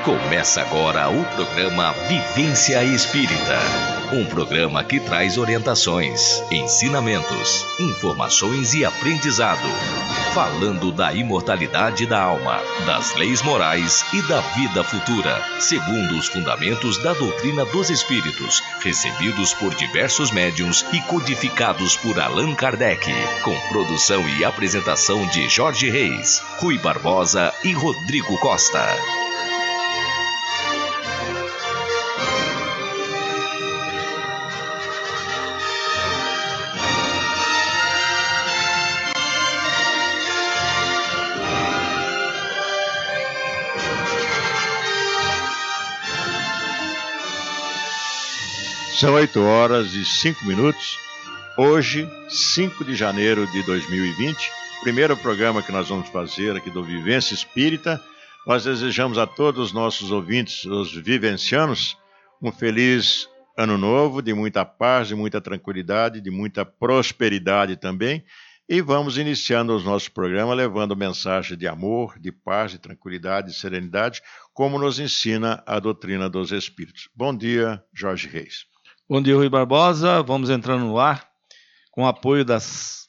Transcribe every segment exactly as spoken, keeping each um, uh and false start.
Começa agora o programa Vivência Espírita. Um programa que traz orientações, ensinamentos, informações e aprendizado. Falando da imortalidade da alma, das leis morais e da vida futura, segundo os fundamentos da doutrina dos espíritos, recebidos por diversos médiuns e codificados por Allan Kardec, com produção e apresentação de Jorge Reis, Rui Barbosa e Rodrigo Costa. São oito horas e cinco minutos, hoje, cinco de janeiro de dois mil e vinte, primeiro programa que nós vamos fazer aqui do Vivência Espírita. Nós desejamos a todos os nossos ouvintes, os vivencianos, um feliz ano novo, de muita paz, de muita tranquilidade, de muita prosperidade também. E vamos iniciando os nossos programas levando mensagem de amor, de paz, de tranquilidade, de serenidade, como nos ensina a doutrina dos Espíritos. Bom dia, Jorge Reis. Bom dia, Rui Barbosa. Vamos entrando no ar com o apoio das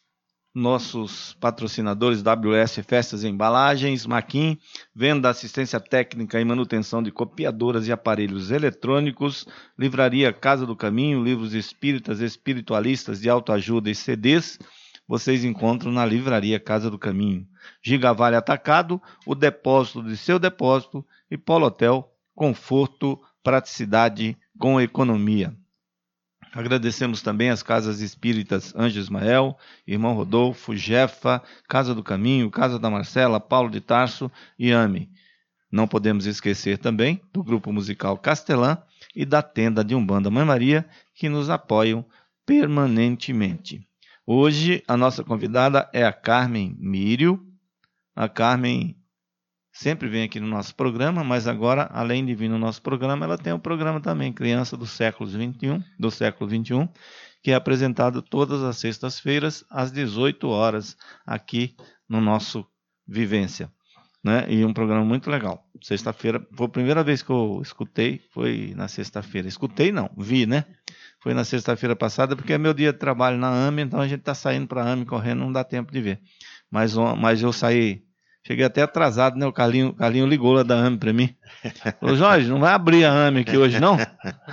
nossos patrocinadores W S Festas e Embalagens, Maquin, venda, assistência técnica e manutenção de copiadoras e aparelhos eletrônicos, Livraria Casa do Caminho, livros espíritas, espiritualistas de autoajuda e C Ds, vocês encontram na Livraria Casa do Caminho. Gigavale Atacado, o depósito de seu depósito, e Polo Hotel, conforto, praticidade com economia. Agradecemos também as Casas Espíritas Anjo Ismael, Irmão Rodolfo, Jefa, Casa do Caminho, Casa da Marcela, Paulo de Tarso e Ame. Não podemos esquecer também do Grupo Musical Castelã e da Tenda de Umbanda Mãe Maria, que nos apoiam permanentemente. Hoje a nossa convidada é a Carmen Mírio. A Carmen sempre vem aqui no nosso programa, mas agora, além de vir no nosso programa, ela tem um programa também, Criança do século vinte e um, do século vinte e um, que é apresentado todas as sextas-feiras, às dezoito horas, aqui no nosso Vivência. Né? E um programa muito legal. Sexta-feira, foi a primeira vez que eu escutei, foi na sexta-feira. Escutei não, vi, né? Foi na sexta-feira passada, porque é meu dia de trabalho na A M E, então a gente está saindo para a A M E correndo, não dá tempo de ver. Mas, mas eu saí... Cheguei até atrasado, né? O Carlinho, o Carlinho ligou lá da A M E para mim. Falou, Jorge, não vai abrir a A M E aqui hoje, não?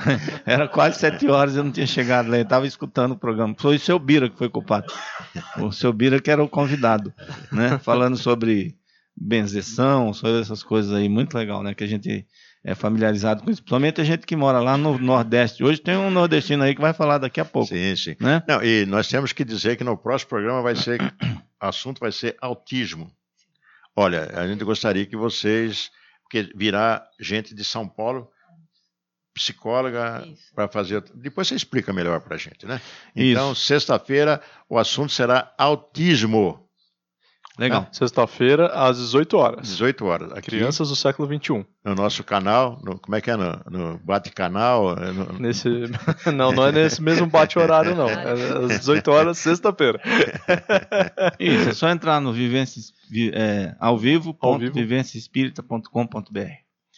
Era quase sete horas e eu não tinha chegado lá. Eu estava escutando o programa. Foi o seu Bira que foi culpado. O seu Bira que era o convidado, né? Falando sobre benzeção, sobre essas coisas aí. Muito legal, né? Que a gente é familiarizado com isso. Principalmente a gente que mora lá no Nordeste. Hoje tem um nordestino aí que vai falar daqui a pouco. Sim, sim. Né? Não, e nós temos que dizer que no próximo programa vai ser... O assunto vai ser autismo. Olha, a gente gostaria que vocês, porque virá gente de São Paulo, psicóloga, para fazer... Depois você explica melhor para a gente, né? Então, Isso. Sexta-feira, o assunto será autismo. Legal. É, sexta-feira, às dezoito horas. dezoito horas. Aqui, Crianças do século vinte e um. No nosso canal, no, como é que é? No, no Bate-Canal? No... Nesse... Não, não é nesse mesmo bate-horário, não. É às dezoito horas, sexta-feira. Isso, é só entrar no Vivência, é, ao vivo, ao vivo. vivência espírita ponto com ponto b r.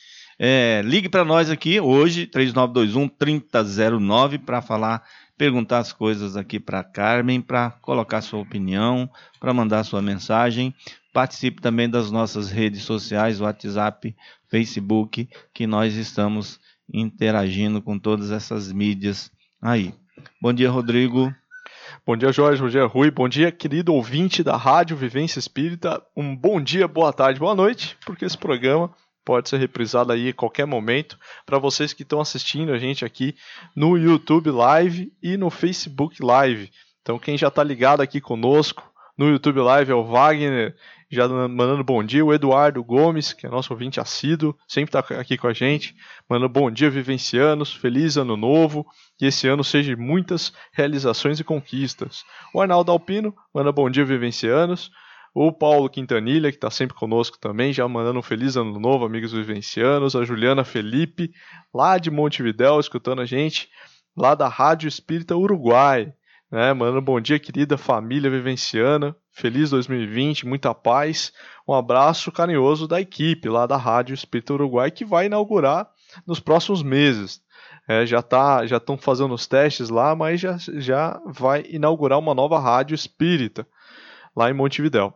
É, ligue para nós aqui hoje, três nove dois um, três zero zero nove, para falar... perguntar as coisas aqui para a Carmen, para colocar sua opinião, para mandar sua mensagem. Participe também das nossas redes sociais, WhatsApp, Facebook, que nós estamos interagindo com todas essas mídias aí. Bom dia, Rodrigo. Bom dia, Jorge. Bom dia, Rui. Bom dia, querido ouvinte da Rádio Vivência Espírita. Um bom dia, boa tarde, boa noite, porque esse programa... pode ser reprisado aí a qualquer momento, para vocês que estão assistindo a gente aqui no YouTube Live e no Facebook Live. Então quem já está ligado aqui conosco no YouTube Live é o Wagner, já mandando bom dia, o Eduardo Gomes, que é nosso ouvinte assíduo, sempre está aqui com a gente, mandando bom dia, vivencianos, feliz ano novo, que esse ano seja de muitas realizações e conquistas. O Arnaldo Alpino manda bom dia, vivencianos. O Paulo Quintanilha, que está sempre conosco também, já mandando um feliz ano novo, amigos vivencianos. A Juliana Felipe, lá de Montevidéu, escutando a gente, lá da Rádio Espírita Uruguai. Né? Mandando um bom dia, querida família vivenciana. feliz dois mil e vinte, muita paz. Um abraço carinhoso da equipe lá da Rádio Espírita Uruguai, que vai inaugurar nos próximos meses. É, já tá, já estão fazendo os testes lá, mas já, já vai inaugurar uma nova rádio espírita lá em Montevidéu.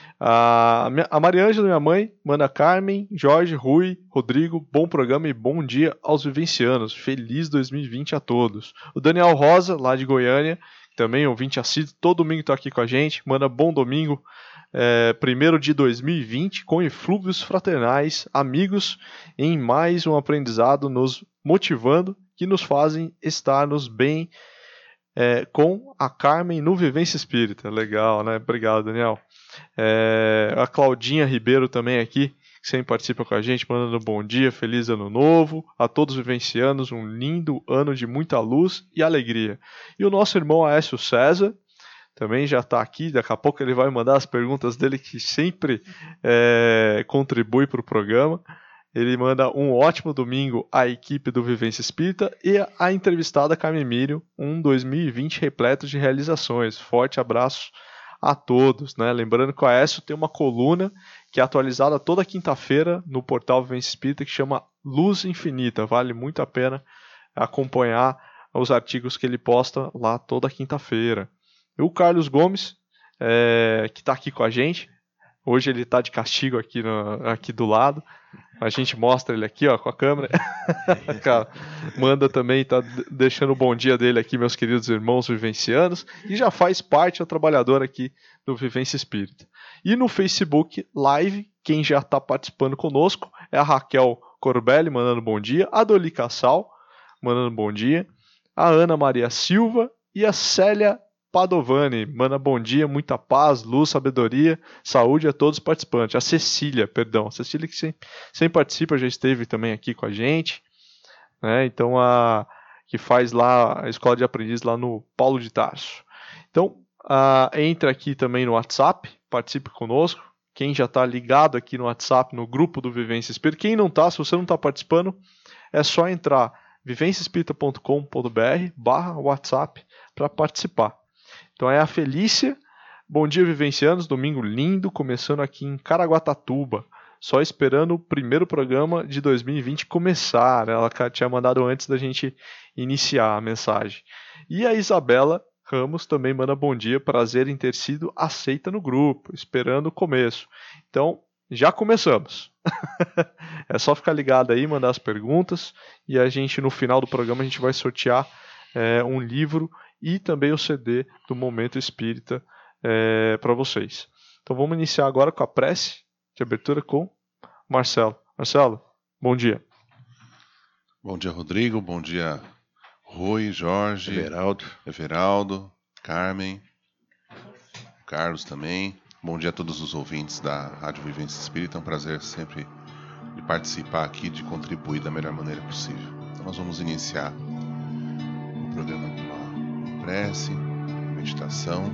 A, a Mariângela, minha mãe, manda Carmen, Jorge, Rui, Rodrigo, bom programa e bom dia aos vivencianos. Feliz dois mil e vinte a todos. O Daniel Rosa, lá de Goiânia, também ouvinte assíduo, todo domingo está aqui com a gente, manda bom domingo, é, primeiro de dois mil e vinte, com eflúvios fraternais, amigos, em mais um aprendizado nos motivando, que nos fazem estarmos bem é, com a Carmen no Vivência Espírita. Legal, né? Obrigado, Daniel. É, a Claudinha Ribeiro também aqui, que sempre participa com a gente, mandando bom dia, feliz ano novo, a todos os vivencianos, um lindo ano de muita luz e alegria. E o nosso irmão Aécio César também já está aqui, daqui a pouco ele vai mandar as perguntas dele, que sempre é, contribui para o programa. Ele manda um ótimo domingo à equipe do Vivência Espírita e à entrevistada Carmen Mírio, um dois mil e vinte repleto de realizações. Forte abraço a todos, né? Lembrando que o Aécio tem uma coluna que é atualizada toda quinta-feira no portal Vivência Espírita, que chama Luz Infinita. Vale muito a pena acompanhar os artigos que ele posta lá toda quinta-feira. E o Carlos Gomes, é, que está aqui com a gente. Hoje ele está de castigo aqui, no, aqui do lado. A gente mostra ele aqui, ó, com a câmera. Cara, manda também, tá deixando o bom dia dele aqui, meus queridos irmãos vivencianos. E já faz parte, é o trabalhador aqui do Vivência Espírita. E no Facebook Live, quem já está participando conosco é a Raquel Corbelli, mandando bom dia. A Doli Cassal, mandando bom dia. A Ana Maria Silva e a Célia Padovani, manda bom dia, muita paz, luz, sabedoria, saúde a todos os participantes. A Cecília, perdão, a Cecília que sempre, sempre participa, já esteve também aqui com a gente, né? Então, a que faz lá a escola de aprendiz lá no Paulo de Tarso. Então, a, entra aqui também no WhatsApp, participe conosco. Quem já está ligado aqui no WhatsApp, no grupo do Vivência Espírita, quem não está, se você não está participando, é só entrar vivência espírita ponto com ponto b r barra WhatsApp para participar. Então é a Felícia, bom dia vivencianos, domingo lindo, começando aqui em Caraguatatuba, só esperando o primeiro programa de dois mil e vinte começar, ela tinha mandado antes da gente iniciar a mensagem. E a Isabela Ramos também manda bom dia, prazer em ter sido aceita no grupo, esperando o começo. Então já começamos, é só ficar ligado aí, mandar as perguntas e a gente no final do programa a gente vai sortear é, um livro e também o C D do Momento Espírita é, para vocês. Então vamos iniciar agora com a prece de abertura com Marcelo. Marcelo, bom dia. Bom dia, Rodrigo. Bom dia, Rui, Jorge, Everaldo, Everaldo, Carmen, Carlos também. Bom dia a todos os ouvintes da Rádio Vivência Espírita. É um prazer sempre de participar aqui, de contribuir da melhor maneira possível. Então nós vamos iniciar o programa com uma prece, meditação.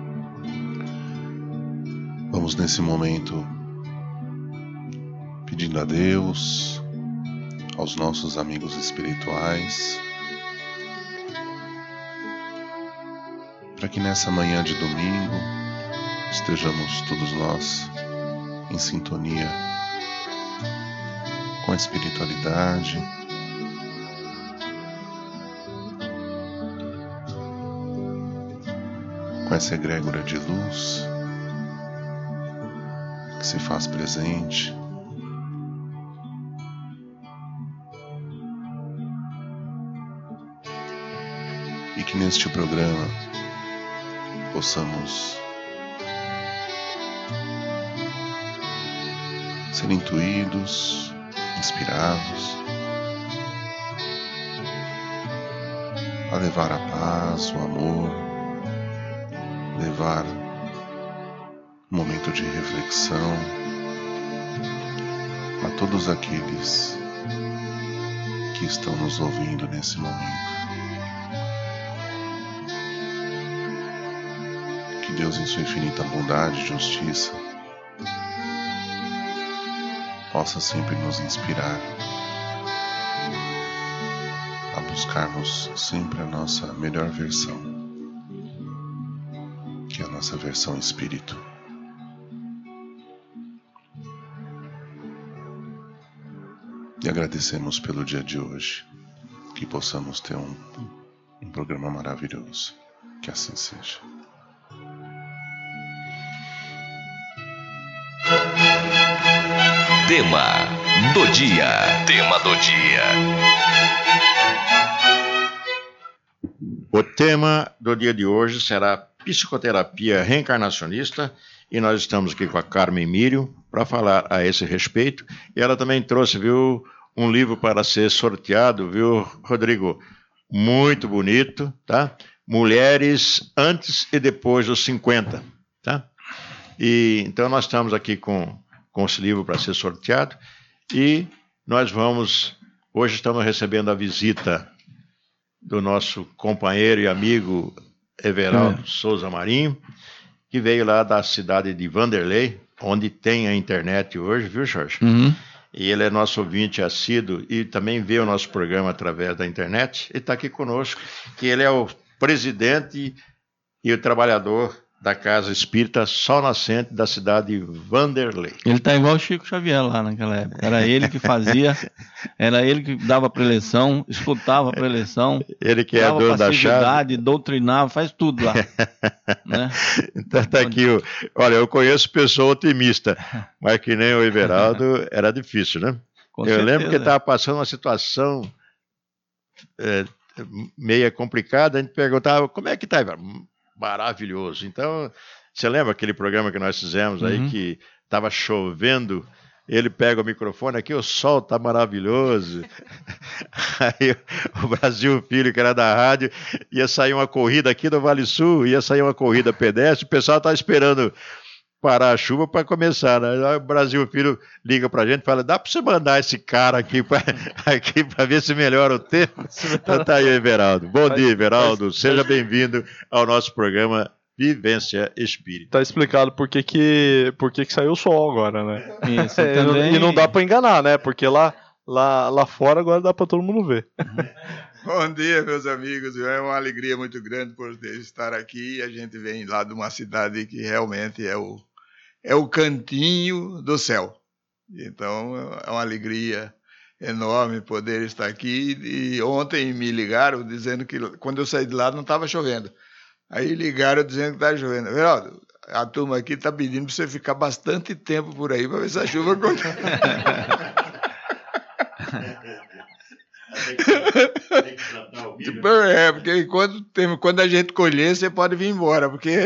Vamos nesse momento pedindo a Deus, aos nossos amigos espirituais, para que nessa manhã de domingo estejamos todos nós em sintonia com a espiritualidade, com essa egrégora de luz que se faz presente, e que neste programa possamos ser intuídos, inspirados a levar a paz, o amor, levar um momento de reflexão a todos aqueles que estão nos ouvindo nesse momento. Que Deus, em sua infinita bondade e justiça, possa sempre nos inspirar a buscarmos sempre a nossa melhor versão. Que aqui a nossa versão espírito. E agradecemos pelo dia de hoje, que possamos ter um, um programa maravilhoso. Que assim seja. Tema do dia. Tema do dia. O tema do dia de hoje será psicoterapia reencarnacionista e nós estamos aqui com a Carmen Mírio para falar a esse respeito. E ela também trouxe, viu, um livro para ser sorteado, viu, Rodrigo? Muito bonito, tá? Mulheres antes e depois dos cinquenta, tá? E então nós estamos aqui com, com esse livro para ser sorteado e nós vamos, hoje estamos recebendo a visita do nosso companheiro e amigo Everaldo é. Souza Marinho, que veio lá da cidade de Vanderlei, onde tem a internet hoje, viu, Jorge? Uhum. E ele é nosso ouvinte assíduo e também vê o nosso programa através da internet e está aqui conosco, que ele é o presidente e o trabalhador da Casa Espírita Sol Nascente da cidade de Vanderlei. Ele tá igual o Chico Xavier lá naquela época. Era ele que fazia, era ele que dava preleção, escutava a preleção, ele que é a dono da chave, doutrinava, faz tudo lá. Né? Então tá aqui, o, olha, eu conheço pessoa otimista, mas que nem o Everaldo era difícil, né? Com eu certeza. lembro que estava passando uma situação é, meia complicada, a gente perguntava, como é que tá, Everaldo? Maravilhoso. Então, você lembra aquele programa que nós fizemos aí, uhum. que estava chovendo, ele pega o microfone, aqui o sol está maravilhoso. Aí o Brasil Filho, que era da rádio, ia sair uma corrida aqui do Vale Sul, ia sair uma corrida pedestre, o pessoal estava esperando parar a chuva para começar, né? Aí o Brasil Filho liga para a gente e fala, dá para você mandar esse cara aqui para aqui para ver se melhora o tempo? Então tá aí, Everaldo. Bom mas, dia, Everaldo. Mas, Seja mas... bem-vindo ao nosso programa Vivência Espírita. Tá explicado por que que, por que, que saiu o sol agora, né? Isso, é, também... E não dá para enganar, né? Porque lá, lá, lá fora agora dá para todo mundo ver. Bom dia, meus amigos. É uma alegria muito grande por estar aqui. A gente vem lá de uma cidade que realmente é o É o cantinho do céu. Então, é uma alegria enorme poder estar aqui. E ontem me ligaram dizendo que quando eu saí de lá não estava chovendo. Aí ligaram dizendo que estava chovendo. Veraldo, a turma aqui está pedindo para você ficar bastante tempo por aí para ver se a chuva continua. É, porque quando, tem, quando a gente colher, você pode vir embora, porque...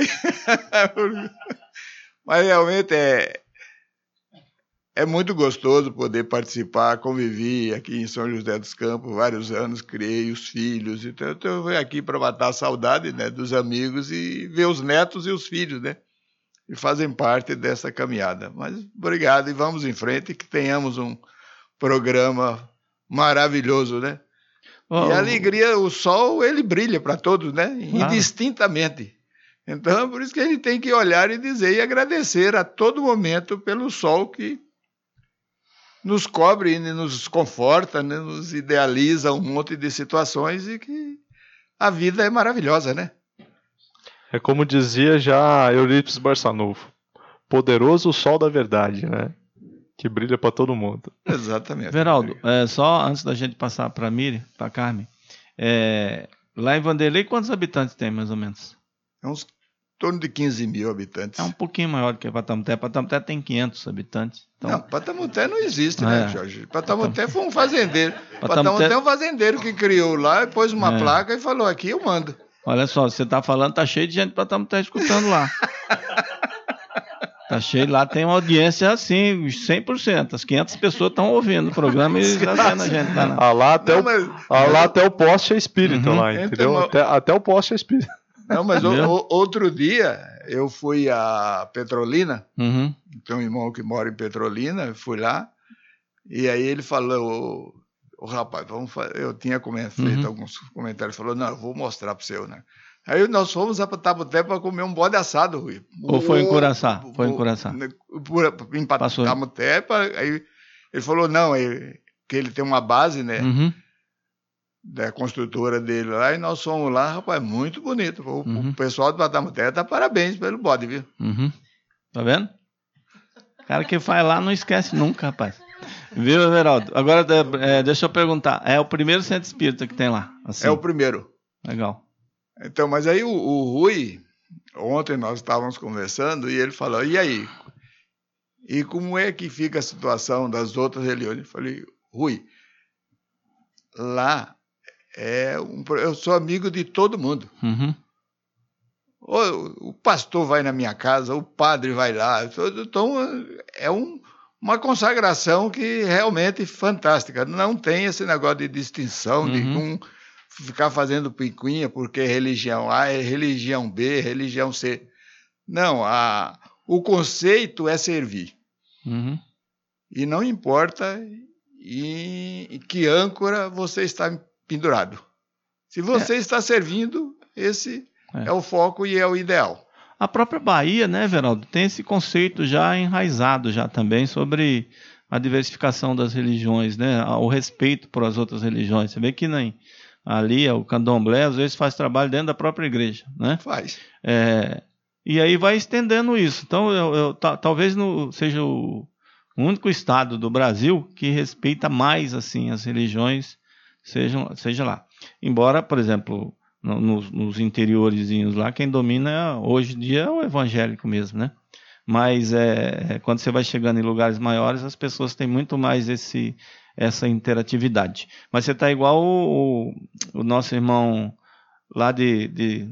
Mas realmente é, é muito gostoso poder participar, convivi aqui em São José dos Campos vários anos, criei os filhos, então eu estou aqui para matar a saudade, né, dos amigos e ver os netos e os filhos, né, que fazem parte dessa caminhada. Mas obrigado e vamos em frente, que tenhamos um programa maravilhoso, né? Oh, e a alegria, o sol, ele brilha para todos, né, ah. indistintamente. Então, é por isso que a gente tem que olhar e dizer e agradecer a todo momento pelo sol que nos cobre, nos conforta, né, nos idealiza um monte de situações e que a vida é maravilhosa, né? É como dizia já Eurípides Barçanufo, poderoso sol da verdade, né? Que brilha para todo mundo. Exatamente. Veraldo, é, só antes da gente passar para a Miri, para a Carmen, é, lá em Vanderlei, quantos habitantes tem, mais ou menos? É uns em torno de quinze mil habitantes. É um pouquinho maior do que Patamuté. Patamuté tem quinhentos habitantes. Então... Não, Patamuté não existe, né, é. Jorge? Patamuté foi um fazendeiro. Patamuté... Patamuté é um fazendeiro que criou lá, pôs uma é. placa e falou, aqui eu mando. Olha só, você tá falando, tá cheio de gente de Patamuté escutando lá. Tá cheio, lá tem uma audiência assim, cem por cento. As quinhentas pessoas estão ouvindo o programa e já vendo a gente. Tá, ah, lá até, não, o, mas... ah, lá até o poste é espírita, uhum. lá, entendeu? Então, até, até o poste é espírita. Não, mas o, o, outro dia eu fui a Petrolina, uhum. tem um irmão que mora em Petrolina, fui lá, e aí ele falou, o rapaz, vamos fazer, eu tinha feito uhum. alguns comentários, falou, não, eu vou mostrar para o seu, né? Aí nós fomos a Patamuté para comer um bode assado, Rui. Ou foi em Curaçá? Foi em Curaçá. Em Patamuté, aí ele falou, não, ele, que ele tem uma base, né? Uhum. da construtora dele lá, e nós fomos lá, rapaz, muito bonito. O, Uhum. o pessoal do Batamuterra tá parabéns pelo bode, viu? Uhum. Tá vendo? O cara que faz lá não esquece nunca, rapaz. Viu, Everaldo? Agora, é, deixa eu perguntar. É o primeiro centro espírita que tem lá? Assim. É o primeiro. Legal. Então, mas aí o, o Rui, ontem nós estávamos conversando, e ele falou, e aí? E como é que fica a situação das outras religiões? Eu falei, Rui, lá é um, eu sou amigo de todo mundo. Uhum. O, o pastor vai na minha casa, o padre vai lá. Então, é um, uma consagração que realmente fantástica. Não tem esse negócio de distinção, uhum. de um, ficar fazendo picuinha porque religião A é religião B, religião C. Não, a, o conceito é servir. Uhum. E não importa em, em que âncora você está pendurado. Se você é. está servindo, esse é. é o foco e é o ideal. A própria Bahia, né, Everaldo, tem esse conceito já enraizado já também sobre a diversificação das religiões, né, o respeito por as outras religiões. Você vê que nem ali o candomblé às vezes faz trabalho dentro da própria igreja, né? Faz. É, e aí vai estendendo isso. Então, eu, eu, talvez no, seja o único estado do Brasil que respeita mais assim as religiões, sejam, seja lá. Embora, por exemplo, no, nos, nos interiorizinhos lá, quem domina hoje em dia é o evangélico mesmo, né? Mas é, quando você vai chegando em lugares maiores, as pessoas têm muito mais esse, essa interatividade. Mas você está igual o, o, o nosso irmão lá de, de,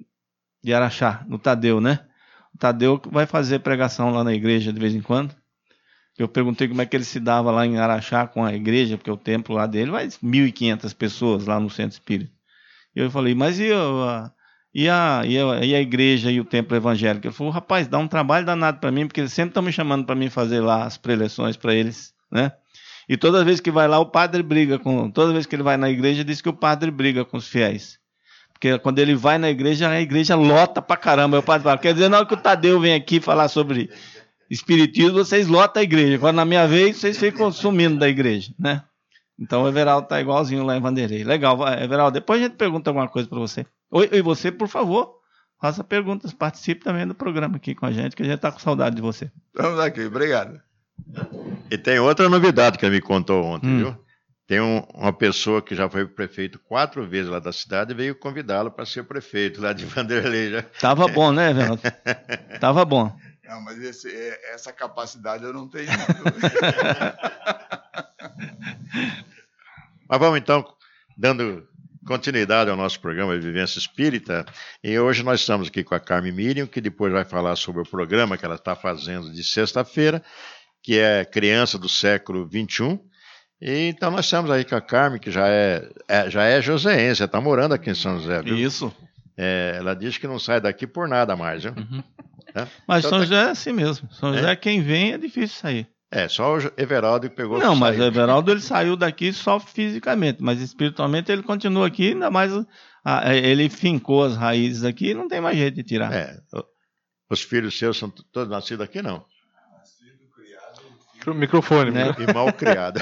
de Araxá, no Tadeu, né? O Tadeu vai fazer pregação lá na igreja de vez em quando. Eu perguntei como é que ele se dava lá em Araxá com a igreja, porque o templo lá dele vai mil e quinhentas pessoas lá no centro espírita. E eu falei, mas e a, e, a, e, a, e a igreja e o templo evangélico? Ele falou, rapaz, dá um trabalho danado para mim, porque eles sempre estão me chamando para mim fazer lá as preleções para eles, né? E toda vez que vai lá, o padre briga com... Toda vez que ele vai na igreja, diz que o padre briga com os fiéis. Porque quando ele vai na igreja, a igreja lota pra caramba. Aí o padre fala, quer dizer, na hora que o Tadeu vem aqui falar sobre espiritismo, vocês lotam a igreja. Agora, na minha vez, vocês ficam sumindo da igreja, né? Então, o Everaldo tá igualzinho lá em Vanderlei. Legal, Everaldo, depois a gente pergunta alguma coisa para você. Oi, e você, por favor, faça perguntas, participe também do programa aqui com a gente, que a gente tá com saudade de você. Estamos aqui, obrigado. E tem outra novidade que ele me contou ontem, hum. viu? Tem um, uma pessoa que já foi prefeito quatro vezes lá da cidade e veio convidá-lo para ser prefeito lá de Vanderlei. Já. Tava bom, né, Everaldo? Tava bom. Não, mas esse, essa capacidade eu não tenho. Mas vamos então, dando continuidade ao nosso programa Vivência Espírita, e hoje nós estamos aqui com a Carmen Miriam, que depois vai falar sobre o programa que ela está fazendo de sexta-feira, que é Criança do Século vinte e um. E então nós estamos aí com a Carmen, que já é, é, já é joseense, está morando aqui em São José, viu? Isso. É, ela diz que não sai daqui por nada mais, viu? Uhum. É? Mas Só São tá... José é assim mesmo. São José, é? Quem vem, é difícil sair. É, só o Everaldo que pegou... Não, mas o Everaldo ele saiu daqui só fisicamente, mas espiritualmente ele continua aqui, ainda mais a, ele fincou as raízes aqui e não tem mais jeito de tirar. É, os filhos seus são todos nascidos aqui, não? Microfone, né? E mal criado.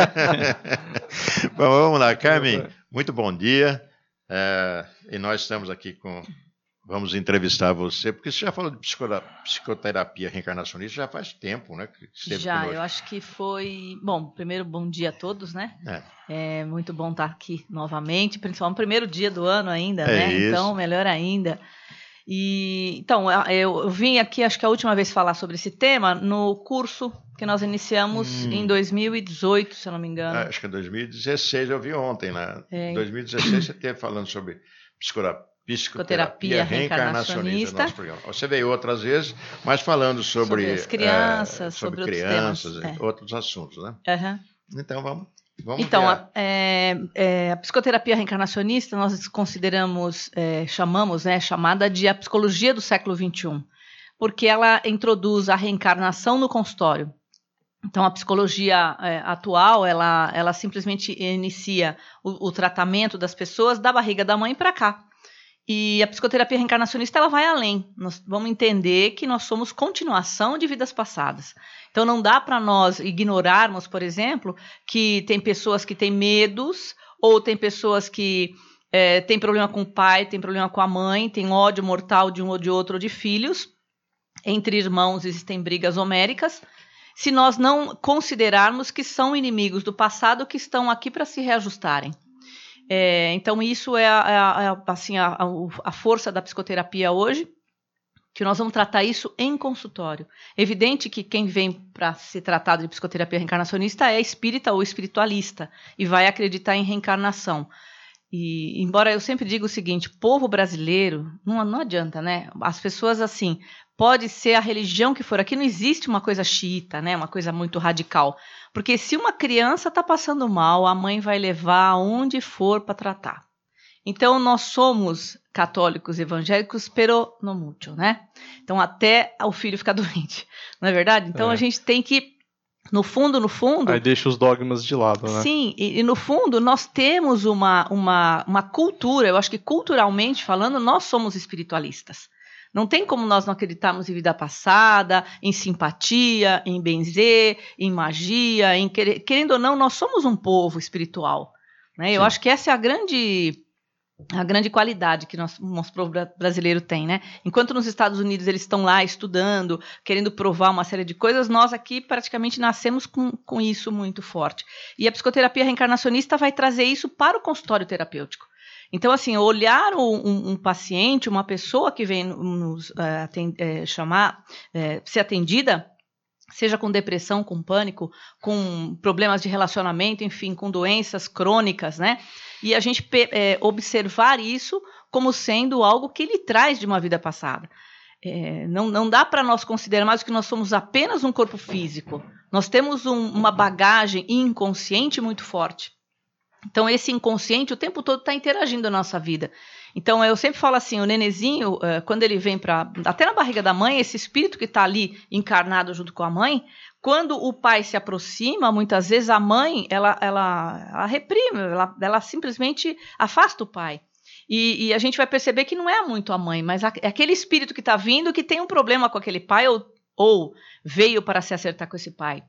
Bom, vamos lá, Carmen, muito bom dia. É, e nós estamos aqui com... Vamos entrevistar você, porque você já falou de psicoterapia reencarnacionista já faz tempo, né? Já, eu acho que foi... Bom, primeiro, bom dia a todos, né? É, é muito bom estar aqui novamente, principalmente no primeiro dia do ano ainda, é né? Isso. Então, melhor ainda. E, então, eu, eu vim aqui, acho que a última vez falar sobre esse tema, no curso que nós iniciamos hum. em dois mil e dezoito, se eu não me engano. Ah, acho que em dois mil e dezesseis, eu vi ontem, né? Em é. dois mil e dezesseis você esteve falando sobre psicoterapia. Psicoterapia reencarnacionista. Nosso programa. Você veio outras vezes, mas falando sobre, sobre as crianças, é, sobre, sobre crianças outros, e é. outros assuntos, né? Uhum. Então vamos, vamos então ver. A, é, é, a psicoterapia reencarnacionista nós consideramos, é, chamamos, né, chamada de a psicologia do século vinte e um, porque ela introduz a reencarnação no consultório. Então, a psicologia é, atual, ela, ela simplesmente inicia o, o tratamento das pessoas da barriga da mãe para cá. E a psicoterapia reencarnacionista, ela vai além. Nós vamos entender que nós somos continuação de vidas passadas. Então, não dá para nós ignorarmos, por exemplo, que tem pessoas que têm medos ou tem pessoas que é, têm problema com o pai, tem problema com a mãe, tem ódio mortal de um ou de outro ou de filhos. Entre irmãos existem brigas homéricas. Se nós não considerarmos que são inimigos do passado que estão aqui para se reajustarem. É, então, isso é, a, a, assim, a, a força da psicoterapia hoje, que nós vamos tratar isso em consultório. Evidente que quem vem para ser tratado de psicoterapia reencarnacionista é espírita ou espiritualista e vai acreditar em reencarnação. E, embora eu sempre diga o seguinte, povo brasileiro, não, não adianta, né? As pessoas, assim, pode ser a religião que for, aqui não existe uma coisa xiita, né? Uma coisa muito radical. Porque se uma criança está passando mal, a mãe vai levar aonde for para tratar. Então, nós somos católicos evangélicos, pero no mucho, né? Então, até o filho ficar doente, não é verdade? Então, é. a gente tem que, no fundo, no fundo... Aí deixa os dogmas de lado, né? Sim, e, e no fundo, nós temos uma, uma, uma cultura, eu acho que culturalmente falando, nós somos espiritualistas. Não tem como nós não acreditarmos em vida passada, em simpatia, em benzer, em magia, em querer, querendo ou não, nós somos um povo espiritual, né? Eu acho que essa é a grande... a grande qualidade que nós, o nosso povo brasileiro tem, né? Enquanto nos Estados Unidos eles estão lá estudando, querendo provar uma série de coisas, nós aqui praticamente nascemos com, com isso muito forte. E a psicoterapia reencarnacionista vai trazer isso para o consultório terapêutico. Então, assim, olhar um, um paciente, uma pessoa que vem nos uh, atend, uh, chamar, uh, ser atendida, seja com depressão, com pânico, com problemas de relacionamento, enfim, com doenças crônicas, né? E a gente é, observar isso como sendo algo que ele traz de uma vida passada. É, não, não dá para nós considerarmos que nós somos apenas um corpo físico. Nós temos um, uma bagagem inconsciente muito forte. Então, esse inconsciente o tempo todo está interagindo na nossa vida. Então, eu sempre falo assim, o nenezinho, quando ele vem para... até na barriga da mãe, esse espírito que está ali encarnado junto com a mãe, quando o pai se aproxima, muitas vezes a mãe, ela, ela, ela reprime, ela, ela simplesmente afasta o pai. E, e a gente vai perceber que não é muito a mãe, mas é aquele espírito que está vindo que tem um problema com aquele pai ou, ou veio para se acertar com esse pai.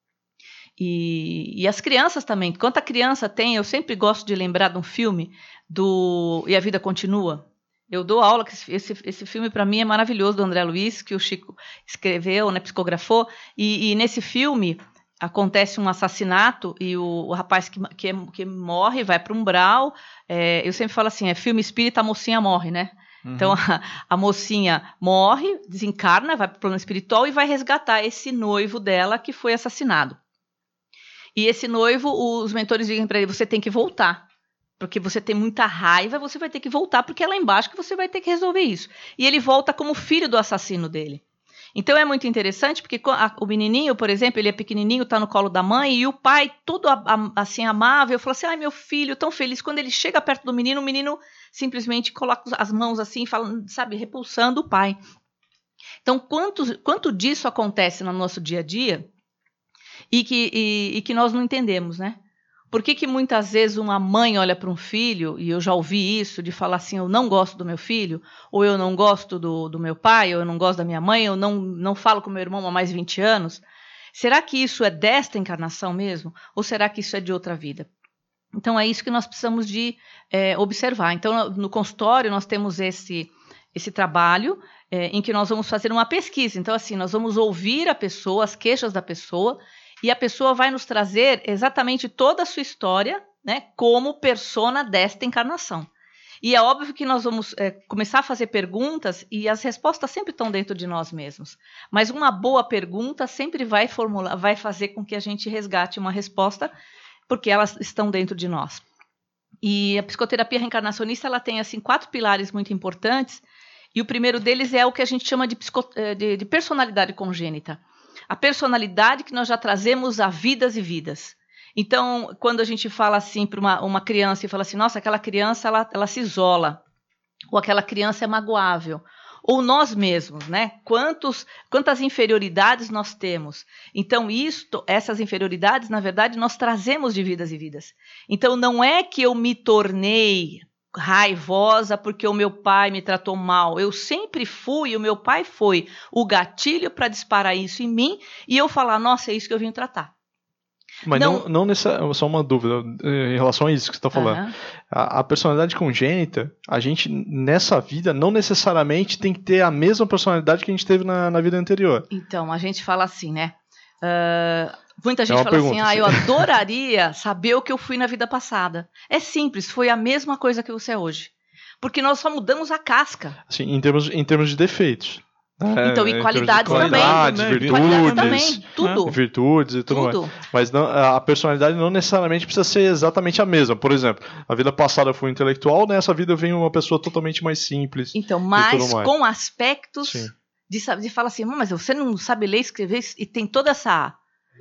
E, e as crianças também. Quanta criança tem, eu sempre gosto de lembrar de um filme do E a Vida Continua. Eu dou aula, que esse, esse filme para mim é maravilhoso, do André Luiz, que o Chico escreveu, né, psicografou, e, e nesse filme acontece um assassinato e o, o rapaz que, que, que morre vai para um umbral. É, eu sempre falo assim, é filme espírita, a mocinha morre, né? Uhum. Então a, a mocinha morre, desencarna, vai para o plano espiritual e vai resgatar esse noivo dela que foi assassinado. E esse noivo, os mentores dizem para ele, você tem que voltar, porque você tem muita raiva, você vai ter que voltar, porque é lá embaixo que você vai ter que resolver isso. E ele volta como filho do assassino dele. Então é muito interessante, porque a, o menininho, por exemplo, ele é pequenininho, está no colo da mãe, e o pai, todo a, a, assim amável, falou assim, ai meu filho, tão feliz. Quando ele chega perto do menino, o menino simplesmente coloca as mãos assim, fala, sabe, repulsando o pai. Então, quanto, quanto disso acontece no nosso dia a dia, E que, e, e que nós não entendemos, né? Por que que muitas vezes uma mãe olha para um filho, e eu já ouvi isso, de falar assim, eu não gosto do meu filho, ou eu não gosto do, do meu pai, ou eu não gosto da minha mãe, eu não, não falo com meu irmão há mais de vinte anos. Será que isso é desta encarnação mesmo? Ou será que isso é de outra vida? Então é isso que nós precisamos de é, observar. Então no consultório nós temos esse, esse trabalho é, em que nós vamos fazer uma pesquisa. Então assim, nós vamos ouvir a pessoa, as queixas da pessoa, e a pessoa vai nos trazer exatamente toda a sua história, né, como persona desta encarnação. E é óbvio que nós vamos é, começar a fazer perguntas e as respostas sempre estão dentro de nós mesmos. Mas uma boa pergunta sempre vai formular, vai fazer com que a gente resgate uma resposta, porque elas estão dentro de nós. E a psicoterapia reencarnacionista ela tem assim quatro pilares muito importantes. E o primeiro deles é o que a gente chama de, psico, de, de personalidade congênita. A personalidade que nós já trazemos a vidas e vidas. Então, quando a gente fala assim para uma, uma criança e fala assim, nossa, aquela criança ela, ela se isola, ou aquela criança é magoável, ou nós mesmos, né? Quantos, quantas inferioridades nós temos. Então, isto, essas inferioridades, na verdade, nós trazemos de vidas e vidas. Então, não é que eu me tornei raivosa porque o meu pai me tratou mal. Eu sempre fui, o meu pai foi o gatilho para disparar isso em mim e eu falar, nossa, é isso que eu vim tratar. Mas Não- não, não nessa, só uma dúvida em relação a isso que você está falando. Aham. A, a personalidade congênita, a gente nessa vida não necessariamente tem que ter a mesma personalidade que a gente teve na, na vida anterior. Então, a gente fala assim, né? Ah, muita gente uma fala pergunta, assim, ah, sim. eu adoraria saber o que eu fui na vida passada. É simples, foi a mesma coisa que você é hoje. Porque nós só mudamos a casca. Assim, em termos, em termos de defeitos. né? Então, Em e termos de qualidades também. qualidades, Também, virtudes, Qualidade também, tudo. virtudes e tudo, mais. Tudo. Mas não, a personalidade não necessariamente precisa ser exatamente a mesma. Por exemplo, a vida passada eu fui intelectual, nessa vida eu venho uma pessoa totalmente mais simples. Então, mas tudo mais. com aspectos Sim. de, sa- de falar assim, "Hum, mas você não sabe ler e escrever e tem toda essa...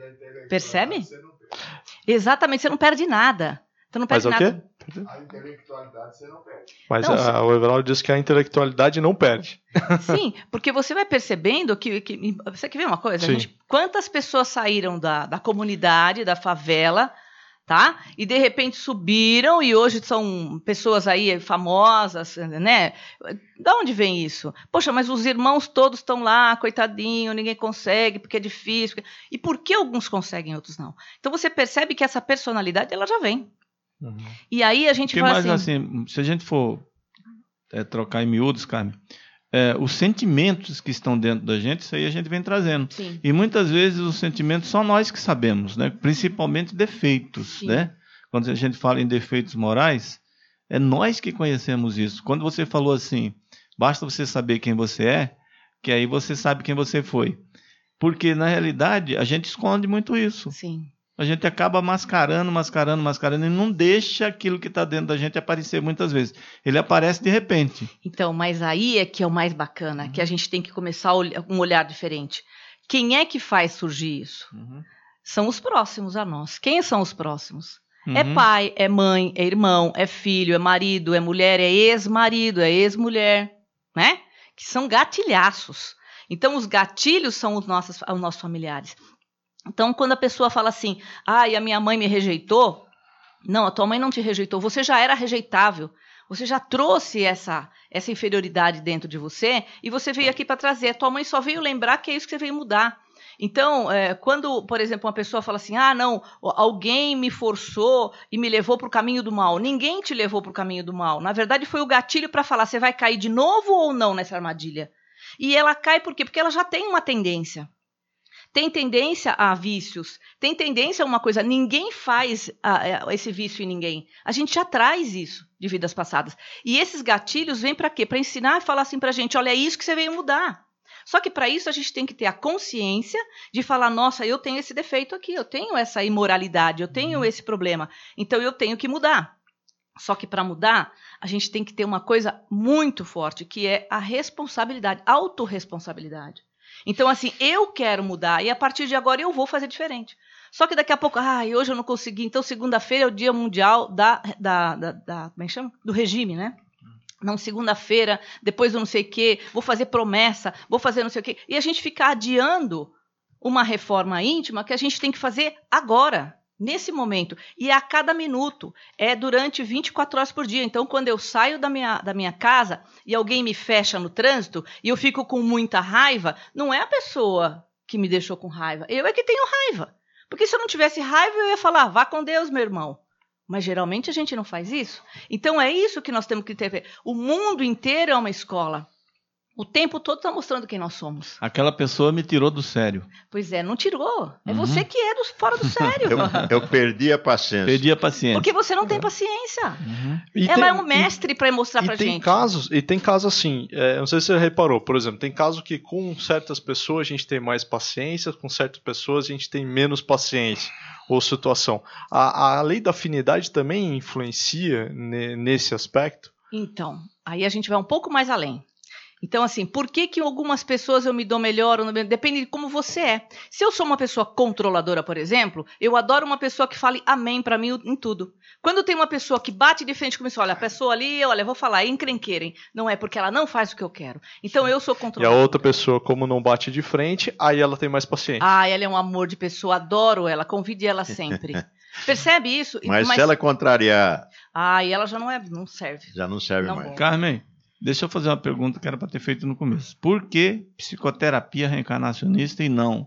Percebe? Exatamente, você não perde nada. Você não Mas perde é o quê? nada. A intelectualidade você não perde. Mas Não, a, o Everaldo diz que a intelectualidade não perde. Sim, porque você vai percebendo que, que você quer ver uma coisa? A Sim. gente- quantas pessoas saíram da, da comunidade, da favela, tá? E de repente subiram e hoje são pessoas aí famosas, né? Da onde vem isso? Poxa, mas os irmãos todos estão lá, coitadinho, ninguém consegue porque é difícil. E por que alguns conseguem e outros não? Então você percebe que essa personalidade ela já vem. Uhum. E aí a gente Porque fala mais assim, assim, se a gente for é, trocar em miúdos, Carmen, é, os sentimentos que estão dentro da gente, isso aí a gente vem trazendo. sim, E muitas vezes os sentimentos só nós que sabemos, né? Principalmente defeitos, Sim. né? Quando a gente fala em defeitos morais, é nós que conhecemos isso. Quando você falou assim, basta você saber quem você é, que aí você sabe quem você foi. Porque, na realidade, a gente esconde muito isso. sim. A gente acaba mascarando, mascarando, mascarando e não deixa aquilo que está dentro da gente aparecer muitas vezes. Ele aparece de repente. Então, mas aí é que é o mais bacana, que a gente tem que começar a olhar- um olhar diferente. Quem é que faz surgir isso? São os próximos a nós. Quem são os próximos? É Uhum. pai, é mãe, é irmão, é filho, é marido, é mulher, é ex-marido, é ex-mulher, né? Que são gatilhaços. Então, os gatilhos são os nossos, os nossos familiares. Então, quando a pessoa fala assim, ah, e a minha mãe me rejeitou, não, a tua mãe não te rejeitou, você já era rejeitável, você já trouxe essa, essa inferioridade dentro de você e você veio aqui para trazer. A tua mãe só veio lembrar que é isso que você veio mudar. Então, é, quando, por exemplo, uma pessoa fala assim, ah, não, alguém me forçou e me levou para o caminho do mal. Ninguém te levou para o caminho do mal. Na verdade, foi o gatilho para falar, você vai cair de novo ou não nessa armadilha? E ela cai por quê? Porque ela já tem uma tendência. Tem tendência a vícios, tem tendência a uma coisa. Ninguém faz a, a, esse vício em ninguém. A gente já traz isso de vidas passadas. E esses gatilhos vêm para quê? Para ensinar e falar assim para a gente, olha, é isso que você veio mudar. Só que para isso a gente tem que ter a consciência de falar, nossa, eu tenho esse defeito aqui, eu tenho essa imoralidade, eu tenho esse problema, então eu tenho que mudar. Só que para mudar, a gente tem que ter uma coisa muito forte, que é a responsabilidade, autorresponsabilidade. Então, assim, eu quero mudar e a partir de agora eu vou fazer diferente. Só que daqui a pouco, ah, hoje eu não consegui, então segunda-feira é o dia mundial da, da, da, da como é que chama? Do regime, né? Não, segunda-feira, depois do não sei o quê, vou fazer promessa, vou fazer não sei o quê. E a gente fica adiando uma reforma íntima que a gente tem que fazer agora, nesse momento. E é a cada minuto, é durante vinte e quatro horas por dia. Então, quando eu saio da minha, da minha casa e alguém me fecha no trânsito e eu fico com muita raiva, não é a pessoa que me deixou com raiva, eu é que tenho raiva. Porque se eu não tivesse raiva, eu ia falar, vá com Deus, meu irmão. Mas geralmente a gente não faz isso. Então é isso que nós temos que ter. O mundo inteiro é uma escola. O tempo todo está mostrando quem nós somos. Aquela pessoa me tirou do sério. Pois é, não tirou. É Uhum. você que é do, fora do sério. Eu, eu perdi a paciência. Perdi a paciência. Porque você não tem paciência. Uhum. E Ela tem- é um mestre para mostrar e pra tem gente. casos E tem casos assim, é, não sei se você reparou, por exemplo, tem casos que com certas pessoas a gente tem mais paciência, com certas pessoas a gente tem menos paciência ou situação. A, a lei da afinidade também influencia ne- nesse aspecto? Então, aí a gente vai um pouco mais além. Então, assim, por que que algumas pessoas eu me dou melhor ou não me... Depende de como você é. Se eu sou uma pessoa controladora, por exemplo, eu adoro uma pessoa que fale amém pra mim em tudo. Quando tem uma pessoa que bate de frente comigo, olha, a pessoa ali, olha, eu vou falar, é encrenqueira, hein? Não é porque ela não faz o que eu quero. Então, eu sou E a controladora. outra pessoa, como não bate de frente, aí ela tem mais paciência. Ah, ela é um amor de pessoa, adoro ela, convide ela sempre. Percebe isso? Mas, se ela contrariar, Ah, e ela já não é, não serve. já não serve Não mais. bom. Carmen, deixa eu fazer uma pergunta que era para ter feito no começo. Por que psicoterapia reencarnacionista e não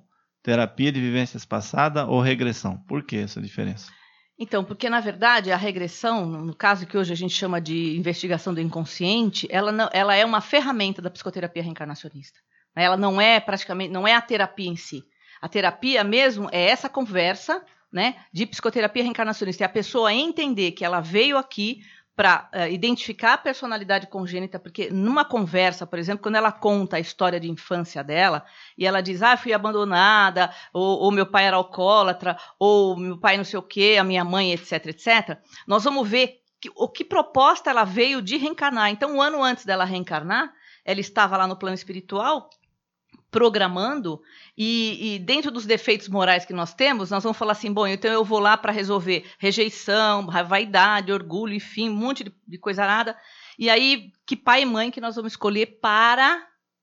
terapia de vivências passadas ou regressão. Por que essa diferença? Então, porque na verdade a regressão, no caso que hoje a gente chama de investigação do inconsciente, ela, não, ela é uma ferramenta da psicoterapia reencarnacionista. Ela não é praticamente, não é a terapia em si. A terapia mesmo é essa conversa, né, de psicoterapia reencarnacionista. É a pessoa entender que ela veio aqui para uh, identificar a personalidade congênita, porque numa conversa, por exemplo, quando ela conta a história de infância dela, e ela diz, ah, fui abandonada, ou, ou meu pai era alcoólatra, ou meu pai não sei o quê, a minha mãe, etc, etcétera, nós vamos ver que, o que proposta ela veio de reencarnar. Então, um ano antes dela reencarnar, ela estava lá no plano espiritual, programando, e, e dentro dos defeitos morais que nós temos, nós vamos falar assim, bom, então eu vou lá para resolver rejeição, vaidade, orgulho, enfim, um monte de, de coisa nada. E aí, que pai e mãe que nós vamos escolher para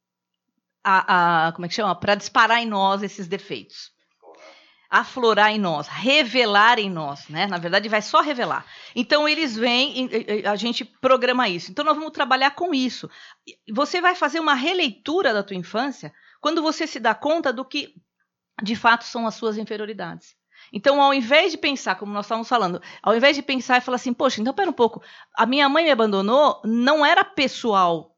a, a, como é que chama? Para disparar em nós esses defeitos. Aflorar em nós, revelar em nós, né? Na verdade, vai só revelar. Então, eles vêm, a gente programa isso. Então, nós vamos trabalhar com isso. Você vai fazer uma releitura da tua infância quando você se dá conta do que, de fato, são as suas inferioridades. Então, ao invés de pensar, como nós estávamos falando, ao invés de pensar e falar assim, poxa, então, pera um pouco, a minha mãe me abandonou, não era pessoal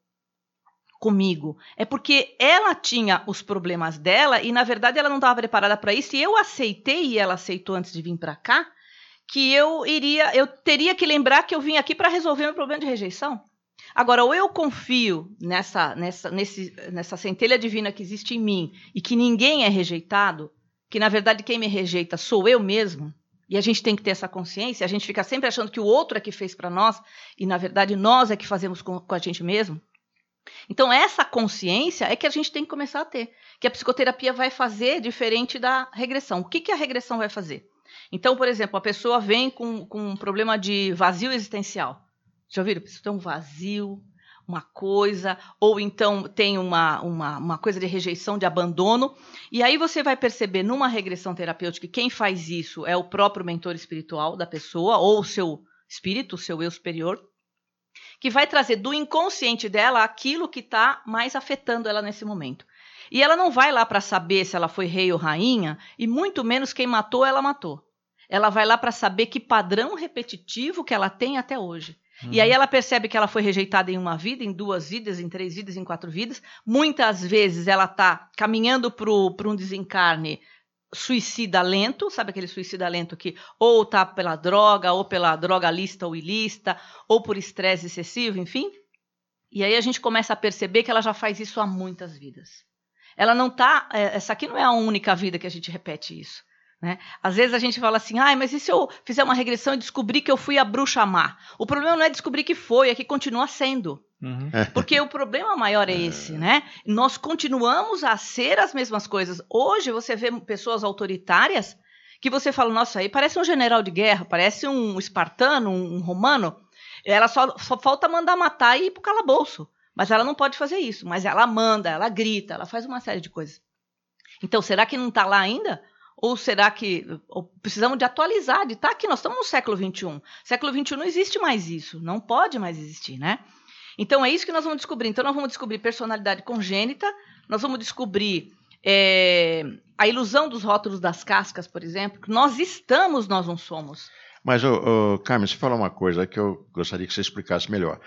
comigo, é porque ela tinha os problemas dela e, na verdade, ela não estava preparada para isso, e eu aceitei, e ela aceitou antes de vir para cá, que eu iria, eu teria que lembrar que eu vim aqui para resolver meu problema de rejeição. Agora, ou eu confio nessa, nessa, nesse, nessa centelha divina que existe em mim e que ninguém é rejeitado, que na verdade quem me rejeita sou eu mesmo, e a gente tem que ter essa consciência, a gente fica sempre achando que o outro é que fez para nós, e na verdade nós é que fazemos com, com a gente mesmo. Então essa consciência é que a gente tem que começar a ter, que a psicoterapia vai fazer diferente da regressão. O que, que a regressão vai fazer? Então, por exemplo, a pessoa vem com, com um problema de vazio existencial. Já ouviram? Isso tem um vazio, uma coisa, ou então tem uma, uma, uma coisa de rejeição, de abandono. E aí você vai perceber numa regressão terapêutica que quem faz isso é o próprio mentor espiritual da pessoa, ou o seu espírito, o seu eu superior, que vai trazer do inconsciente dela aquilo que está mais afetando ela nesse momento. E ela não vai lá para saber se ela foi rei ou rainha, e muito menos quem matou, ela matou. Ela vai lá para saber que padrão repetitivo que ela tem até hoje. Uhum. E aí ela percebe que ela foi rejeitada em uma vida, em duas vidas, em três vidas, em quatro vidas. Muitas vezes ela está caminhando para um desencarne suicida lento, sabe aquele suicida lento que ou está pela droga, ou pela droga lista ou ilícita, ou por estresse excessivo, enfim. E aí a gente começa a perceber que ela já faz isso há muitas vidas. Ela não está... Essa aqui não é a única vida que a gente repete isso. Né? Às vezes a gente fala assim, ah, mas e se eu fizer uma regressão e descobrir que eu fui a bruxa má? O problema não é descobrir que foi, é que continua sendo. Uhum. Porque o problema maior é esse, né? Nós continuamos a ser as mesmas coisas. Hoje você vê pessoas autoritárias que você fala, nossa, aí parece um general de guerra, parece um espartano, um romano. Ela só, só falta mandar matar e ir pro calabouço. Mas ela não pode fazer isso. Mas ela manda, ela grita, ela faz uma série de coisas. Então, será que não está lá ainda? Ou será que ou precisamos de atualizar, de estar aqui? Nós estamos no século vinte e um. Século vinte e um não existe mais isso, não pode mais existir, né? Então é isso que nós vamos descobrir. Então nós vamos descobrir personalidade congênita, nós vamos descobrir é, a ilusão dos rótulos das cascas, por exemplo, que nós estamos, nós não somos. Mas, oh, oh, Carmen, você falou uma coisa que eu gostaria que você explicasse melhor.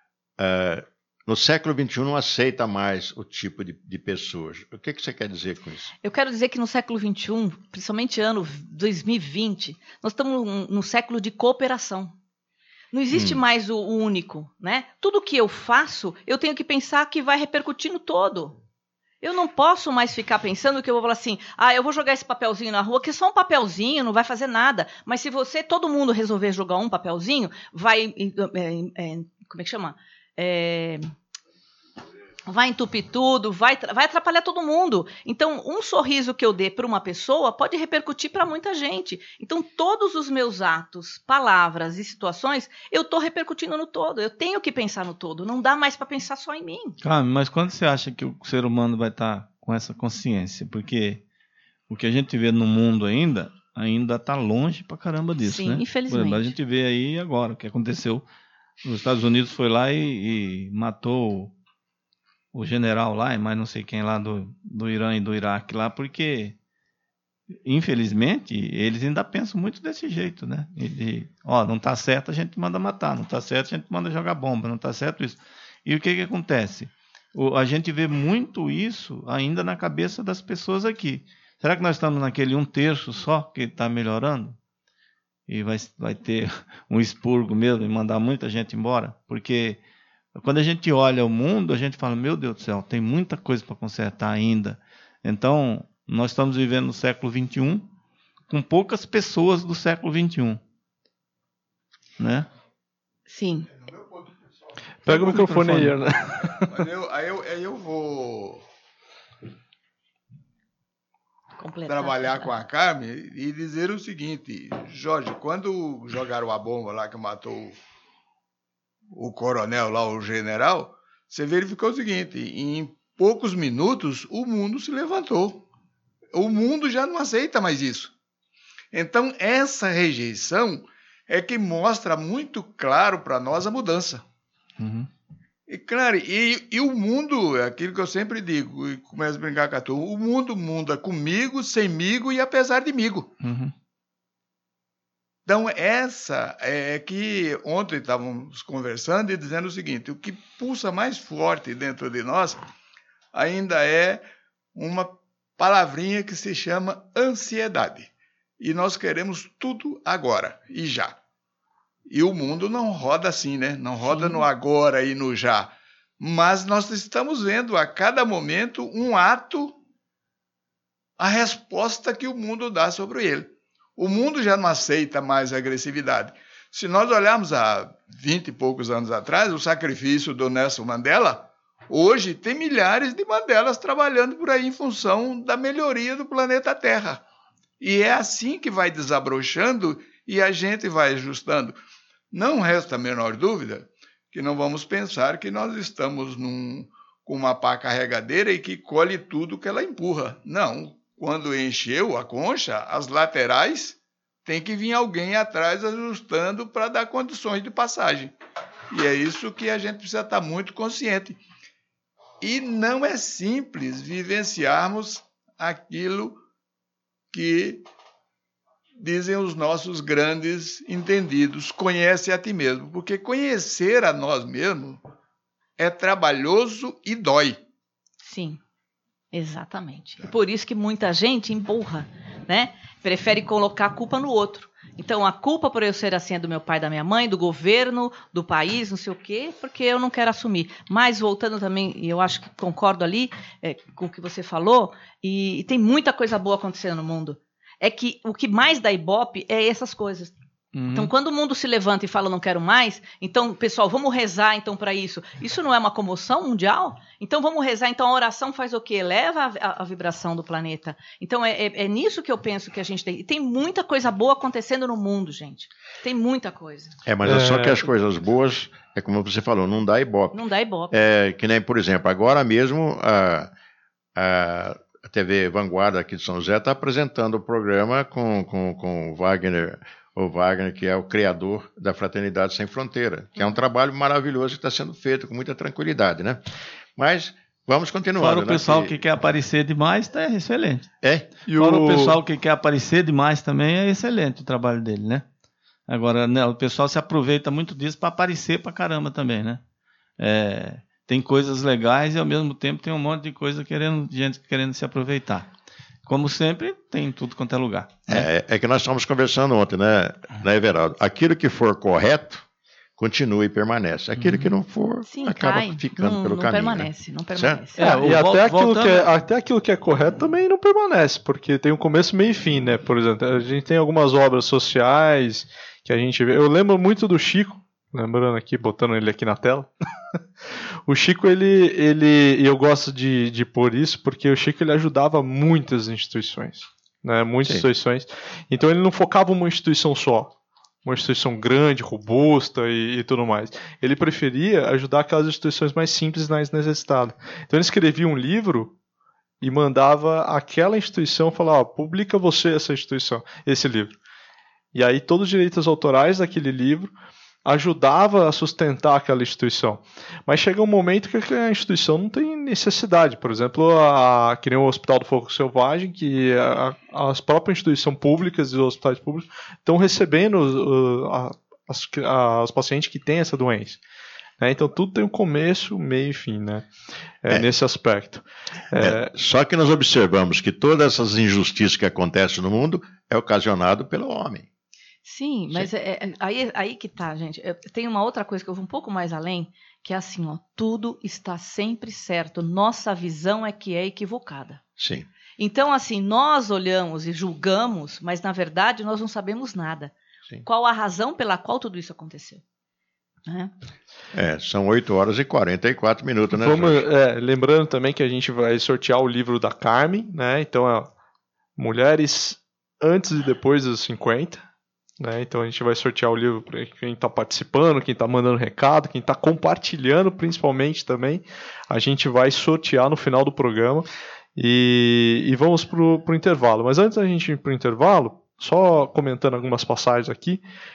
Uh, No século vinte e um não aceita mais o tipo de, de pessoas. O que, que você quer dizer com isso? Eu quero dizer que no século vinte e um, principalmente ano dois mil e vinte, nós estamos num, num século de cooperação. Não existe hum. mais o, o único, né? Tudo que eu faço, eu tenho que pensar que vai repercutir no todo. Eu não posso mais ficar pensando que eu vou falar assim, ah, eu vou jogar esse papelzinho na rua, que é só um papelzinho, não vai fazer nada. Mas se você, todo mundo resolver jogar um papelzinho, vai, é, é, como é que chama? É, vai entupir tudo, vai, vai atrapalhar todo mundo. Então, um sorriso que eu dê para uma pessoa pode repercutir para muita gente. Então, todos os meus atos, palavras e situações, eu estou repercutindo no todo. Eu tenho que pensar no todo. Não dá mais para pensar só em mim. Ah, mas quando você acha que o ser humano vai estar com essa consciência? Porque o que a gente vê no mundo ainda, ainda está longe pra caramba disso, Sim, né? infelizmente. Exemplo, a gente vê aí agora o que aconteceu. Os Estados Unidos foi lá e, e matou o general lá, e mais não sei quem lá do, do Irã e do Iraque lá, porque infelizmente, eles ainda pensam muito desse jeito, né? Ele, ó, não tá certo, a gente manda matar, não tá certo, a gente manda jogar bomba, não tá certo isso. E o que que acontece? O, a gente vê muito isso ainda na cabeça das pessoas aqui. Será que nós estamos naquele um terço só que está melhorando? E vai, vai ter um expurgo mesmo e mandar muita gente embora? Porque quando a gente olha o mundo, a gente fala, meu Deus do céu, tem muita coisa para consertar ainda. Então, nós estamos vivendo no século vinte e um com poucas pessoas do século vinte e um. Né? Sim. Pega o microfone aí, né? Mas eu, aí, eu, aí eu vou Completar. trabalhar com a Carmen e dizer o seguinte, Jorge, quando jogaram a bomba lá que matou o coronel lá, o general, você verificou o seguinte, em poucos minutos o mundo se levantou. O mundo já não aceita mais isso. Então, essa rejeição é que mostra muito claro para nós a mudança. Uhum. E, claro, e, e o mundo, é aquilo que eu sempre digo, e começo a brincar com a turma, o mundo muda comigo, semigo e apesar de migo. Uhum. Então, essa é que ontem estávamos conversando e dizendo o seguinte, o que pulsa mais forte dentro de nós ainda é uma palavrinha que se chama ansiedade. E nós queremos tudo agora e já. E o mundo não roda assim, né? Não roda Sim. no agora e no já. Mas nós estamos vendo a cada momento um ato, a resposta que o mundo dá sobre ele. O mundo já não aceita mais a agressividade. Se nós olharmos há vinte e poucos anos atrás, o sacrifício do Nelson Mandela, hoje tem milhares de Mandelas trabalhando por aí em função da melhoria do planeta Terra. E é assim que vai desabrochando e a gente vai ajustando. Não resta a menor dúvida que não vamos pensar que nós estamos num, com uma pá carregadeira e que colhe tudo que ela empurra. Não. Quando encheu a concha, as laterais tem que vir alguém atrás ajustando para dar condições de passagem. E é isso que a gente precisa estar muito consciente. E não é simples vivenciarmos aquilo que dizem os nossos grandes entendidos, conhece a ti mesmo, porque conhecer a nós mesmos é trabalhoso e dói. Sim, exatamente. E por isso que muita gente empurra, né? Prefere colocar a culpa no outro. Então, a culpa por eu ser assim é do meu pai, da minha mãe, do governo, do país, não sei o quê, porque eu não quero assumir. Mas, voltando também, e eu acho que concordo ali é, com o que você falou, e, e tem muita coisa boa acontecendo no mundo. É que o que mais dá ibope é essas coisas. Uhum. Então, quando o mundo se levanta e fala não quero mais, então, pessoal, vamos rezar então para isso. Isso não é uma comoção mundial? Então, vamos rezar. Então, a oração faz o quê? Eleva a, a, a vibração do planeta. Então, é, é, é nisso que eu penso que a gente tem. E tem muita coisa boa acontecendo no mundo, gente. Tem muita coisa. É, mas é, é só que as coisas boas, é como você falou, não dá ibope. Não dá ibope. É, que nem, por exemplo, agora mesmo a, a, a T V Vanguarda aqui de São José está apresentando o programa com, com, com o Wagner... o Wagner, que é o criador da Fraternidade Sem Fronteira, que é um trabalho maravilhoso que está sendo feito com muita tranquilidade, né? Mas vamos continuar. Fora o pessoal né? que... que quer aparecer demais, tá excelente. É? E Fora o... o pessoal que quer aparecer demais também, é excelente o trabalho dele, né? Agora, né, o pessoal se aproveita muito disso para aparecer pra caramba também, né? É, tem coisas legais e ao mesmo tempo tem um monte de coisa querendo, gente querendo se aproveitar. Como sempre, tem em tudo quanto é lugar. Né? É, é que nós estávamos conversando ontem, né, né, Everaldo? Aquilo que for correto, continua e permanece. Aquilo que não for, Sim, acaba cai. ficando não, pelo não caminho. Permanece, né? não permanece. É, É, e até aquilo, voltando... que é, até aquilo que é correto também não permanece, porque tem um começo, meio e fim, né? Por exemplo, a gente tem algumas obras sociais que a gente vê. Eu lembro muito do Chico, lembrando aqui, botando ele aqui na tela. O Chico, ele, ele, eu gosto de, de pôr isso porque o Chico ele ajudava muitas instituições, né? Muitas Sim. instituições. Então ele não focava uma instituição só, uma instituição grande, robusta e, e tudo mais. Ele preferia ajudar aquelas instituições mais simples e mais necessitadas. Então ele escrevia um livro e mandava aquela instituição falar, ó, publica você essa instituição, esse livro. E aí todos os direitos autorais daquele livro ajudava a sustentar aquela instituição. Mas chega um momento que a instituição não tem necessidade. Por exemplo, a, que nem o Hospital do Fogo Selvagem, que a, as próprias instituições públicas e os hospitais públicos estão recebendo uh, a, as, a, os pacientes que têm essa doença. Né? Então tudo tem um começo, meio e fim, né? É, é. Nesse aspecto. É... É, só que nós observamos que todas essas injustiças que acontecem no mundo é ocasionado pelo homem. Sim, mas é, é, aí, aí que tá, gente. Eu, tem uma outra coisa que eu vou um pouco mais além, que é assim, ó, tudo está sempre certo. Nossa visão é que é equivocada. Sim. Então, assim, nós olhamos e julgamos, mas na verdade nós não sabemos nada. Sim. Qual a razão pela qual tudo isso aconteceu? Né? É, são oito horas e quarenta e quatro minutos, né? Vamos, é, lembrando também que a gente vai sortear o livro da Carmen, né? Então, é, Mulheres Antes e Depois dos cinquenta. Né? Então a gente vai sortear o livro para quem está participando, quem está mandando recado, quem está compartilhando principalmente também. A gente vai sortear no final do programa e, e vamos para o intervalo. Mas antes da gente ir para o intervalo, só comentando algumas passagens aqui,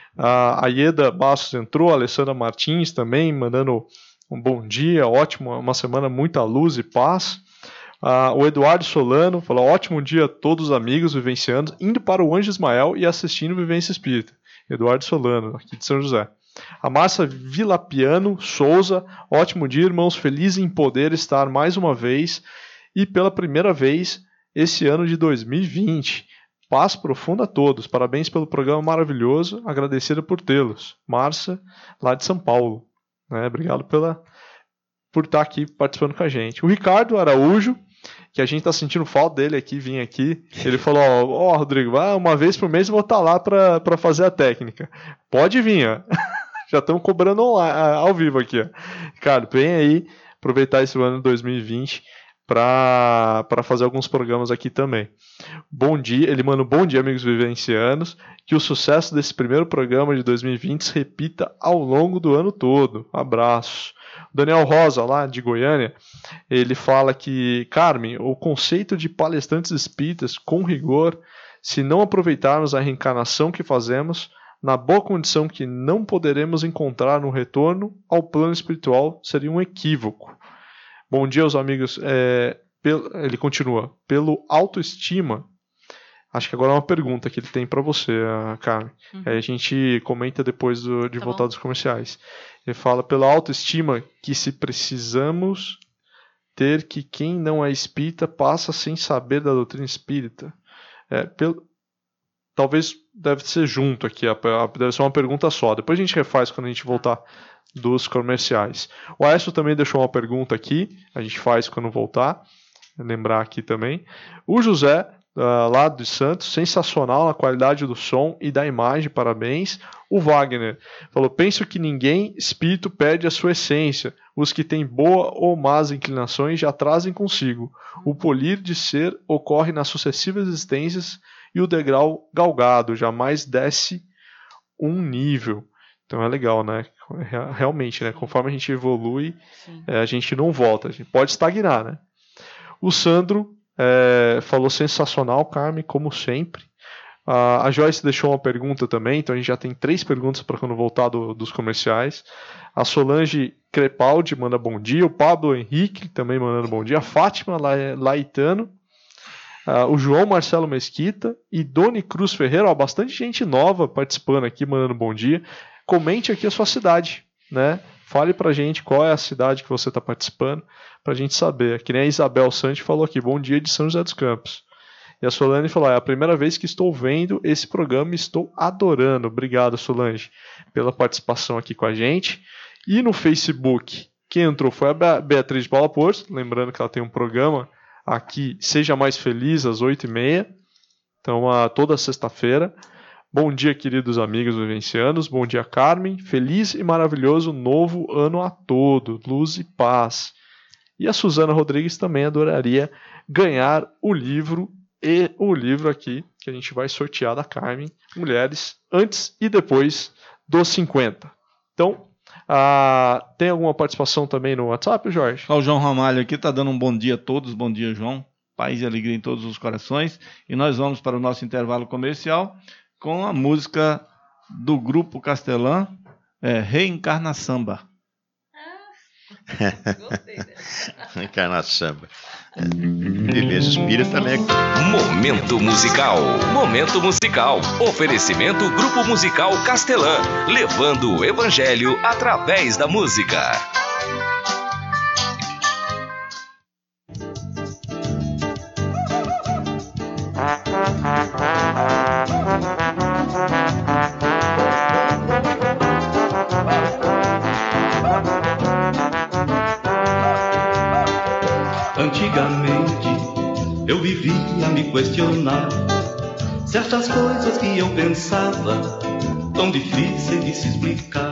a Ieda Bastos entrou, a Alessandra Martins também mandando um bom dia, ótimo, uma semana muita luz e paz. Uh, o Eduardo Solano falou: ótimo dia a todos os amigos vivenciando, indo para o Anjo Ismael e assistindo Vivência Espírita. Eduardo Solano, aqui de São José. A Márcia Vilapiano Souza: ótimo dia, irmãos, feliz em poder estar mais uma vez e pela primeira vez esse ano de dois mil e vinte. Paz profunda a todos, parabéns pelo programa maravilhoso, agradecida por tê-los. Márcia, lá de São Paulo. Né? Obrigado pela, por estar aqui participando com a gente. O Ricardo Araújo, que a gente tá sentindo falta dele aqui, vir aqui. Ele falou: ó, oh, Rodrigo, ah, uma vez por mês eu vou estar lá para pra fazer a técnica. Pode vir, ó. Já estamos cobrando online, ao vivo aqui, ó. Ricardo, vem aí aproveitar esse ano de dois mil e vinte para fazer alguns programas aqui também. Bom dia, ele manda um bom dia, amigos vivencianos. Que o sucesso desse primeiro programa de dois mil e vinte se repita ao longo do ano todo. Abraço. Daniel Rosa, lá de Goiânia, ele fala que, Carmen, o conceito de palestrantes espíritas, com rigor, se não aproveitarmos a reencarnação que fazemos, na boa condição que não poderemos encontrar no retorno ao plano espiritual, seria um equívoco. Bom dia aos amigos. É, pelo, ele continua. Pelo autoestima, acho que agora é uma pergunta que ele tem para você, Carmen. Uhum. Aí a gente comenta depois do, de tá voltar bom. Dos comerciais. Ele fala: pela autoestima que se precisamos ter que quem não é espírita passa sem saber da doutrina espírita. É, pelo, talvez deve ser junto aqui, a, a, deve ser uma pergunta só. Depois a gente refaz quando a gente voltar dos comerciais. O Aécio também deixou uma pergunta aqui, a gente faz quando voltar. Lembrar aqui também. O José, Uh, lá de Santos, sensacional na qualidade do som e da imagem, parabéns. O Wagner falou: penso que ninguém, espírito, perde a sua essência. Os que têm boa ou más inclinações já trazem consigo. O polir de ser ocorre nas sucessivas existências e o degrau galgado jamais desce um nível. Então é legal, né? Realmente, né? Conforme a gente evolui, é, a gente não volta, a gente pode estagnar, né? O Sandro É, falou: sensacional, Carmen, como sempre. Uh, a Joyce deixou uma pergunta também, então a gente já tem três perguntas para quando voltar do, dos comerciais. A Solange Crepaldi manda bom dia. O Pablo Henrique também mandando bom dia. A Fátima Laitano. Uh, o João Marcelo Mesquita e Doni Cruz Ferreira. Ó, bastante gente nova participando aqui, mandando bom dia. Comente aqui a sua cidade, né? Fale pra gente qual é a cidade que você está participando, pra gente saber. Que nem a Isabel Santos falou aqui: bom dia de São José dos Campos. E a Solange falou: é a primeira vez que estou vendo esse programa e estou adorando. Obrigado, Solange, pela participação aqui com a gente. E no Facebook, quem entrou foi a Beatriz de Paula Porto. Lembrando que ela tem um programa aqui, Seja Mais Feliz, às oito e meia. Então, toda sexta-feira. Bom dia, queridos amigos vivencianos. Bom dia, Carmen. Feliz e maravilhoso novo ano a todos. Luz e paz. E a Suzana Rodrigues também adoraria ganhar o livro e o livro aqui que a gente vai sortear da Carmen. Mulheres Antes e Depois dos cinquenta. Então, ah, tem alguma participação também no WhatsApp, Jorge? O João Ramalho aqui está dando um bom dia a todos. Bom dia, João. Paz e alegria em todos os corações. E nós vamos para o nosso intervalo comercial com a música do Grupo Castelã, É Reencarna Samba. Ah, gostei dessa. Reencarna Samba. É, Vivência Espírita também. Momento musical. Momento musical. Oferecimento Grupo Musical Castelã, levando o evangelho através da música. Antigamente eu vivia a me questionar certas coisas que eu pensava tão difíceis de se explicar.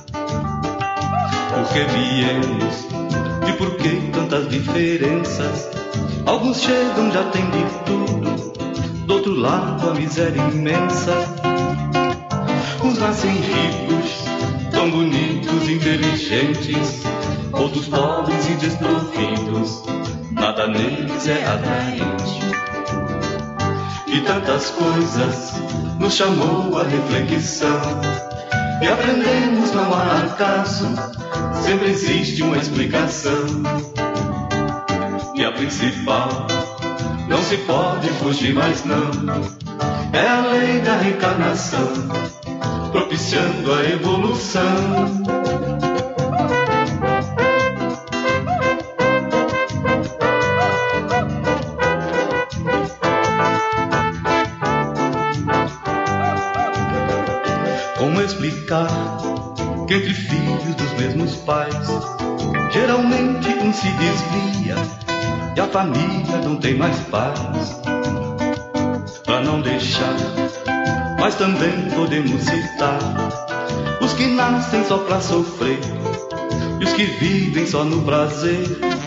Por que viemos e por que tantas diferenças? Alguns chegam, já tem de tudo, do outro lado a miséria imensa. Uns nascem ricos, tão bonitos, inteligentes, outros pobres e desprovidos, nada neles é atraente. E tantas coisas nos chamou a reflexão, e aprendemos não há acaso, sempre existe uma explicação. E a principal, não se pode fugir mais não, é a lei da reencarnação, propiciando a evolução. Como explicar que entre filhos dos mesmos pais, geralmente um se desvia e a família não tem mais paz? Pra não deixar, mas também podemos citar os que nascem só pra sofrer e os que vivem só no prazer.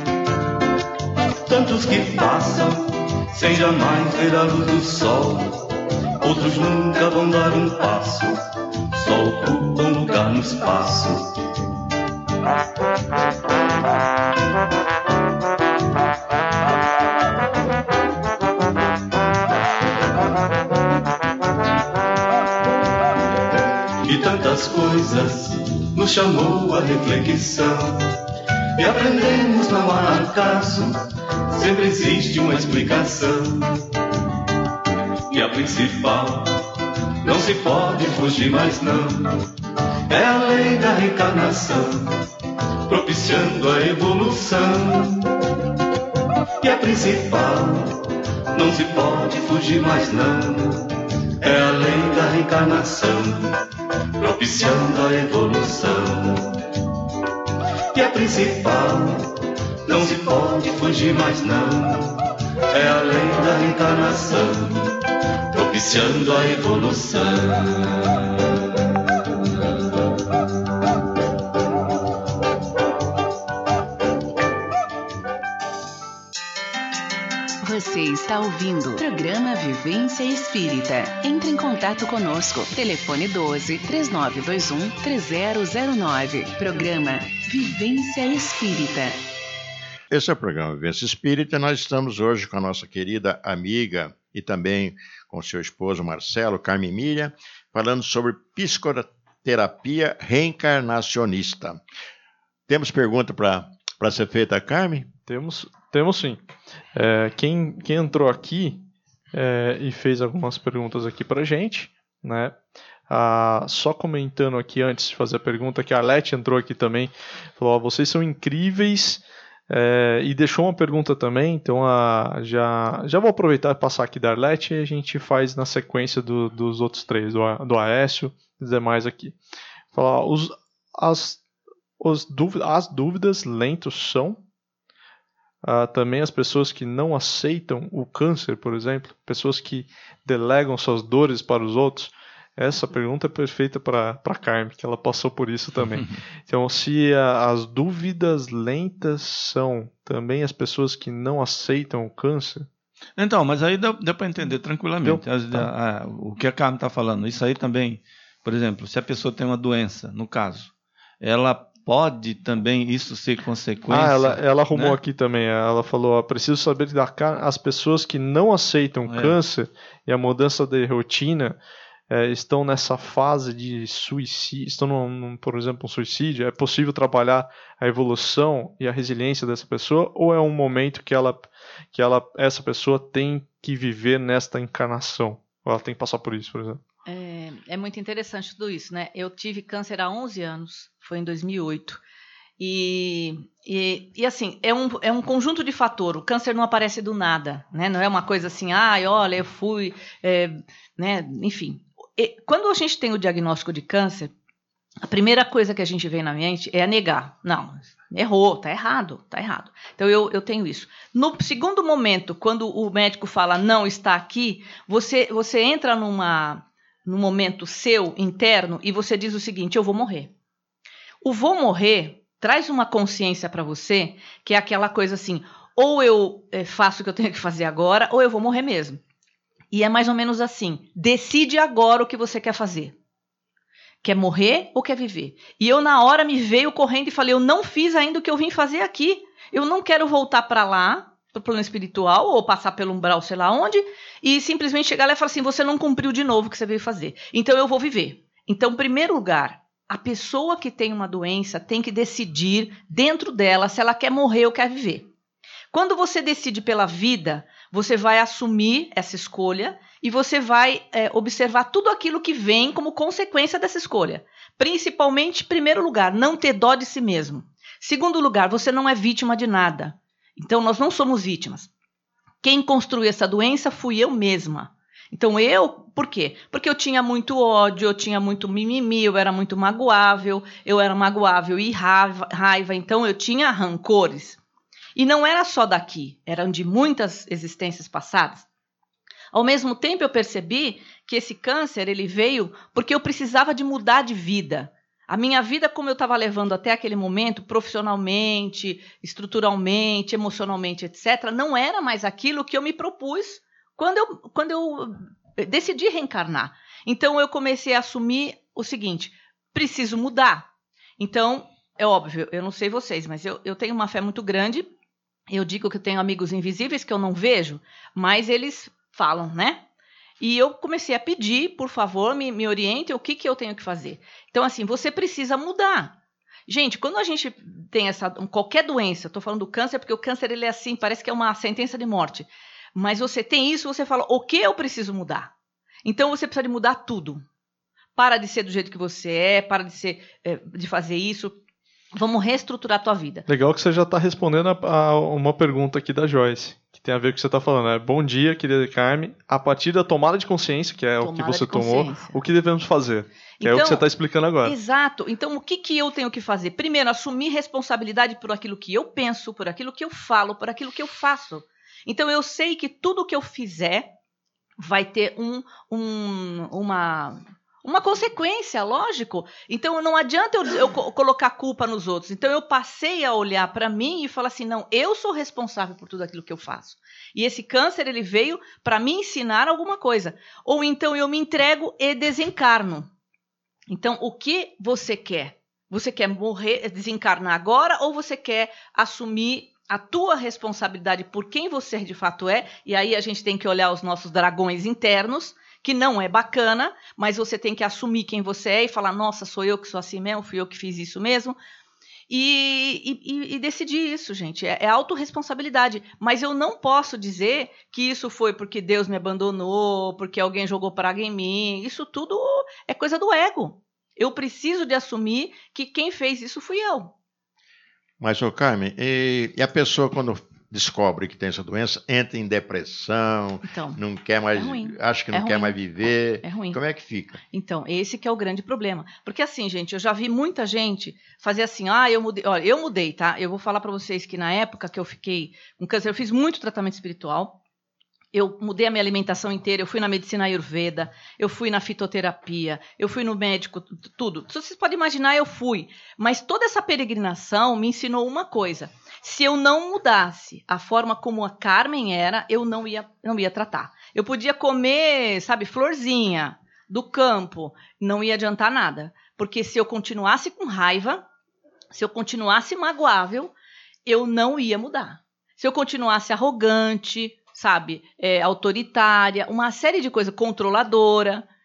Tantos que passam sem jamais ver a luz do sol, outros nunca vão dar um passo, só ocupam lugar no espaço. E tantas coisas nos chamou a reflexão, e aprendemos não há acaso, sempre existe uma explicação. E a principal, não se pode fugir mais não, é a lei da reencarnação, propiciando a evolução. E a principal, não se pode fugir mais não, é a lei da reencarnação, propiciando a evolução. E a principal, não se pode fugir mais não, é a lei da reencarnação, propiciando a evolução. Você está ouvindo o programa Vivência Espírita. Entre em contato conosco. Telefone doze, três nove dois um, três zero zero nove. Programa Vivência Espírita. Esse é o programa Vivência Espírita. Nós estamos hoje com a nossa querida amiga e também com seu esposo Marcelo, Carmen Miriam, falando sobre psicoterapia reencarnacionista. Temos pergunta para ser feita, Carmen? Temos, temos sim. É, quem, quem entrou aqui é, e fez algumas perguntas aqui para a gente, né? Ah, só comentando aqui antes de fazer a pergunta, que a Arlete entrou aqui também, falou, ó, vocês são incríveis, é, e deixou uma pergunta também, então a, já, já vou aproveitar e passar aqui da Arlete e a gente faz na sequência do, dos outros três, do, do Aécio e dos demais aqui. Falou, ó, os, as, os dúvidas, as dúvidas lentos são ah, também as pessoas que não aceitam o câncer, por exemplo, pessoas que delegam suas dores para os outros. Essa pergunta é perfeita para a Carmen, que ela passou por isso também. Então, se a, as dúvidas lentas são também as pessoas que não aceitam o câncer? Então, mas aí deu, deu para entender tranquilamente as, tá. a, a, o que a Carmen está falando. Isso aí também, por exemplo, se a pessoa tem uma doença, no caso, ela pode também isso ser consequência... Ah, ela, ela arrumou, né? Aqui também. Ela falou, ó, preciso saber da as pessoas que não aceitam É. câncer e a mudança de rotina... é, estão nessa fase de suicídio, estão, num, num, por exemplo, um suicídio, é possível trabalhar a evolução e a resiliência dessa pessoa, ou é um momento que, ela, que ela, essa pessoa tem que viver nesta encarnação? Ou ela tem que passar por isso, por exemplo? É, é muito interessante tudo isso, né? Eu tive câncer há onze anos, foi em dois mil e oito. E, e, e assim, é um, é um conjunto de fatores. O câncer não aparece do nada, né? Não é uma coisa assim, ah, olha, eu fui, é, né? Enfim. E, quando a gente tem o diagnóstico de câncer, a primeira coisa que a gente vê na mente é a negar. Não, errou, tá errado, tá errado. Então eu, eu tenho isso. No segundo momento, quando o médico fala não está aqui, você, você entra numa, num momento seu interno e você diz o seguinte: eu vou morrer. O vou morrer traz uma consciência para você que é aquela coisa assim, ou eu é, faço o que eu tenho que fazer agora, ou eu vou morrer mesmo. E é mais ou menos assim, decide agora o que você quer fazer. Quer morrer ou quer viver? E eu na hora me veio correndo e falei, eu não fiz ainda o que eu vim fazer aqui. Eu não quero voltar para lá, para o plano espiritual, ou passar pelo umbral, sei lá onde, e simplesmente chegar lá e falar assim, você não cumpriu de novo o que você veio fazer. Então eu vou viver. Então, em primeiro lugar, a pessoa que tem uma doença tem que decidir dentro dela se ela quer morrer ou quer viver. Quando você decide pela vida, você vai assumir essa escolha e você vai é, observar tudo aquilo que vem como consequência dessa escolha. Principalmente, em primeiro lugar, não ter dó de si mesmo. Segundo lugar, você não é vítima de nada. Então, nós não somos vítimas. Quem construiu essa doença fui eu mesma. Então eu, por quê? Porque eu tinha muito ódio, eu tinha muito mimimi, eu era muito magoável, eu era magoável e raiva, raiva, então eu tinha rancores. E não era só daqui, eram de muitas existências passadas. Ao mesmo tempo eu percebi que esse câncer ele veio porque eu precisava de mudar de vida. A minha vida, como eu estava levando até aquele momento, profissionalmente, estruturalmente, emocionalmente, etcétera, não era mais aquilo que eu me propus Quando eu, quando eu decidi reencarnar. Então, eu comecei a assumir o seguinte, preciso mudar. Então, é óbvio, eu não sei vocês, mas eu, eu tenho uma fé muito grande. Eu digo que eu tenho amigos invisíveis que eu não vejo, mas eles falam, né? E eu comecei a pedir, por favor, me, me orientem o que, que eu tenho que fazer. Então, assim, você precisa mudar. Gente, quando a gente tem essa, qualquer doença, eu estou falando do câncer, porque o câncer ele é assim, parece que é uma sentença de morte. Mas você tem isso, você fala, o que eu preciso mudar? Então você precisa de mudar tudo. Para de ser do jeito que você é, para de, ser, é, de fazer isso. Vamos reestruturar a tua vida. Legal que você já está respondendo a, a uma pergunta aqui da Joyce, que tem a ver com o que você está falando. Né? Bom dia, querida Carmen. A partir da tomada de consciência, que é tomada o que você tomou, o que devemos fazer? Que então, é o que você está explicando agora. Exato. Então, o que, que eu tenho que fazer? Primeiro, assumir responsabilidade por aquilo que eu penso, por aquilo que eu falo, por aquilo que eu faço. Então, eu sei que tudo que eu fizer vai ter um, um, uma, uma consequência, lógico. Então, não adianta eu, eu colocar culpa nos outros. Então, eu passei a olhar para mim e falar assim, não, eu sou responsável por tudo aquilo que eu faço. E esse câncer, ele veio para me ensinar alguma coisa. Ou então, eu me entrego e desencarno. Então, o que você quer? Você quer morrer, desencarnar agora ou você quer assumir a tua responsabilidade por quem você de fato é, e aí a gente tem que olhar os nossos dragões internos, que não é bacana, mas você tem que assumir quem você é e falar, nossa, sou eu que sou assim mesmo, fui eu que fiz isso mesmo, e, e, e decidir isso, gente, é, é autorresponsabilidade, mas eu não posso dizer que isso foi porque Deus me abandonou, porque alguém jogou praga em mim, isso tudo é coisa do ego, eu preciso de assumir que quem fez isso fui eu. Mas, ô Carmen, e, e a pessoa quando descobre que tem essa doença, entra em depressão, então, não quer mais, é acha que não é quer ruim. mais viver, é ruim. Como é que fica? Então, esse que é o grande problema. Porque assim, gente, eu já vi muita gente fazer assim, ah, eu mudei, olha, eu mudei, tá? Eu vou falar para vocês que na época que eu fiquei com câncer, eu fiz muito tratamento espiritual, eu mudei a minha alimentação inteira, eu fui na medicina Ayurveda, eu fui na fitoterapia, eu fui no médico, tudo. Vocês podem imaginar, eu fui. Mas toda essa peregrinação me ensinou uma coisa. Se eu não mudasse a forma como a Carmen era, eu não ia, não ia tratar. Eu podia comer, sabe, florzinha do campo, não ia adiantar nada. Porque se eu continuasse com raiva, se eu continuasse magoável, eu não ia mudar. Se eu continuasse arrogante, sabe, é, autoritária, uma série de coisas, controladora,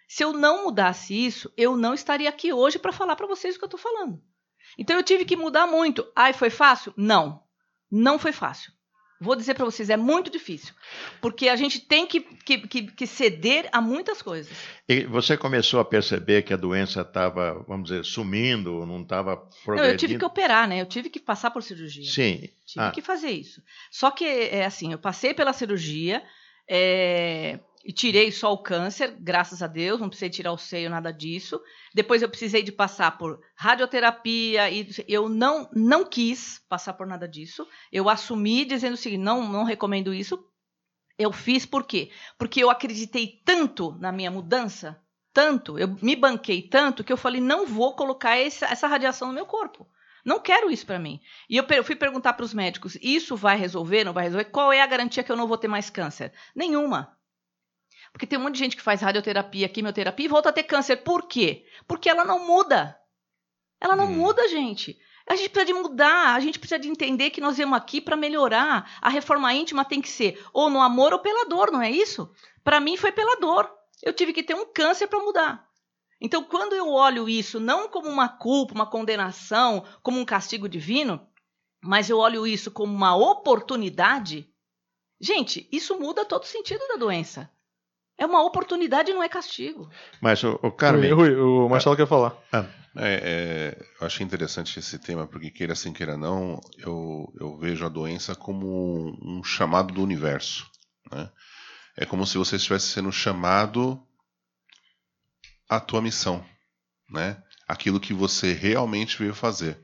Se eu não mudasse isso, eu não estaria aqui hoje para falar para vocês o que eu estou falando. Então eu tive que mudar muito. Ai, foi fácil? Não, não foi fácil. Vou dizer para vocês, é muito difícil, porque a gente tem que, que, que, que ceder a muitas coisas. E você começou a perceber que a doença estava, vamos dizer, sumindo, não estava progredindo? Não, eu tive que operar, né? Eu tive que passar por cirurgia. Sim. Tive ah. que fazer isso. Só que, é assim, eu passei pela cirurgia é, e tirei só o câncer, graças a Deus, não precisei tirar o seio, nada disso. Depois eu precisei de passar por radioterapia e eu não, não quis passar por nada disso. Eu assumi dizendo o seguinte, não, não recomendo isso. Eu fiz por quê? Porque eu acreditei tanto na minha mudança, tanto, eu me banquei tanto que eu falei, não vou colocar essa, essa radiação no meu corpo. Não quero isso para mim. E eu fui perguntar para os médicos, isso vai resolver, não vai resolver? Qual é a garantia que eu não vou ter mais câncer? Nenhuma. Porque tem um monte de gente que faz radioterapia, quimioterapia e volta a ter câncer. Por quê? Porque ela não muda. Ela não hum. muda, gente. A gente precisa de mudar, a gente precisa de entender que nós viemos aqui para melhorar. A reforma íntima tem que ser ou no amor ou pela dor, não é isso? Para mim foi pela dor. Eu tive que ter um câncer para mudar. Então, quando eu olho isso não como uma culpa, uma condenação, como um castigo divino, mas eu olho isso como uma oportunidade, gente, isso muda todo o sentido da doença. É uma oportunidade, não é castigo. Mas, o, o Carmen... Rui, o Marcelo ah, quer falar. Ah, é, é, eu achei interessante esse tema, porque queira sim, queira não, eu, eu vejo a doença como um, um chamado do universo. Né? É como se você estivesse sendo chamado à tua missão. Né? Aquilo que você realmente veio fazer.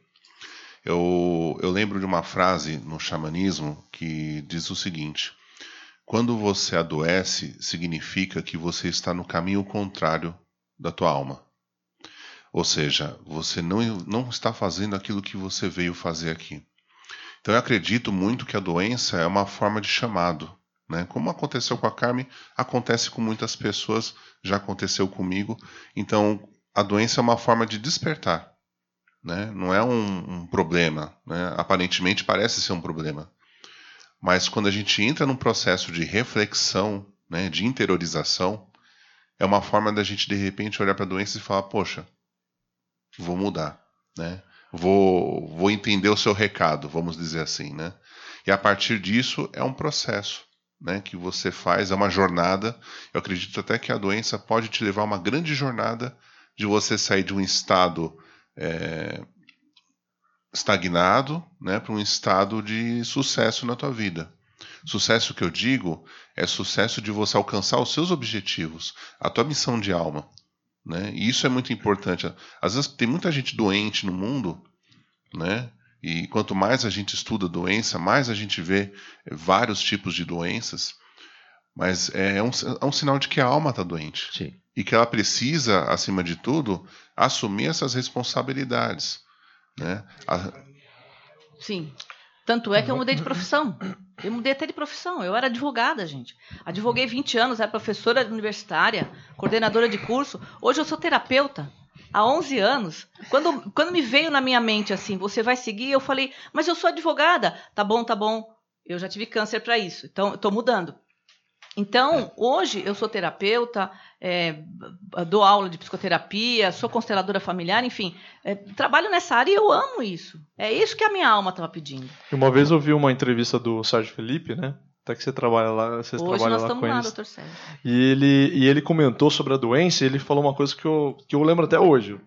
Eu, eu lembro de uma frase no xamanismo que diz o seguinte... Quando você adoece, significa que você está no caminho contrário da tua alma. Ou seja, você não, não está fazendo aquilo que você veio fazer aqui. Então eu acredito muito que a doença é uma forma de chamado. Né? Como aconteceu com a Carmen, acontece com muitas pessoas, já aconteceu comigo. Então a doença é uma forma de despertar. Né? Não é um, um problema. Né? Aparentemente parece ser um problema. Mas quando a gente entra num processo de reflexão, né, de interiorização, é uma forma da gente, de repente, olhar para a doença e falar, poxa, vou mudar, né? vou, vou entender o seu recado, vamos dizer assim. Né? E a partir disso é um processo, né, que você faz, é uma jornada. Eu acredito até que a doença pode te levar a uma grande jornada de você sair de um estado... É, estagnado, né, para um estado de sucesso na tua vida. Sucesso que eu digo é sucesso de você alcançar os seus objetivos, a tua missão de alma. Né? E isso é muito importante. Às vezes tem muita gente doente no mundo, né? E quanto mais a gente estuda doença, mais a gente vê vários tipos de doenças, mas é um, é um sinal de que a alma está doente. Sim. E que ela precisa, acima de tudo, assumir essas responsabilidades. Né? A... Sim. Tanto é que eu mudei de profissão. Eu mudei até de profissão. Eu era advogada, gente. Advoguei vinte anos, era professora universitária, coordenadora de curso. Hoje eu sou terapeuta. Há onze anos. Quando, quando me veio na minha mente assim, você vai seguir? Eu falei, mas eu sou advogada. Tá bom, tá bom. Eu já tive câncer para isso. Então, eu estou mudando. Então, hoje eu sou terapeuta, é, dou aula de psicoterapia, sou consteladora familiar, enfim, é, trabalho nessa área e eu amo isso. É isso que a minha alma estava pedindo. Uma vez eu vi uma entrevista do Sérgio Felipe, né? Até que você trabalha lá, vocês hoje trabalham nós lá estamos com lá, eles. doutor Sérgio. E ele, e ele comentou sobre a doença e ele falou uma coisa que eu, que eu lembro até hoje.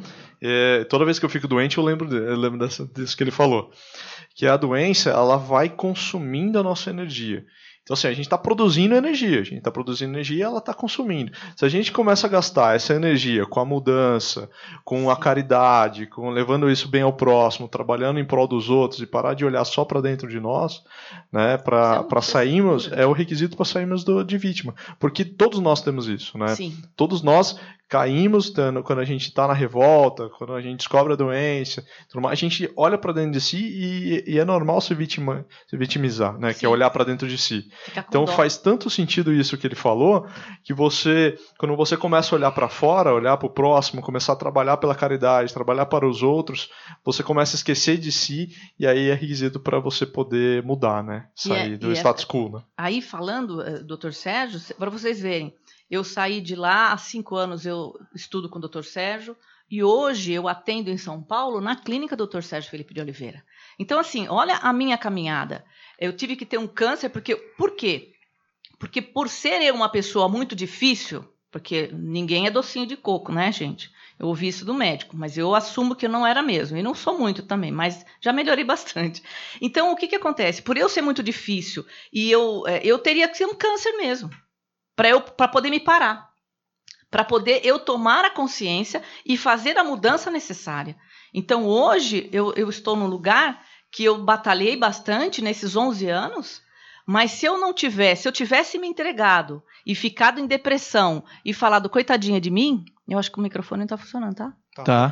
É, toda vez que eu fico doente eu lembro, de, eu lembro dessa, disso que ele falou. Que a doença, ela vai consumindo a nossa energia. Então, assim, a gente está produzindo energia, a gente está produzindo energia e ela está consumindo. Se a gente começa a gastar essa energia com a mudança, com a caridade, com levando isso bem ao próximo, trabalhando em prol dos outros e parar de olhar só para dentro de nós, né, para sairmos, é o requisito para sairmos do, de vítima. Porque todos nós temos isso, né? Sim. Todos nós caímos quando a gente está na revolta, quando a gente descobre a doença, a gente olha para dentro de si e, e é normal se, vitima, se vitimizar, né? Que é olhar para dentro de si. Então dó. Faz tanto sentido isso que ele falou, que você, quando você começa a olhar para fora, olhar para o próximo, começar a trabalhar pela caridade, trabalhar para os outros, você começa a esquecer de si e aí é requisito para você poder mudar, né? Sair é, do status quo. Né? Aí falando, doutor Sérgio, para vocês verem, Eu saí de lá, há cinco anos eu estudo com o doutor Sérgio, e hoje eu atendo em São Paulo na clínica doutor Sérgio Felipe de Oliveira. Então, assim, olha a minha caminhada. Eu tive que ter um câncer, porque... Por quê? Porque por ser eu uma pessoa muito difícil, porque ninguém é docinho de coco, né, gente? Eu ouvi isso do médico, mas eu assumo que eu não era mesmo. E não sou muito também, mas já melhorei bastante. Então, o que, que acontece? Por eu ser muito difícil, e eu, eu teria que ser um câncer mesmo, para poder me parar. Para poder eu tomar a consciência e fazer a mudança necessária. Então, hoje, eu, eu estou num lugar que eu batalhei bastante nesses onze anos, mas se eu não tivesse, se eu tivesse me entregado e ficado em depressão e falado coitadinha de mim, eu acho que o microfone não está funcionando, tá? Tá.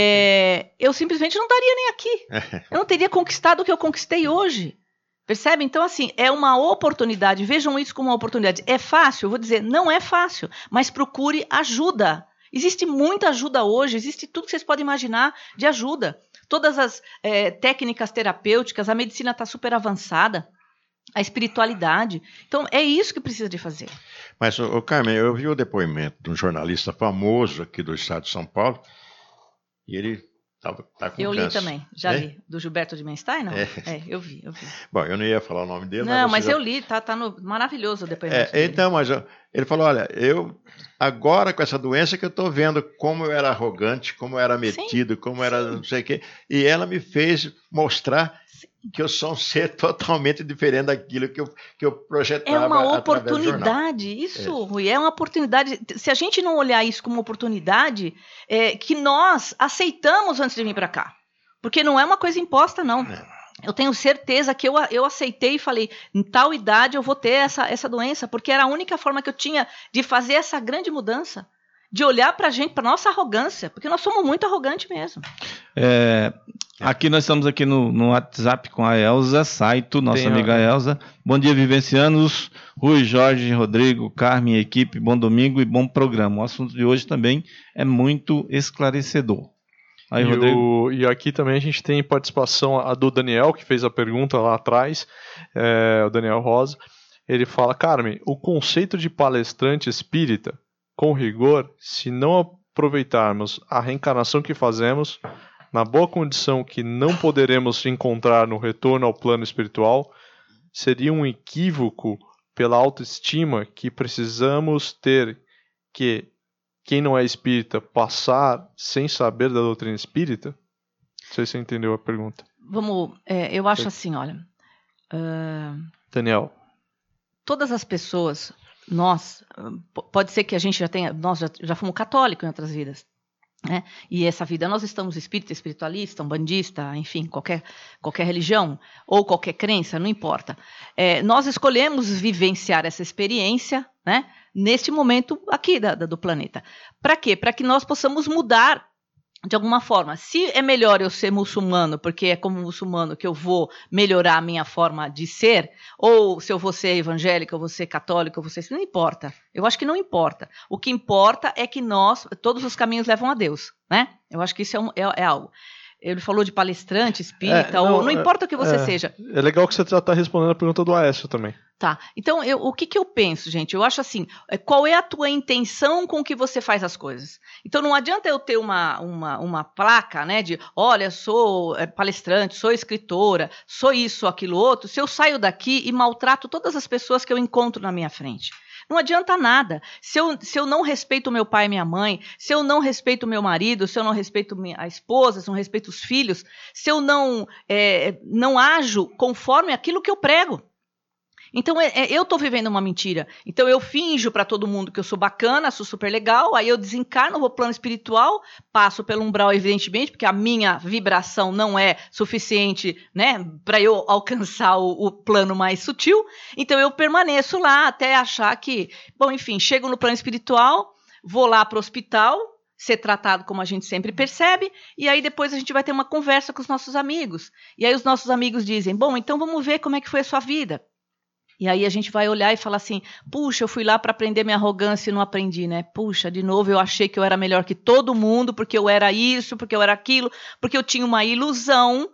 É, eu simplesmente não estaria nem aqui. Eu não teria conquistado o que eu conquistei hoje. Percebe? Então, assim, é uma oportunidade. Vejam isso como uma oportunidade. É fácil? Eu vou dizer, não é fácil, mas procure ajuda. Existe muita ajuda hoje, existe tudo que vocês podem imaginar de ajuda. Todas as é, técnicas terapêuticas, a medicina está super avançada. A espiritualidade. Então, é isso que precisa de fazer. Mas, ô, Carmen, eu vi o depoimento de um jornalista famoso aqui do estado de São Paulo, e ele estava tá com Eu câncer. li também, já é? li. Do Gilberto de Menstein, não? É. é, eu vi, eu vi. Bom, eu não ia falar o nome dele. Não, mas, mas já... eu li, tá, tá no, maravilhoso o depoimento é, dele. Então, mas eu, ele falou, olha, eu agora com essa doença que eu estou vendo como eu era arrogante, como eu era metido, sim, como eu era sim. não sei o quê, e ela me fez mostrar sim. que eu sou um ser totalmente diferente daquilo que eu, que eu projetava. É uma oportunidade, isso, é. Rui, é uma oportunidade. Se a gente não olhar isso como oportunidade, é, que nós aceitamos antes de vir para cá. Porque não é uma coisa imposta, não. É. Eu tenho certeza que eu, eu aceitei e falei, em tal idade eu vou ter essa, essa doença, porque era a única forma que eu tinha de fazer essa grande mudança, de olhar para a gente, para nossa arrogância, porque nós somos muito arrogantes mesmo. É, aqui nós estamos aqui no, no WhatsApp com a Elza Saito, nossa Tem amiga a... Elza. Bom dia, vivencianos. Rui, Jorge, Rodrigo, Carmen, equipe, bom domingo e bom programa. O assunto de hoje também é muito esclarecedor. Aí, e, o, e aqui também a gente tem participação a do Daniel, que fez a pergunta lá atrás, é, o Daniel Rosa. Ele fala, Carmen, o conceito de palestrante espírita, com rigor, se não aproveitarmos a reencarnação que fazemos, na boa condição que não poderemos encontrar no retorno ao plano espiritual, seria um equívoco pela autoestima que precisamos ter que quem não é espírita passar sem saber da doutrina espírita? Não sei se você entendeu a pergunta. Vamos, é, eu acho assim, olha... Uh, Daniel. Todas as pessoas, nós, pode ser que a gente já tenha... Nós já, já fomos católicos em outras vidas. Né? E essa vida nós estamos espírita, espiritualista, umbandista, enfim, qualquer, qualquer religião ou qualquer crença, não importa. É, nós escolhemos vivenciar essa experiência, né, neste momento aqui da, da, do planeta. Para quê? Para que nós possamos mudar de alguma forma. Se é melhor eu ser muçulmano, porque é como muçulmano que eu vou melhorar a minha forma de ser, ou se eu vou ser evangélica, eu vou ser católica, eu vou ser... Não importa. Eu acho que não importa. O que importa é que nós, todos os caminhos levam a Deus, né? Eu acho que isso é, um, é, é algo. Ele falou de palestrante, espírita, é, não, ou não importa é, o que você é, seja. É legal que você já está respondendo a pergunta do Aécio também. Tá, então eu, o que, que eu penso, gente? Eu acho assim, qual é a tua intenção com que você faz as coisas? Então não adianta eu ter uma, uma, uma placa, né, de olha, sou palestrante, sou escritora, sou isso, aquilo, outro, se eu saio daqui e maltrato todas as pessoas que eu encontro na minha frente. Não adianta nada. Se eu, se eu não respeito meu pai e minha mãe, se eu não respeito meu marido, se eu não respeito minha, a esposa, se eu não respeito os filhos, se eu não, é, não ajo conforme aquilo que eu prego. Então, é, é, eu estou vivendo uma mentira. Então, eu finjo para todo mundo que eu sou bacana, sou super legal, aí eu desencarno, vou para o plano espiritual, passo pelo umbral, evidentemente, porque a minha vibração não é suficiente, né, para eu alcançar o, o plano mais sutil. Então, eu permaneço lá até achar que... Bom, enfim, chego no plano espiritual, vou lá para o hospital, ser tratado como a gente sempre percebe, e aí depois a gente vai ter uma conversa com os nossos amigos. E aí os nossos amigos dizem, bom, então vamos ver como é que foi a sua vida. E aí a gente vai olhar e falar assim, puxa, eu fui lá para aprender minha arrogância e não aprendi, né? Puxa, de novo eu achei que eu era melhor que todo mundo, porque eu era isso, porque eu era aquilo, porque eu tinha uma ilusão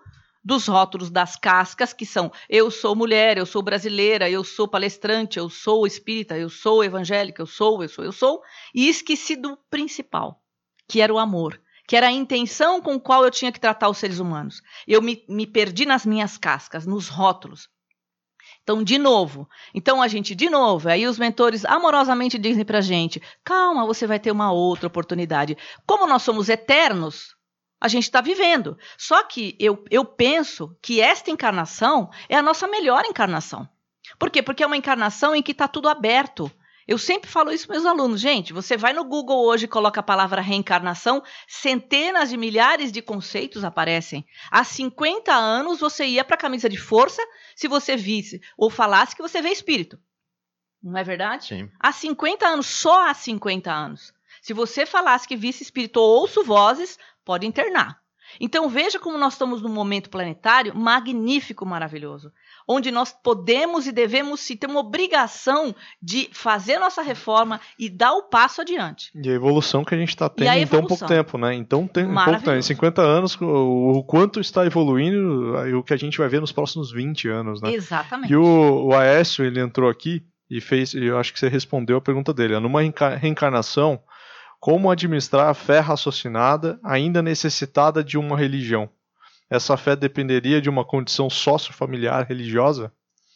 dos rótulos das cascas, que são eu sou mulher, eu sou brasileira, eu sou palestrante, eu sou espírita, eu sou evangélica, eu sou, eu sou, eu sou, e esqueci do principal, que era o amor, que era a intenção com qual eu tinha que tratar os seres humanos. Eu me, me perdi nas minhas cascas, nos rótulos. Então, de novo, então a gente, de novo, aí os mentores amorosamente dizem pra gente, calma, você vai ter uma outra oportunidade. Como nós somos eternos, a gente está vivendo. Só que eu, eu penso que esta encarnação é a nossa melhor encarnação. Por quê? Porque é uma encarnação em que está tudo aberto. Eu sempre falo isso para meus alunos. Gente, você vai no Google hoje e coloca a palavra reencarnação, centenas de milhares de conceitos aparecem. Há cinquenta anos você ia para a camisa de força se você visse ou falasse que você vê espírito. Não é verdade? Sim. Há cinquenta anos, só há cinquenta anos. Se você falasse que visse espírito ou ouço vozes, pode internar. Então veja como nós estamos num momento planetário magnífico, maravilhoso, onde nós podemos e devemos sim ter uma obrigação de fazer nossa reforma e dar o passo adiante. E a evolução que a gente está tendo em tão pouco tempo, né? Em tão tem, pouco tempo, em cinquenta anos, o, o quanto está evoluindo, o que a gente vai ver nos próximos vinte anos, né? Exatamente. E o, o Aécio, ele entrou aqui e fez, eu acho que você respondeu a pergunta dele, numa reencarnação, como administrar a fé raciocinada, ainda necessitada de uma religião? Essa fé dependeria de uma condição sociofamiliar religiosa?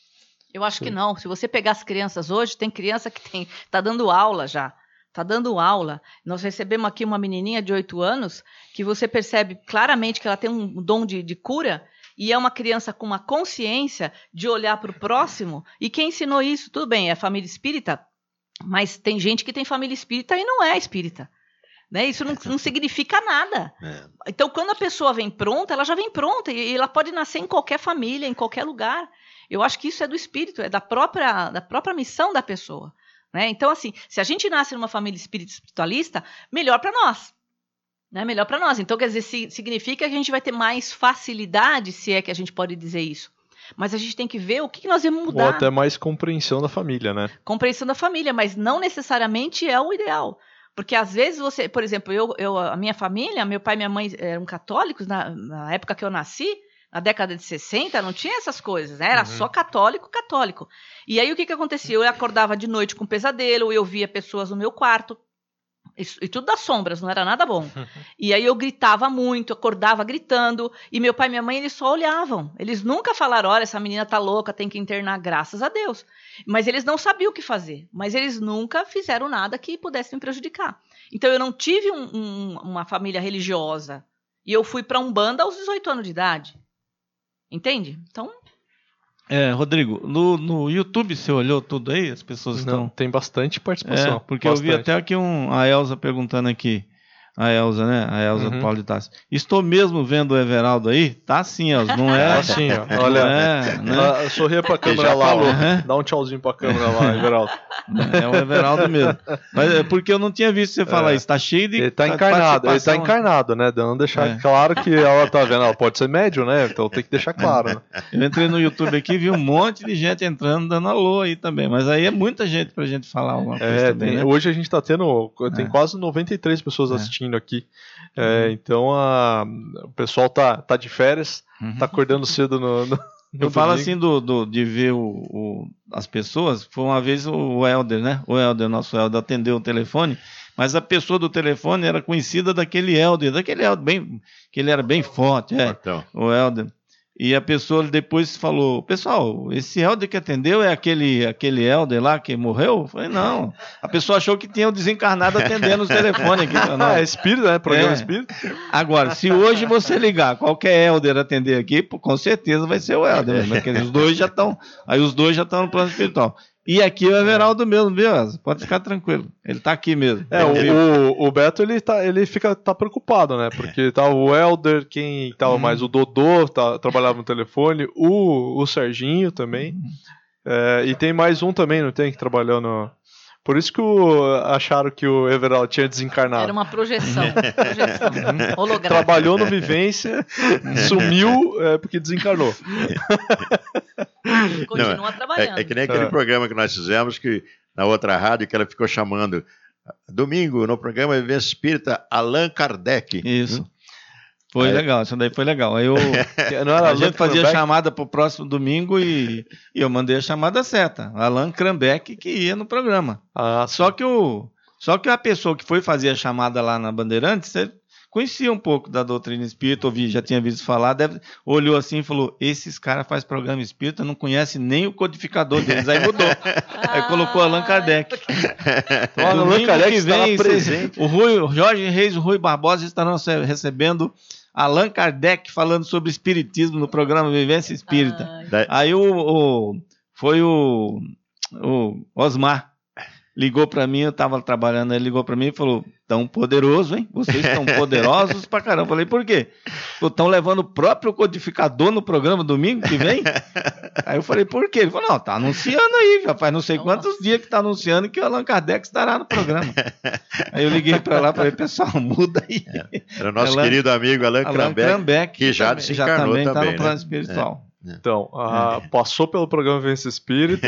Eu acho Sim. que não. Se você pegar as crianças hoje, tem criança que tem, tá dando aula já. Tá dando aula. Nós recebemos aqui uma menininha de oito anos que você percebe claramente que ela tem um dom de, de cura e é uma criança com uma consciência de olhar para o próximo. E quem ensinou isso? Tudo bem, é a família espírita, mas tem gente que tem família espírita e não é espírita. Né? Isso não, não significa nada. É. Então, quando a pessoa vem pronta, ela já vem pronta. E ela pode nascer em qualquer família, em qualquer lugar. Eu acho que isso é do espírito, é da própria, da própria missão da pessoa. Né? Então, assim, se a gente nasce numa família espírita espiritualista, melhor para nós. Né? Melhor para nós. Então, quer dizer, significa que a gente vai ter mais facilidade, se é que a gente pode dizer isso. Mas a gente tem que ver o que nós vamos mudar. Ou até mais compreensão da família, né? Compreensão da família, mas não necessariamente é o ideal. Porque às vezes você, por exemplo, eu, eu, a minha família, meu pai e minha mãe eram católicos na, na época que eu nasci, na década de sessenta, não tinha essas coisas, né? Era uhum. só católico, católico. E aí o que que acontecia? Eu acordava de noite com pesadelo, eu via pessoas no meu quarto, Isso, e tudo das sombras, não era nada bom. E aí eu gritava muito, acordava gritando, e meu pai e minha mãe, eles só olhavam. Eles nunca falaram, olha, essa menina tá louca, tem que internar, graças a Deus. Mas eles não sabiam o que fazer. Mas eles nunca fizeram nada que pudesse me prejudicar. Então eu não tive um, um, uma família religiosa. E eu fui para Umbanda aos dezoito anos de idade. Entende? Então... É, Rodrigo, no, no YouTube você olhou tudo aí? As pessoas estão... Não, tem bastante participação. É, porque bastante. eu vi até aqui um, a Elza perguntando aqui. A Elza, né? A Elza uhum. Paulo de Tassi. Estou mesmo vendo o Everaldo aí? Tá sim, Elza, não é? Tá sim, ó. Olha, é, né? Sorria pra câmera lá, uhum. Dá um tchauzinho pra câmera lá, Everaldo. É o Everaldo mesmo. Mas é porque eu não tinha visto você falar é. isso. Tá cheio de. Ele tá encarnado, ele tá encarnado, né? Dando deixar é. claro que ela tá vendo, ela pode ser médium, né? Então tem que deixar claro. Né? Eu entrei no YouTube aqui e vi um monte de gente entrando, dando alô aí também. Mas aí é muita gente pra gente falar alguma coisa. É, também, tem, né? Hoje a gente tá tendo. Tem é. quase noventa e três pessoas assistindo aqui. É, uhum. Então a, o pessoal tá, tá de férias, uhum. tá acordando cedo no. no Eu no falo assim do, do, de ver o, o, as pessoas. Foi uma vez o Helder, né? O Helder, nosso Helder, atendeu o telefone, mas a pessoa do telefone era conhecida daquele Helder, daquele Helder bem, que ele era bem forte, é, então. O Helder. E a pessoa depois falou, pessoal, esse Helder que atendeu é aquele, aquele Helder lá que morreu? Eu falei, não. A pessoa achou que tinha o desencarnado atendendo os telefones aqui. Ah, é espírito, né? Programa é. espírito. Agora, se hoje você ligar, qualquer Helder atender aqui, com certeza vai ser o Helder. Porque os dois já estão, aí os dois já estão no plano espiritual. E aqui o Everaldo mesmo, viu? Pode ficar tranquilo. Ele tá aqui mesmo. É, o, o, o Beto, ele, tá, ele fica, tá preocupado, né? Porque tá o Helder, quem tava uhum. mais, o Dodô, tá, trabalhava no telefone, o, o Serginho também. Uhum. É, e tem mais um também, não tem? Que trabalhou no... Por isso que o, acharam que o Everaldo tinha desencarnado. Era uma projeção. projeção. Holográfica. Trabalhou no Vivência, sumiu é, porque desencarnou. Continua Não, trabalhando. É, é que nem aquele é. programa que nós fizemos que, na outra rádio, que ela ficou chamando domingo no programa Vivência Espírita Allan Kardec. Isso. Foi Aí- legal, isso daí foi legal. Aí eu, Não era a gente Allan fazia Kardec? chamada pro próximo domingo e, e eu mandei a chamada certa. Allan Kardec que ia no programa. Ah, Só que, o, só que a pessoa que foi fazer a chamada lá na Bandeirantes, ele conhecia um pouco da doutrina espírita, ouvi, já tinha visto falar, deve, olhou assim e falou, esses caras fazem programa espírita, não conhece nem o codificador deles. Aí mudou. Aí colocou Allan Kardec. Então, Allan Domingo Kardec que estará vem, presente. o, Rui, o Jorge Reis e o Rui Barbosa estarão se- recebendo Allan Kardec falando sobre espiritismo no programa Vivência Espírita. Ai. Da- Aí o, o- foi o, o Osmar ligou pra mim, eu tava trabalhando, ele ligou pra mim e falou, tão poderoso, hein? Vocês estão poderosos pra caramba. Eu falei, por quê? Estão levando o próprio codificador no programa domingo que vem? Aí eu falei, por quê? Ele falou, não, tá anunciando aí, já faz não sei quantos Nossa. dias que tá anunciando que o Allan Kardec estará no programa. Aí eu liguei pra lá e falei, pessoal, muda aí. Era o nosso Allan- querido amigo Allan Allan Kardec. Kardec, que já também- desencarnou também tá também, no plano né? espiritual. Então, ah, passou pelo programa Vivência Espírita.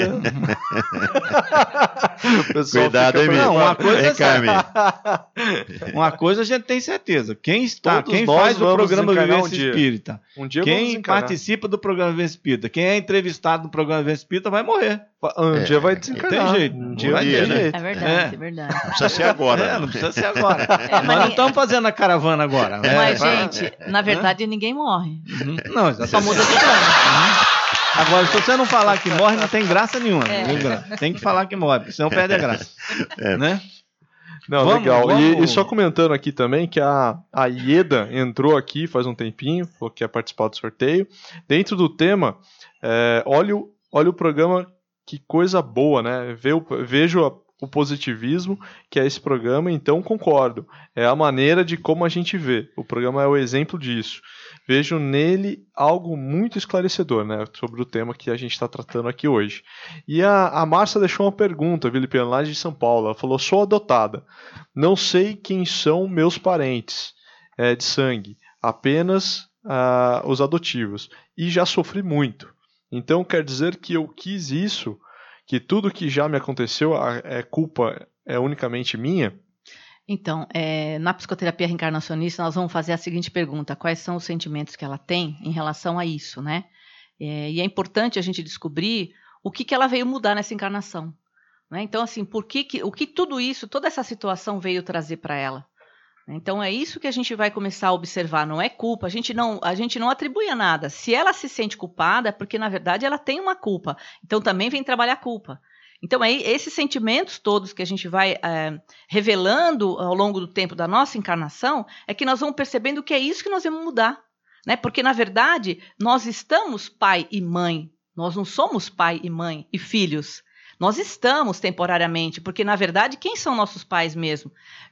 O pessoal Cuidado, fica hein, Não, uma Mito? coisa Vem é cá, certa. Mito. Uma coisa a gente tem certeza. Quem, está, Todos quem nós faz o vamos programa desencarnar um Vivência dia. Espírita, Um dia vamos quem encarar. participa do programa Vivência Espírita, quem é entrevistado no programa Vivência Espírita vai morrer. Um É, dia vai não desencarnar. tem jeito. Um dia Um vai dia, ter né? jeito. É verdade, É. é, verdade. Não precisa ser agora. É, né? não precisa ser agora. mas Nós não ni- estamos fazendo a caravana agora. É, Mas, vai- gente, na verdade, ninguém morre. Uhum. Não, exatamente. Só muda de plano. Agora, se você não falar que morre, não tem graça nenhuma. É. Viu, Gra? Tem que falar que morre, porque senão perde a graça. É. Né? Não, Vamos, legal. E- vamos. E, só comentando aqui também que a, a Ieda entrou aqui faz um tempinho, falou que quer participar do sorteio. Dentro do tema, é, olha, o, olha o programa, que coisa boa, né? Ve o- vejo a- o positivismo que é esse programa, então concordo. É a maneira de como a gente vê. O programa é o exemplo disso. Vejo nele algo muito esclarecedor, né, sobre o tema que a gente está tratando aqui hoje. E a, a Márcia deixou uma pergunta, Filipiana, lá de São Paulo. Ela falou, sou adotada. Não sei quem são meus parentes é, de sangue, apenas ah, os adotivos. E já sofri muito. Então quer dizer que eu quis isso, que tudo que já me aconteceu, a, é culpa é unicamente minha? Então, é, na psicoterapia reencarnacionista, nós vamos fazer a seguinte pergunta: quais são os sentimentos que ela tem em relação a isso, né? É, e é importante a gente descobrir o que, que ela veio mudar nessa encarnação. Né? Então, assim, por que que, o que tudo isso, toda essa situação veio trazer para ela? Então, é isso que a gente vai começar a observar, não é culpa, a gente não, a gente não atribui a nada. Se ela se sente culpada, é porque, na verdade, ela tem uma culpa. Então, também vem trabalhar a culpa. Então, aí, esses sentimentos todos que a gente vai é, revelando ao longo do tempo da nossa encarnação, é que nós vamos percebendo que é isso que nós vamos mudar. Né? Porque, na verdade, nós estamos pai e mãe. Nós não somos pai e mãe e filhos. Nós estamos temporariamente, porque, na verdade, quem são nossos pais mesmo?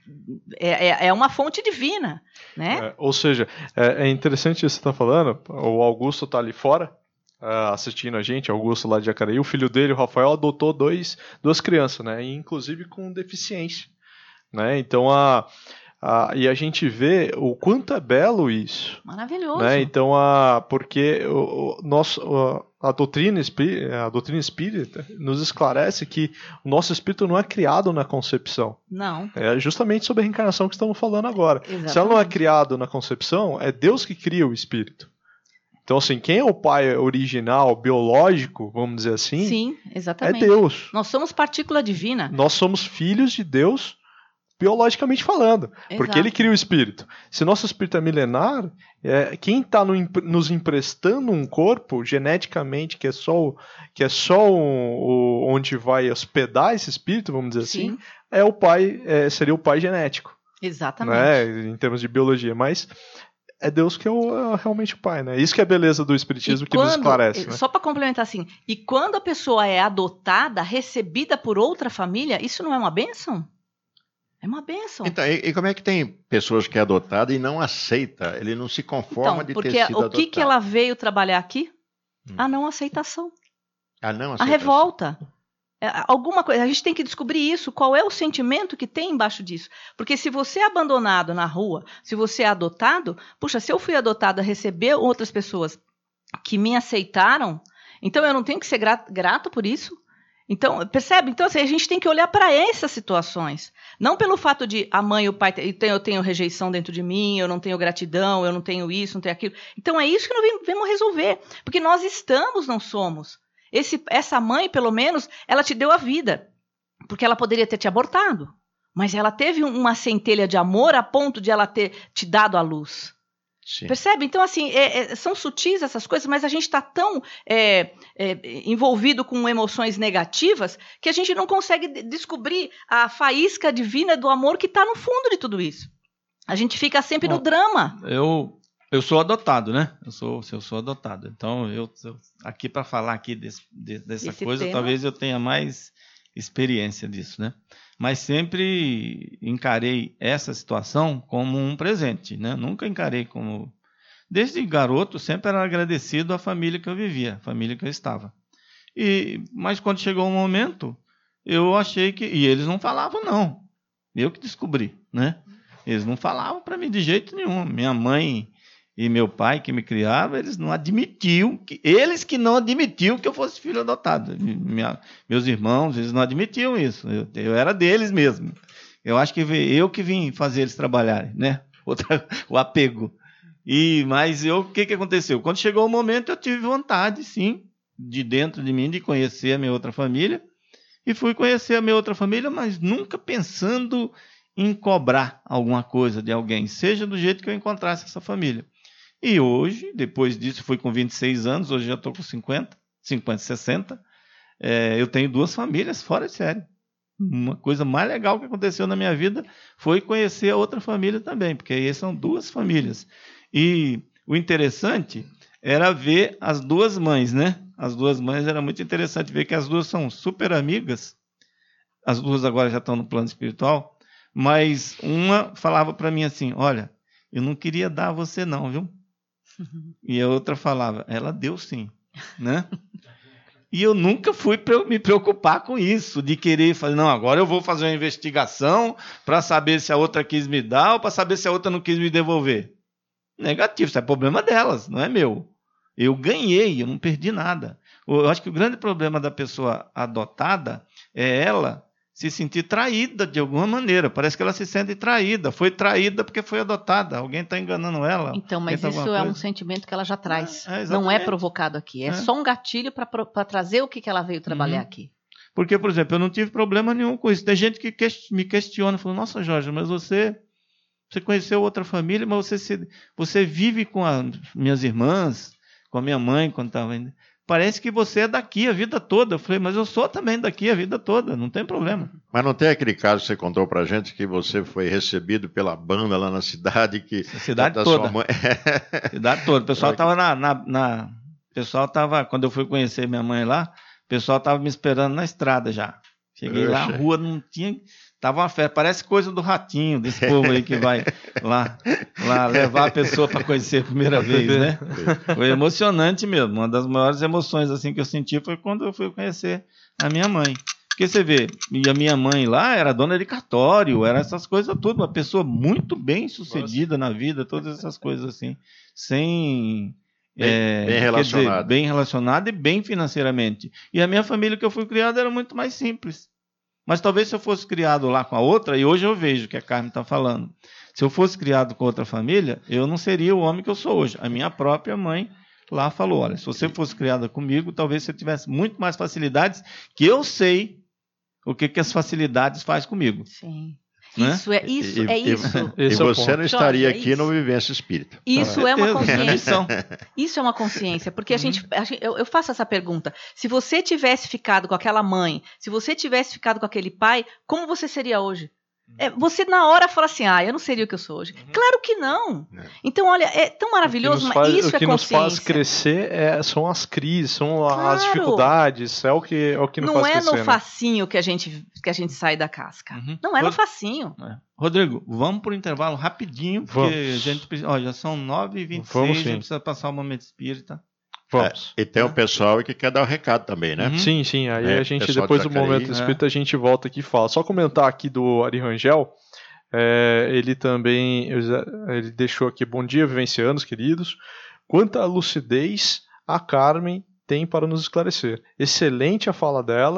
É, é, é uma fonte divina. Né? É, ou seja, é, é interessante isso que você está falando. O Augusto está ali fora, Uh, assistindo a gente, Augusto lá de Jacareí, o filho dele, o Rafael, adotou dois, duas crianças, né, e inclusive com deficiência, né, então a, a, e a gente vê o quanto é belo isso, Maravilhoso. né, então a, porque o, o nosso, a, a, doutrina espírita, a doutrina espírita nos esclarece que o nosso espírito não é criado na concepção, Não. é justamente sobre a reencarnação que estamos falando agora. Exatamente. Se ela não é criado na concepção, é Deus que cria o espírito. Então, assim, quem é o pai original, biológico, vamos dizer assim, Sim, exatamente. é Deus. Nós somos partícula divina. Nós somos filhos de Deus, biologicamente falando, Exato. porque ele cria o espírito. Se nosso espírito é milenar, é, quem está no, nos emprestando um corpo, geneticamente, que é só, o, que é só o, o, onde vai hospedar esse espírito, vamos dizer Sim. assim, é o pai, é, seria o pai genético, Exatamente. né, em termos de biologia, mas é Deus que é, o, é realmente o pai, né? Isso que é a beleza do espiritismo, E que nos quando- esclarece, né? Só para complementar assim, e quando a pessoa é adotada, recebida por outra família, isso não é uma bênção? É uma bênção. Então, e, e como é que tem pessoas que é adotada e não aceita? Ele não se conforma Então, de porque ter sido o que, adotado. que ela veio trabalhar aqui? Hum. A não aceitação. Ah, não A aceitação. revolta. É, alguma coisa, a gente tem que descobrir isso, qual é o sentimento que tem embaixo disso. Porque se você é abandonado na rua, se você é adotado, puxa, se eu fui adotado a receber outras pessoas que me aceitaram, então eu não tenho que ser grato, grato por isso? Então, percebe? Então, assim, a gente tem que olhar para essas situações. Não pelo fato de a mãe e o pai, eu tenho rejeição dentro de mim, eu não tenho gratidão, eu não tenho isso, não tenho aquilo. Então, é isso que nós vamos resolver. Porque nós estamos, não somos. Esse, essa mãe, pelo menos, ela te deu a vida. Porque ela poderia ter te abortado. Mas ela teve uma centelha de amor a ponto de ela ter te dado a luz. Sim. Percebe? Então, assim, é, é, são sutis essas coisas, mas a gente está tão é, é, envolvido com emoções negativas que a gente não consegue descobrir a faísca divina do amor que está no fundo de tudo isso. A gente fica sempre Bom, no drama. Eu, eu sou adotado, né? Eu sou, eu sou adotado. Então, eu, eu aqui para falar aqui desse, de, dessa Esse coisa, tema... talvez eu tenha mais experiência disso, né? Mas sempre encarei essa situação como um presente, né? Nunca encarei como... Desde garoto, sempre era agradecido à família que eu vivia, à família que eu estava. E, mas quando chegou um momento, eu achei que... E eles não falavam, não. Eu que descobri, né? Eles não falavam para mim de jeito nenhum. Minha mãe e meu pai que me criavam, eles não admitiam, que, eles que não admitiam que eu fosse filho adotado. Minha, meus irmãos, eles não admitiam isso. Eu, eu era deles mesmo. Eu acho que eu que vim fazer eles trabalharem, né? Outra, o apego. E, mas eu, o que, que aconteceu? Quando chegou o momento, eu tive vontade, sim, de dentro de mim, de conhecer a minha outra família. E fui conhecer a minha outra família, mas nunca pensando em cobrar alguma coisa de alguém, seja do jeito que eu encontrasse essa família. E hoje, depois disso, fui com vinte e seis anos, hoje já estou com cinquenta, cinquenta, sessenta, é, eu tenho duas famílias fora de série. Uma coisa mais legal que aconteceu na minha vida foi conhecer a outra família também, porque aí são duas famílias. E o interessante era ver as duas mães, né? As duas mães, era muito interessante ver que as duas são super amigas, as duas agora já estão no plano espiritual, mas uma falava para mim assim, olha, eu não queria dar a você não, viu? E a outra falava, ela deu sim, né? E eu nunca fui para me preocupar com isso, de querer fazer, não, agora eu vou fazer uma investigação para saber se a outra quis me dar ou para saber se a outra não quis me devolver. Negativo, isso é problema delas, não é meu. Eu ganhei, eu não perdi nada. Eu acho que o grande problema da pessoa adotada é ela se sentir traída de alguma maneira. Parece que ela se sente traída. Foi traída porque foi adotada. Alguém está enganando ela. Então, mas isso é coisa. um sentimento que ela já traz. É, é não é provocado aqui. É, é. só um gatilho para trazer o que, que ela veio trabalhar uhum. aqui. Porque, por exemplo, eu não tive problema nenhum com isso. Tem gente que me questiona, falou, nossa, Jorge, mas você, você conheceu outra família, mas você, se, você vive com as minhas irmãs, com a minha mãe, quando estava ainda. Parece que você é daqui a vida toda. Eu falei, mas eu sou também daqui a vida toda, não tem problema. Mas não tem aquele caso que você contou pra gente que você foi recebido pela banda lá na cidade que... A cidade da toda. Sua mãe... cidade toda. O pessoal estava na, na, na... O pessoal estava... Quando eu fui conhecer minha mãe lá, o pessoal estava me esperando na estrada já. Cheguei Oxa. lá, a rua não tinha... Tava uma festa, parece coisa do Ratinho, desse povo aí que vai lá, lá levar a pessoa para conhecer a primeira vez, né? Foi emocionante mesmo. Uma das maiores emoções assim que eu senti foi quando eu fui conhecer a minha mãe. Porque você vê, e a minha mãe lá era dona de cartório, era essas coisas tudo, uma pessoa muito bem sucedida Nossa. na vida, todas essas coisas assim, sem... Bem, é, bem relacionada. Dizer, bem relacionada e bem financeiramente. E a minha família que eu fui criado era muito mais simples. Mas talvez se eu fosse criado lá com a outra, e hoje eu vejo que a Carmen está falando, se eu fosse criado com outra família, eu não seria o homem que eu sou hoje. A minha própria mãe lá falou, olha, se você fosse criada comigo, talvez você tivesse muito mais facilidades, que eu sei o que, que as facilidades faz comigo. Sim. Né? Isso é isso. E, é isso. E, e você não estaria Jorge, aqui é no Vivência Espírita. Isso é uma consciência. Isso é uma consciência, porque a gente, a gente eu, eu faço essa pergunta. Se você tivesse ficado com aquela mãe, se você tivesse ficado com aquele pai, como você seria hoje? É, você na hora fala assim, ah, eu não seria o que eu sou hoje. Uhum. Claro que não. É. Então, olha, é tão maravilhoso, mas faz, isso é consciência. O que nos faz crescer é, são as crises, são claro. as dificuldades, é o que, é o que nos não faz é crescer. Não é no facinho, né? que, a gente, que a gente sai da casca. Uhum. Não é no facinho. É. Rodrigo, vamos para o intervalo rapidinho, porque vamos. a gente precisa... Ó, já são nove e vinte e seis, a gente precisa passar o momento espírita. Vamos. É, e tem o pessoal que quer dar o recado também, né? Uhum. Sim, sim. Aí é, a gente, depois do momento espírita, é. a gente volta aqui e fala. Só comentar aqui do Ari Rangel. É, ele também ele deixou aqui, bom dia vivencianos queridos, quanta lucidez a Carmen tem para nos esclarecer, excelente a fala dela,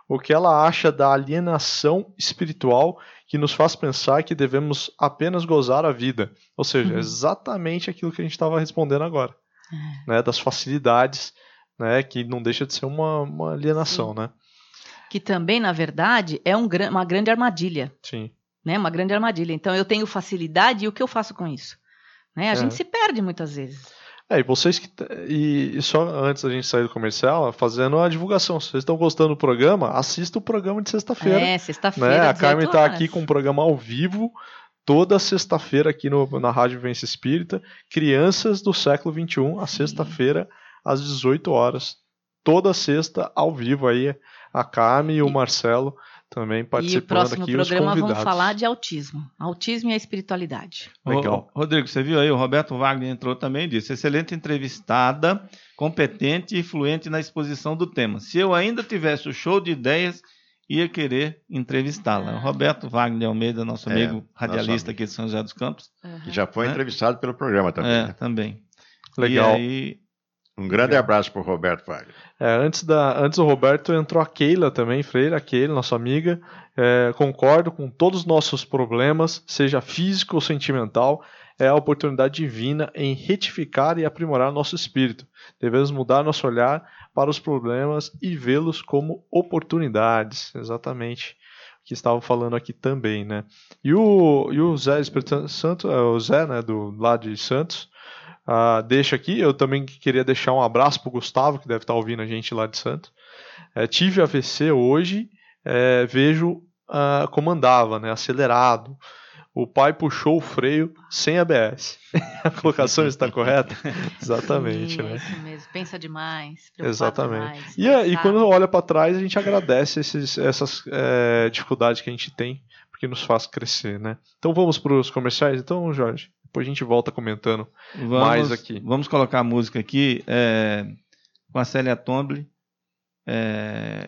o que ela acha da alienação espiritual que nos faz pensar que devemos apenas gozar a vida. Ou seja, Uhum. exatamente aquilo que a gente estava respondendo agora, né, das facilidades, né, que não deixa de ser uma, uma alienação, Sim. né? Que também, na verdade, é um, gran- uma grande armadilha. Sim. Né? Uma grande armadilha. Então, eu tenho facilidade e o que eu faço com isso? Né? A É. gente se perde muitas vezes. É, e vocês que. t- E, e só antes da gente sair do comercial, fazendo a divulgação. Se vocês estão gostando do programa, assista o programa de sexta-feira. É, sexta-feira, Né? A dezoito Carmen está horas. aqui com um programa ao vivo, toda sexta-feira aqui no, na Rádio Vivência Espírita. Crianças do século vinte e um, a sexta-feira, às dezoito horas. Toda sexta, ao vivo aí, a Carmen e o Marcelo também E o participando próximo aqui, programa os vamos convidados. falar de autismo. Autismo e a espiritualidade. Legal. Ô, Rodrigo, você viu aí, o Roberto Wagner entrou também e disse: excelente entrevistada, competente e fluente na exposição do tema. Se eu ainda tivesse o show de ideias, ia querer entrevistá-la. O Roberto Wagner Almeida, nosso É, amigo radialista nosso amigo. aqui de São José dos Campos. Que já foi Né? entrevistado pelo programa também. É, né? também. Legal. E aí, Um grande Legal. abraço para o Roberto Wagner. É, antes, da, antes do Roberto entrou a Keila também, Freire, a Keila, nossa amiga. É, concordo com todos os nossos problemas, seja físico ou sentimental, é a oportunidade divina em retificar e aprimorar nosso espírito. Devemos mudar nosso olhar para os problemas e vê-los como oportunidades. Exatamente o que estavam falando aqui também, né? E o, e o Zé Espírito Santo, é, o Zé, né, do lado de Santos, Uh, deixa aqui, eu também queria deixar um abraço pro Gustavo, que deve estar ouvindo a gente lá de Santos. É, tive A V C hoje, é, vejo uh, como andava, né, acelerado. O pai puxou o freio sem A B S. A colocação está correta? Exatamente, Sim, é né? isso mesmo. Pensa demais. preocupa Exatamente. demais, E, a- e estressado. quando olha para trás, a gente agradece esses, essas é, dificuldades que a gente tem, porque nos faz crescer, né? Então vamos para os comerciais, então, Jorge? Depois a gente volta comentando vamos, mais aqui. vamos colocar a música aqui é, com a Célia Tomble. É,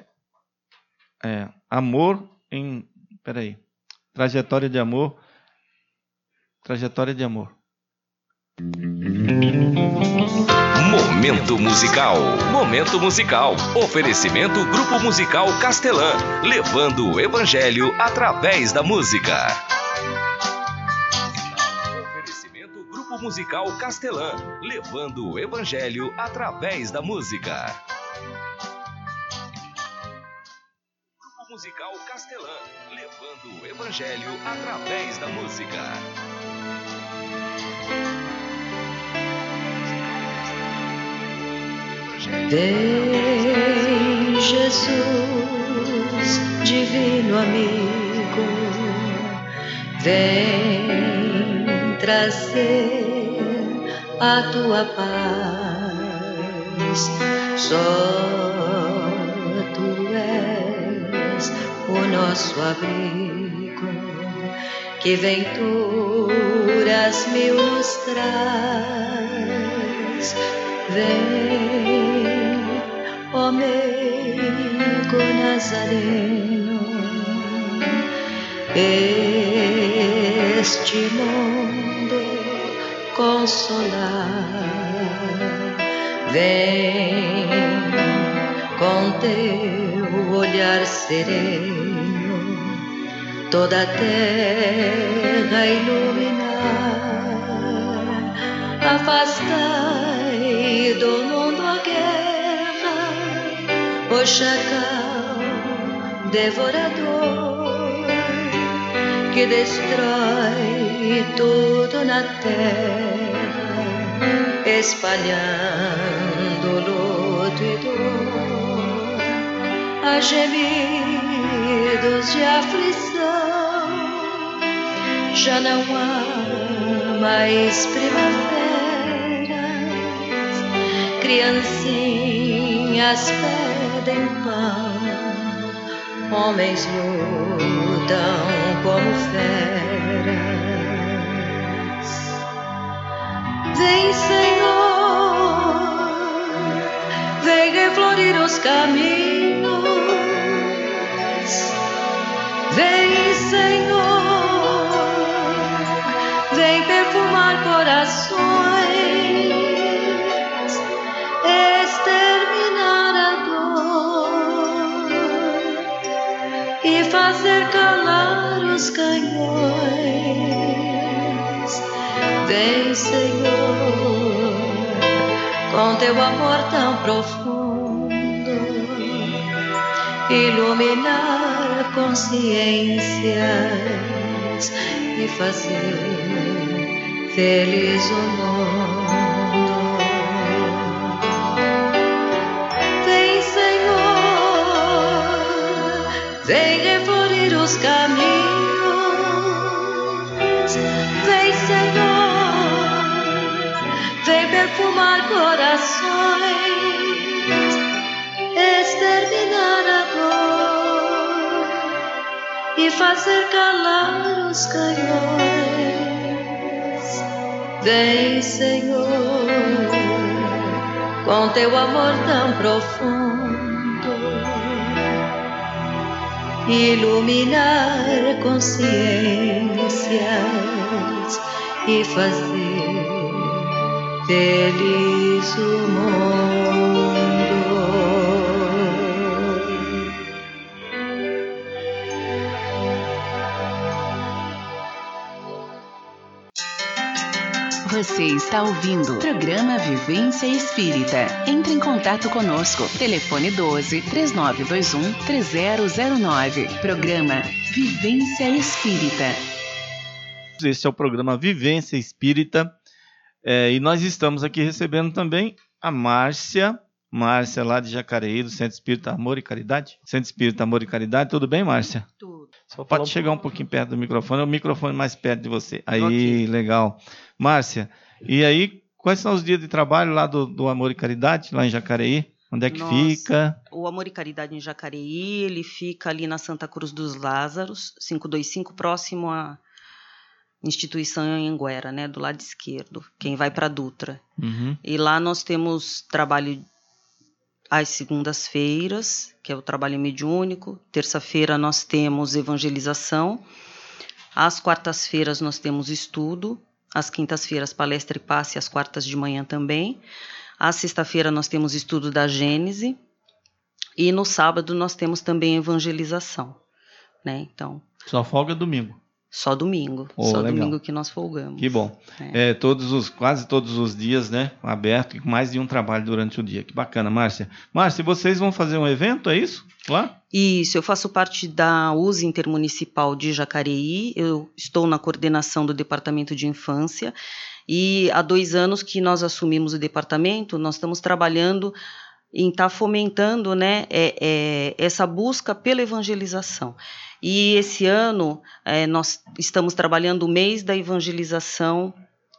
é, amor em... Peraí. Trajetória de amor. Trajetória de amor. Momento musical. Momento musical. Oferecimento Grupo Musical Castelã, levando o evangelho através da música. Oferecimento Grupo Musical Castelã, levando o evangelho através da música. Grupo Musical Castelã, levando o evangelho através da música. Vem, Jesus, divino amigo, vem trazer a tua paz. Só tu és o nosso abrigo, que venturas mil nos traz. Vem, ó meigo nazareno, este mundo consolar. Vem com teu olhar sereno, toda a terra iluminar. Afastai do mundo a guerra, o chacal devorador, que destrói tudo na terra, espalhando luto e dor. Há gemidos de aflição, já não há mais primaveras. Criancinhas pedem pão, homens lutam como feras. Vem, Senhor, vem reflorir os caminhos. Vem, Senhor, vem perfumar corações, exterminar a dor e fazer calar os canhões. Vem, Senhor, com teu amor tão profundo, iluminar consciências e fazer feliz o mundo. Vem, Senhor, vem reflorir os caminhos. Vem, Senhor, vem perfumar corações, exterminar a dor e fazer calar os canhões. Vem, Senhor, com teu amor tão profundo, iluminar consciências e fazer feliz o mundo. Você está ouvindo o programa Vivência Espírita. Entre em contato conosco. Telefone doze, três nove dois um, três zero zero nove. Programa Vivência Espírita. Este é o programa Vivência Espírita. É, e nós estamos aqui recebendo também a Márcia. Márcia, lá de Jacareí, do Centro Espírita Amor e Caridade. Centro Espírita Amor e Caridade. Tudo bem, Márcia? Tudo. Só pode um chegar um pouquinho perto do microfone. O microfone mais perto de você. Aí, Okay. Legal. Márcia, e aí, quais são os dias de trabalho lá do, do Amor e Caridade, lá em Jacareí? Onde é que Nossa, fica? O Amor e Caridade em Jacareí, ele fica ali na Santa Cruz dos Lázaros, quinhentos e vinte e cinco, próximo à instituição Anhanguera, né, do lado esquerdo, quem vai para Dutra. Uhum. E lá nós temos trabalho às segundas-feiras, que é o trabalho mediúnico. Terça-feira nós temos evangelização. Às quartas-feiras nós temos estudo. Às quintas-feiras palestra e passe, às quartas de manhã também. À sexta-feira nós temos estudo da Gênese. E no sábado nós temos também evangelização, né? Então, Só folga domingo. só domingo. Oh, só legal. domingo que nós folgamos. Que bom. É. É, todos os, quase todos os dias, né? Aberto e com mais de um trabalho durante o dia. Que bacana, Márcia. Márcia, vocês vão fazer um evento, é isso? Lá? Isso, eu faço parte da U S Intermunicipal de Jacareí, eu estou na coordenação do Departamento de Infância e há dois anos que nós assumimos o departamento, nós estamos trabalhando em estar tá fomentando, né, é, é, essa busca pela evangelização. E esse ano é, nós estamos trabalhando o mês da evangelização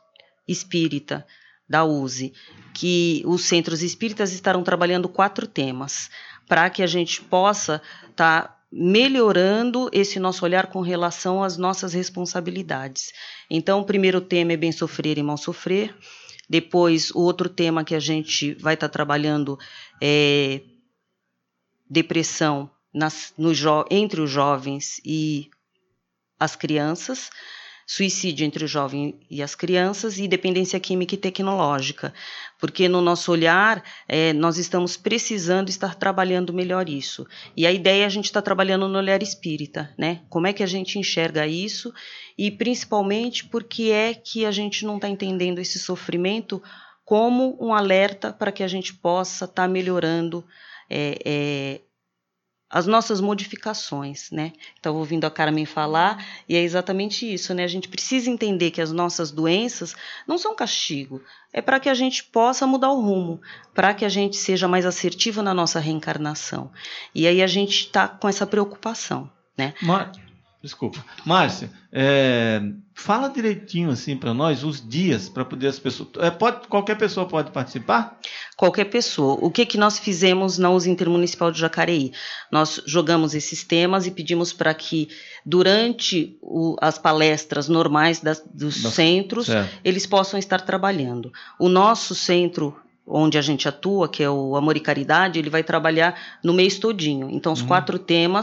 espírita da U S E, que os centros espíritas estarão trabalhando quatro temas, para que a gente possa estar tá melhorando esse nosso olhar com relação às nossas responsabilidades. Então, o primeiro tema é bem sofrer e mal sofrer. Depois, o outro tema que a gente vai estar tá trabalhando é depressão nas, no jo- entre os jovens e as crianças, suicídio entre o jovem e as crianças e dependência química e tecnológica, porque no nosso olhar é, nós estamos precisando estar trabalhando melhor isso. E a ideia é a gente estar trabalhando no olhar espírita, né? Como é que a gente enxerga isso e principalmente porque é que a gente não está entendendo esse sofrimento como um alerta para que a gente possa estar tá melhorando é, é, as nossas modificações, né? Estava ouvindo a Carmen falar e é exatamente isso, né? A gente precisa entender que as nossas doenças não são castigo, é para que a gente possa mudar o rumo, para que a gente seja mais assertivo na nossa reencarnação. E aí a gente está com essa preocupação, né? Mar... Desculpa. Márcia, é... fala direitinho assim para nós os dias para poder as pessoas... É, pode... Qualquer pessoa pode participar? Qualquer pessoa. O que, que nós fizemos na U S Intermunicipal de Jacareí? Nós jogamos esses temas e pedimos para que, durante o, as palestras normais das, dos das, centros, certo. Eles possam estar trabalhando. O nosso centro, onde a gente atua, que é o Amor e Caridade, ele vai trabalhar no mês todinho. Então, os uhum. quatro temas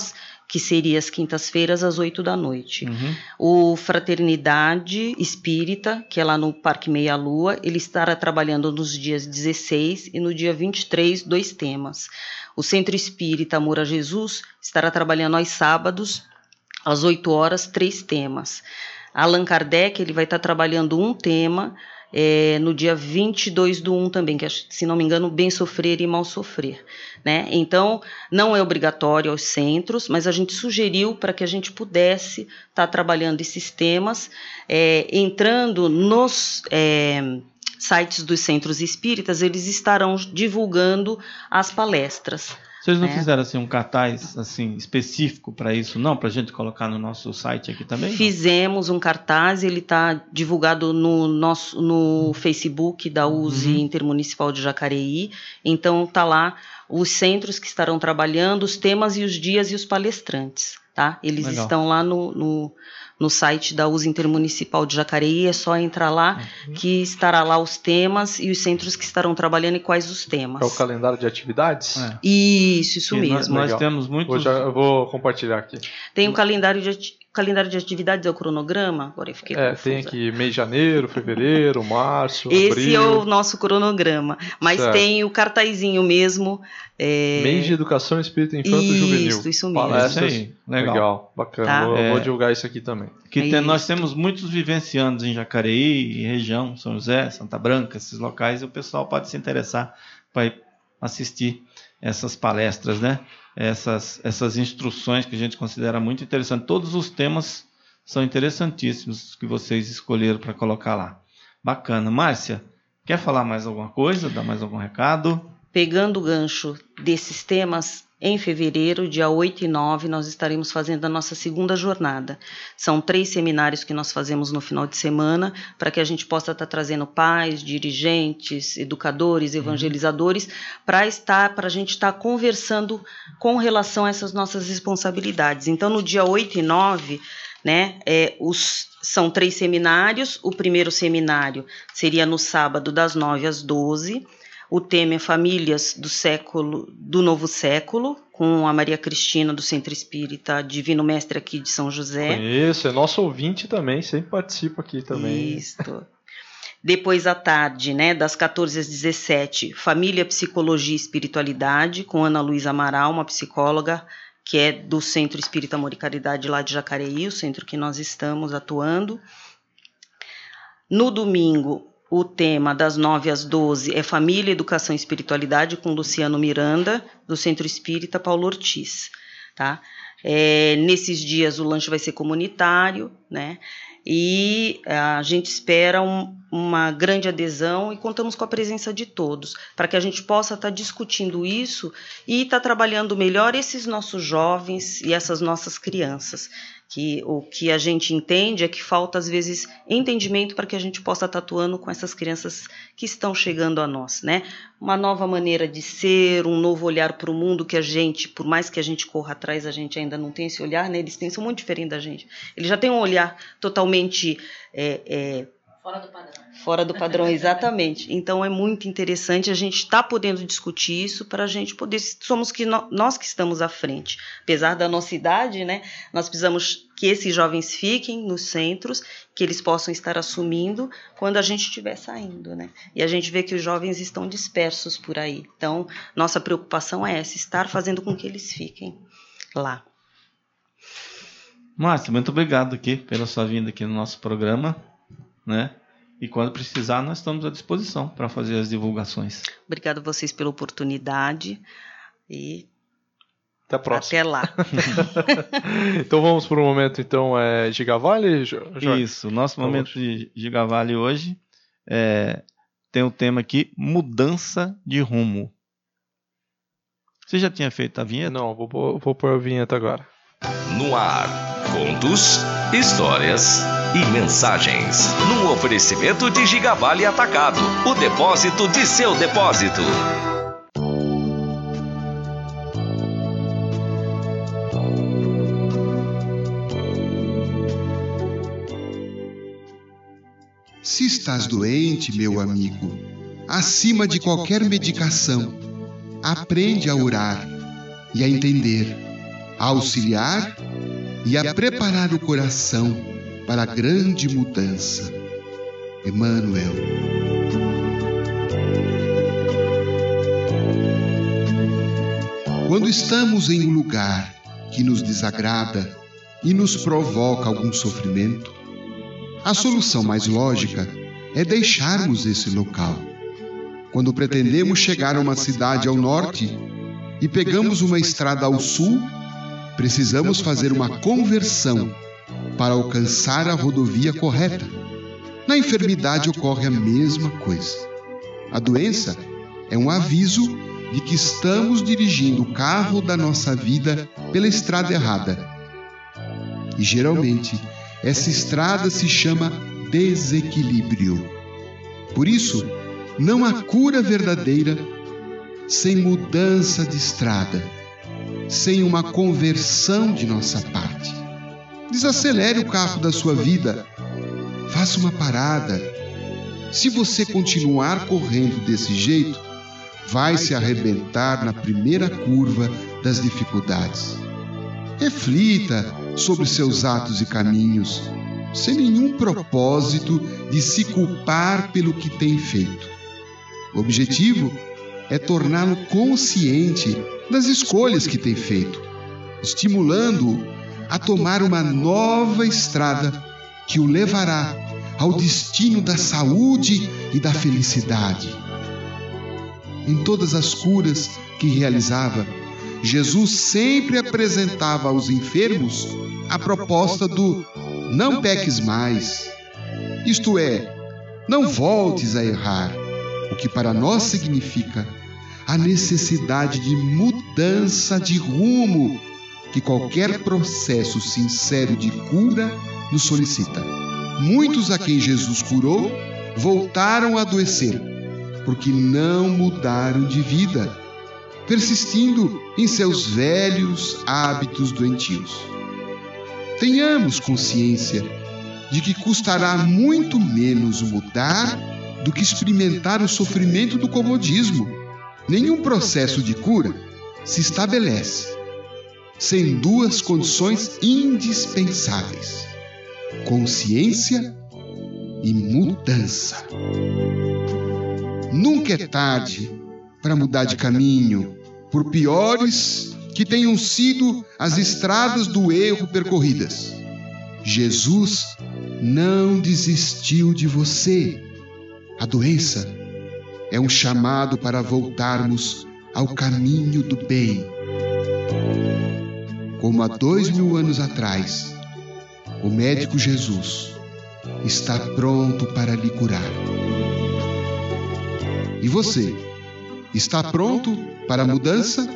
que seria as quintas-feiras às oito da noite. Uhum. O Fraternidade Espírita, que é lá no Parque Meia Lua, ele estará trabalhando nos dias dezesseis e no dia vinte e três, dois temas. O Centro Espírita Amor a Jesus estará trabalhando aos sábados, às oito horas, três temas. Allan Kardec, ele vai estar trabalhando um tema, É, no dia vinte e dois do um também, que se não me engano, Bem Sofrer e Mal Sofrer, né? Então, não é obrigatório aos centros, mas a gente sugeriu para que a gente pudesse estar tá trabalhando esses temas, é, entrando nos é, sites dos centros espíritas, eles estarão divulgando as palestras. Vocês não né? fizeram assim um cartaz assim específico para isso, não? Para a gente colocar no nosso site aqui também? Fizemos um cartaz, ele está divulgado no nosso no Facebook da U S E uhum. Intermunicipal de Jacareí. Então tá lá os centros que estarão trabalhando, os temas e os dias e os palestrantes, tá? Eles Legal. Estão lá no, no, no site da U S E Intermunicipal de Jacareí. É só entrar lá uhum. que estará lá os temas e os centros que estarão trabalhando e quais os temas. É o calendário de atividades? É. Isso, isso e mesmo. Nós, nós temos muitos... Vou, já, eu vou compartilhar aqui. Tem o calendário de atividades. Calendário de atividades é o cronograma? Agora eu fiquei É, confusa. tem aqui mês de janeiro, fevereiro, março, Esse abril. é o nosso cronograma. Mas certo. Tem o cartazinho mesmo. É... Mês de Educação Espírita Infanto e Juvenil. Isso, isso mesmo. Palestras. Isso aí. Legal. Legal, bacana. Tá. Vou, É... vou divulgar isso aqui também. Que é tem, nós temos muitos vivenciandos em Jacareí, em região, São José, Santa Branca, esses locais, e o pessoal pode se interessar para assistir essas palestras, né? Essas, essas instruções que a gente considera muito interessante. Todos os temas são interessantíssimos que vocês escolheram para colocar lá. Bacana. Márcia, quer falar mais alguma coisa? Dar mais algum recado? Pegando o gancho desses temas, em fevereiro, dia oito e nove, nós estaremos fazendo a nossa segunda jornada. São três seminários que nós fazemos no final de semana, para que a gente possa estar trazendo pais, dirigentes, educadores, evangelizadores, para estar, para a gente estar conversando com relação a essas nossas responsabilidades. Então, no dia oito e nove, né, é, os, são três seminários. O primeiro seminário seria no sábado, das nove às doze. O tema é Famílias do século, do Novo Século, com a Maria Cristina, do Centro Espírita Divino Mestre aqui de São José. Conheço, é nosso ouvinte também, sempre participa aqui também. Isso. Depois, à tarde, né, das quatorze às dezessete, Família, Psicologia e Espiritualidade, com Ana Luísa Amaral, uma psicóloga, que é do Centro Espírita Amor e Caridade lá de Jacareí, o centro que nós estamos atuando. No domingo, o tema das nove às doze é Família, Educação e Espiritualidade, com Luciano Miranda, do Centro Espírita Paulo Ortiz. Tá? É, nesses dias o lanche vai ser comunitário, né? E a gente espera um, uma grande adesão e contamos com a presença de todos, para que a gente possa estar discutindo isso e estar trabalhando melhor esses nossos jovens e essas nossas crianças. Que o que a gente entende é que falta, às vezes, entendimento para que a gente possa estar atuando com essas crianças que estão chegando a nós, né? Uma nova maneira de ser, um novo olhar para o mundo que a gente, por mais que a gente corra atrás, a gente ainda não tem esse olhar, né? Eles pensam muito diferente da gente. Eles já têm um olhar totalmente... É, é, Fora do padrão. Fora do padrão, exatamente. Então é muito interessante a gente estar tá podendo discutir isso para a gente poder... Somos que no, nós que estamos à frente. Apesar da nossa idade, né, nós precisamos que esses jovens fiquem nos centros, que eles possam estar assumindo quando a gente estiver saindo, né? E a gente vê que os jovens estão dispersos por aí. Então, nossa preocupação é essa, estar fazendo com que eles fiquem lá. Márcia, muito obrigado aqui pela sua vinda aqui no nosso programa, né? E quando precisar, nós estamos à disposição para fazer as divulgações. Obrigado a vocês pela oportunidade e até a próxima. Até lá. Então vamos para o momento, então, é, Gigavale, Jorge? Isso, nosso momento de Gigavale hoje é, tem o tema aqui, mudança de rumo. Você já tinha feito a vinheta? Não, vou, vou pôr a vinheta agora. No ar, contos, histórias e mensagens. Num oferecimento de Gigavale Atacado, o depósito de seu depósito. Se estás doente, meu amigo, acima de qualquer medicação, aprende a orar e a entender a auxiliar e a preparar o coração para a grande mudança. Emmanuel. Quando estamos em um lugar que nos desagrada e nos provoca algum sofrimento, a solução mais lógica é deixarmos esse local. Quando pretendemos chegar a uma cidade ao norte e pegamos uma estrada ao sul, precisamos fazer uma conversão para alcançar a rodovia correta. Na enfermidade ocorre a mesma coisa. A doença é um aviso de que estamos dirigindo o carro da nossa vida pela estrada errada. E geralmente, essa estrada se chama desequilíbrio. Por isso, não há cura verdadeira sem mudança de estrada, sem uma conversão de nossa parte. Desacelere o carro da sua vida. Faça uma parada. Se você continuar correndo desse jeito, vai se arrebentar na primeira curva das dificuldades. Reflita sobre seus atos e caminhos, sem nenhum propósito de se culpar pelo que tem feito. O objetivo é torná-lo consciente das escolhas que tem feito, estimulando-o a tomar uma nova estrada que o levará ao destino da saúde e da felicidade. Em todas as curas que realizava, Jesus sempre apresentava aos enfermos a proposta do não peques mais, isto é, não voltes a errar, o que para nós significa a necessidade de mudança de rumo que qualquer processo sincero de cura nos solicita. Muitos a quem Jesus curou voltaram a adoecer, porque não mudaram de vida, persistindo em seus velhos hábitos doentios. Tenhamos consciência de que custará muito menos mudar do que experimentar o sofrimento do comodismo. Nenhum processo de cura se estabelece sem duas condições indispensáveis: consciência e mudança. Nunca é tarde para mudar de caminho, por piores que tenham sido as estradas do erro percorridas. Jesus não desistiu de você. A doença é um chamado para voltarmos ao caminho do bem. Como há dois mil anos atrás, o médico Jesus está pronto para lhe curar. E você, está pronto para a mudança?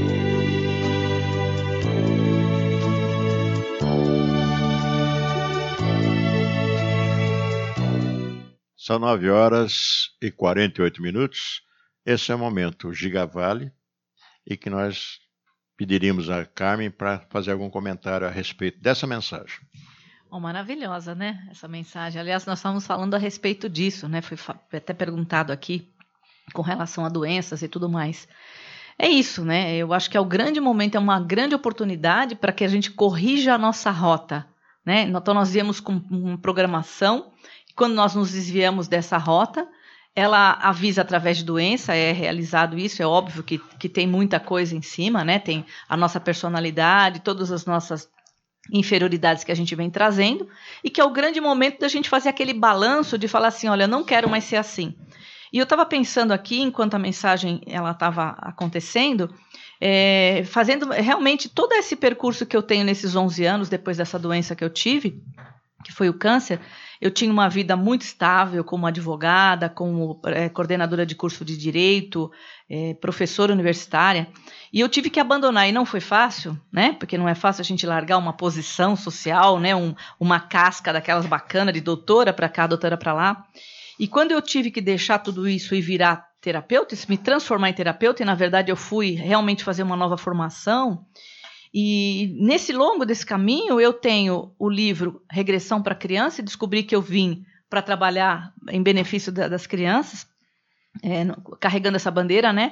São nove horas e quarenta e oito minutos. Esse é o momento Gigavale e que nós pediríamos a Carmen para fazer algum comentário a respeito dessa mensagem. Oh, maravilhosa, né? Essa mensagem. Aliás, nós estávamos falando a respeito disso, né? Foi até perguntado aqui com relação a doenças e tudo mais. É isso, né? Eu acho que é o grande momento, é uma grande oportunidade para que a gente corrija a nossa rota, né? Então, nós viemos com uma programação. Quando nós nos desviamos dessa rota, ela avisa através de doença, é realizado isso, é óbvio que, que tem muita coisa em cima, né? Tem a nossa personalidade, todas as nossas inferioridades que a gente vem trazendo, e que é o grande momento da gente fazer aquele balanço de falar assim, olha, eu não quero mais ser assim. E eu estava pensando aqui, enquanto a mensagem estava acontecendo, é, fazendo realmente todo esse percurso que eu tenho nesses onze anos, depois dessa doença que eu tive, que foi o câncer. Eu tinha uma vida muito estável como advogada, como é, coordenadora de curso de direito, é, professora universitária, e eu tive que abandonar, e não foi fácil, né? Porque não é fácil a gente largar uma posição social, né? Um, uma casca daquelas bacanas de doutora para cá, doutora para lá. E quando eu tive que deixar tudo isso e virar terapeuta, me transformar em terapeuta, e na verdade eu fui realmente fazer uma nova formação. E nesse longo desse caminho, eu tenho o livro Regressão para a Criança, e descobri que eu vim para trabalhar em benefício da, das crianças, é, carregando essa bandeira, né?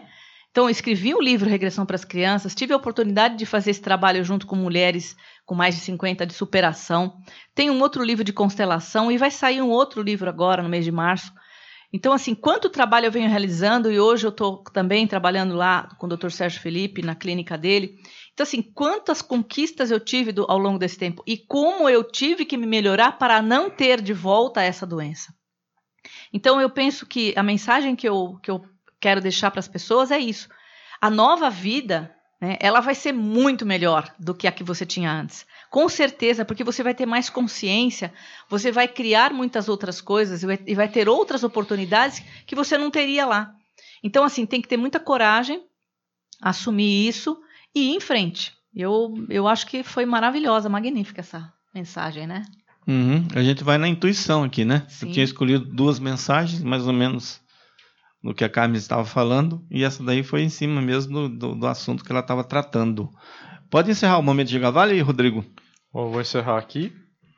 Então, eu escrevi um livro, Regressão para as Crianças, tive a oportunidade de fazer esse trabalho junto com mulheres com mais de cinquenta de superação. Tem um outro livro de constelação e vai sair um outro livro agora, no mês de março. Então, assim, quanto trabalho eu venho realizando, e hoje eu estou também trabalhando lá com o doutor Sérgio Felipe, na clínica dele. Então, assim, quantas conquistas eu tive do, ao longo desse tempo e como eu tive que me melhorar para não ter de volta essa doença. Então, eu penso que a mensagem que eu, que eu quero deixar para as pessoas é isso. A nova vida, né, ela vai ser muito melhor do que a que você tinha antes. Com certeza, porque você vai ter mais consciência, você vai criar muitas outras coisas e vai, e vai ter outras oportunidades que você não teria lá. Então, assim, tem que ter muita coragem, assumir isso e ir em frente. Eu, eu acho que foi maravilhosa, magnífica essa mensagem, né? Uhum. A gente vai na intuição aqui, né? Sim. Eu tinha escolhido duas mensagens, mais ou menos no que a Carmen estava falando, e essa daí foi em cima mesmo do, do, do assunto que ela estava tratando. Pode encerrar o momento de Gigavale, Rodrigo? Bom, vou encerrar aqui.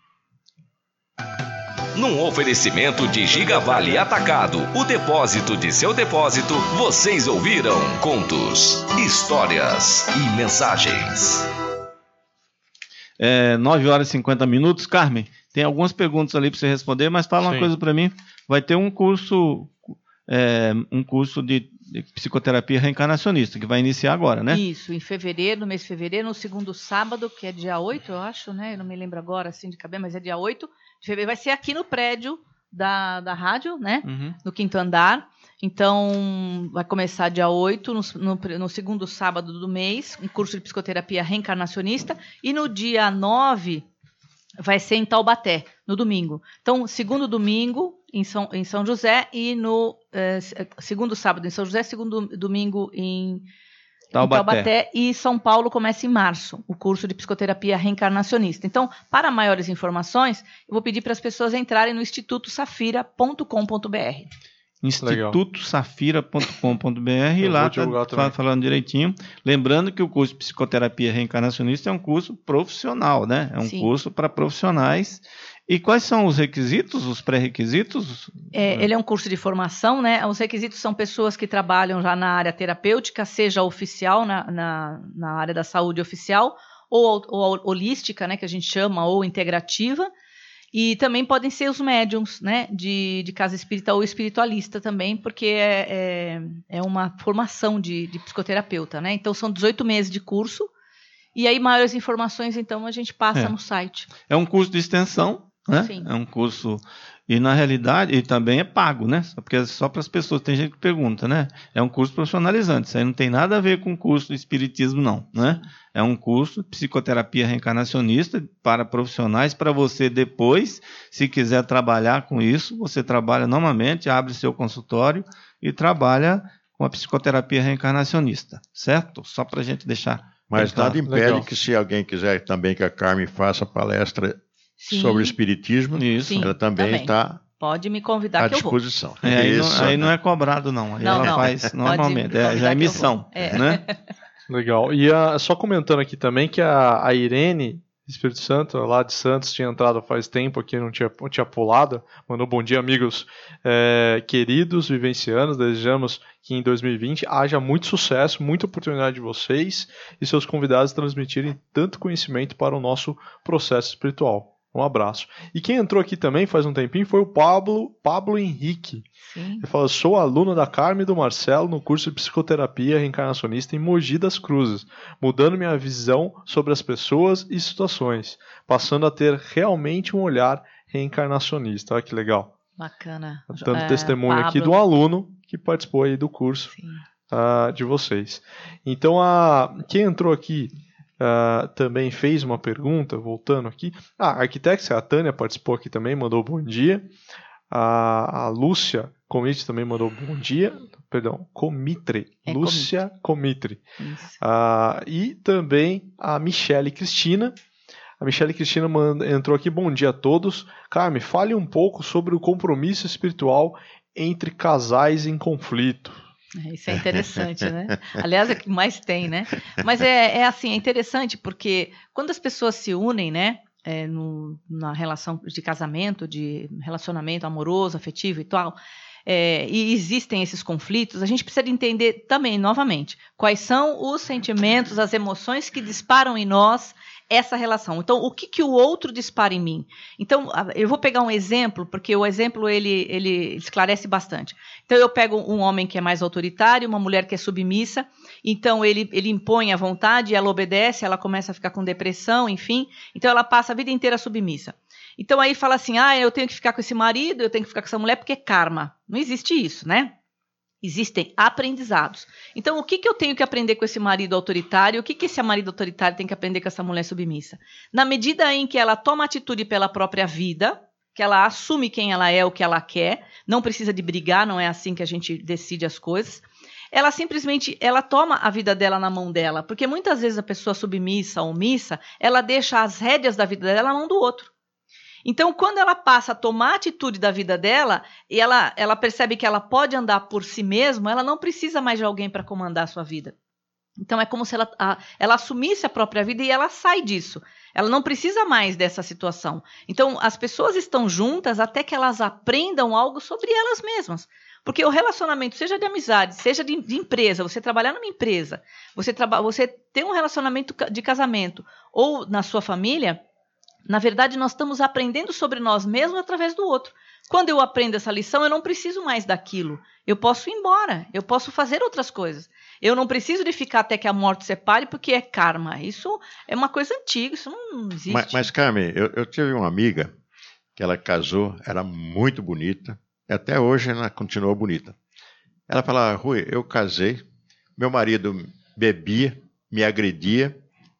Num oferecimento de Gigavale Atacado, o depósito de seu depósito, vocês ouviram contos, histórias e mensagens. É, nove horas e cinquenta minutos. Carmen, tem algumas perguntas ali para você responder, mas fala uma Sim. coisa para mim. Vai ter um curso, é, um curso de, de psicoterapia reencarnacionista, que vai iniciar agora, né? Isso, em fevereiro, no mês de fevereiro, no segundo sábado, que é dia oito, eu acho, né? Eu não me lembro agora, assim, de cabeça, mas é dia oito de fevereiro. Vai ser aqui no prédio da, da rádio, né? Uhum. No quinto andar. Então, vai começar dia oito, no, no, no segundo sábado do mês, um curso de psicoterapia reencarnacionista. E no dia nove, vai ser em Taubaté, no domingo. Então, segundo domingo, em São, em São José, e no eh, segundo sábado em São José, segundo domingo em Taubaté. em Taubaté, e São Paulo começa em março, o curso de psicoterapia reencarnacionista. Então, para maiores informações, eu vou pedir para as pessoas entrarem no instituto safira ponto com ponto b r. instituto safira ponto com ponto b r e lá está falando direitinho. Lembrando que o curso de psicoterapia reencarnacionista é um curso profissional, né? É um Sim. curso para profissionais. E quais são os requisitos, os pré-requisitos? É, ele é um curso de formação, né? Os requisitos são pessoas que trabalham já na área terapêutica, seja oficial, na, na, na área da saúde oficial, ou, ou holística, né? Que a gente chama, ou integrativa. E também podem ser os médiums, né, de, de casa espírita ou espiritualista também, porque é, é, é uma formação de, de psicoterapeuta, né? Então são dezoito meses de curso, e aí maiores informações, então, a gente passa É. no site. É um curso de extensão, né? Sim. É um curso, e na realidade, e também é pago, né? Porque é só para as pessoas, tem gente que pergunta, né? É um curso profissionalizante, isso aí não tem nada a ver com o curso de espiritismo, não, né? É um curso de psicoterapia reencarnacionista para profissionais, para você depois, se quiser trabalhar com isso, você trabalha normalmente, abre seu consultório e trabalha com a psicoterapia reencarnacionista, certo? Só para a gente deixar... Mas claro. nada impede Legal. que, se alguém quiser também que a Carmen faça palestra Sim. sobre o espiritismo, Isso. ela também, também. está Pode me convidar à que eu vou. disposição. É, aí, Isso, não, aí né? não é cobrado, não. Aí Não, ela não. faz Pode normalmente. me É, convidar já é que eu missão. vou. É. Né? Legal. E a, só comentando aqui também que a, a Irene, Espírito Santo, lá de Santos, tinha entrado faz tempo aqui, não tinha, não tinha pulado. Mandou bom dia, amigos é, queridos vivencianos. Desejamos que em dois mil e vinte haja muito sucesso, muita oportunidade de vocês e seus convidados transmitirem tanto conhecimento para o nosso processo espiritual. Um abraço. E quem entrou aqui também faz um tempinho foi o Pablo, Pablo Henrique. Sim. Ele fala: sou aluno da Carmen e do Marcelo no curso de psicoterapia reencarnacionista em Mogi das Cruzes, mudando minha visão sobre as pessoas e situações, passando a ter realmente um olhar reencarnacionista. Olha que legal. Bacana. Dando É, testemunho Pablo. aqui do aluno que participou aí do curso uh, de vocês. Então, a, quem entrou aqui Uh, também fez uma pergunta, voltando aqui. Ah, a arquitecta, a Tânia, participou aqui também, mandou bom dia. A, a Lúcia Comitre também mandou bom dia. Perdão, Comitre. É Lúcia Comitre. Isso. Uh, e também a Michele Cristina. A Michele Cristina manda, entrou aqui. Bom dia a todos. Carmen, fale um pouco sobre o compromisso espiritual entre casais em conflito. Isso é interessante, né? Aliás, é o que mais tem, né? Mas é, é assim, é interessante porque quando as pessoas se unem, né? É, no, na relação de casamento, de relacionamento amoroso, afetivo e tal, é, e existem esses conflitos, a gente precisa de entender também, novamente, quais são os sentimentos, as emoções que disparam em nós essa relação. Então, o que, que o outro dispara em mim? Então, eu vou pegar um exemplo, porque o exemplo ele, ele esclarece bastante. Então, eu pego um homem que é mais autoritário, uma mulher que é submissa, então ele, ele impõe a vontade, ela obedece, ela começa a ficar com depressão, enfim, então ela passa a vida inteira submissa. Então, aí fala assim, ah, eu tenho que ficar com esse marido, eu tenho que ficar com essa mulher porque é karma. Não existe isso, né? Existem aprendizados. Então, o que, que eu tenho que aprender com esse marido autoritário? O que, que esse marido autoritário tem que aprender com essa mulher submissa? Na medida em que ela toma atitude pela própria vida, que ela assume quem ela é, o que ela quer, não precisa de brigar, não é assim que a gente decide as coisas, ela simplesmente ela toma a vida dela na mão dela, porque muitas vezes a pessoa submissa, omissa, ela deixa as rédeas da vida dela na mão do outro. Então, quando ela passa a tomar a atitude da vida dela, e ela, ela percebe que ela pode andar por si mesma, ela não precisa mais de alguém para comandar a sua vida. Então, é como se ela, a, ela assumisse a própria vida e ela sai disso. Ela não precisa mais dessa situação. Então, as pessoas estão juntas até que elas aprendam algo sobre elas mesmas. Porque o relacionamento, seja de amizade, seja de, de empresa, você trabalhar numa empresa, você, traba, você ter um relacionamento de casamento ou na sua família, na verdade, nós estamos aprendendo sobre nós mesmos através do outro. Quando eu aprendo essa lição, eu não preciso mais daquilo. Eu posso ir embora, eu posso fazer outras coisas. Eu não preciso de ficar até que a morte separe, porque é karma. Isso é uma coisa antiga, isso não existe. Mas, mas Carmen, eu, eu tive uma amiga que ela casou, era muito bonita, e até hoje ela continua bonita. Ela falava, Rui, eu casei, meu marido bebia, me agredia,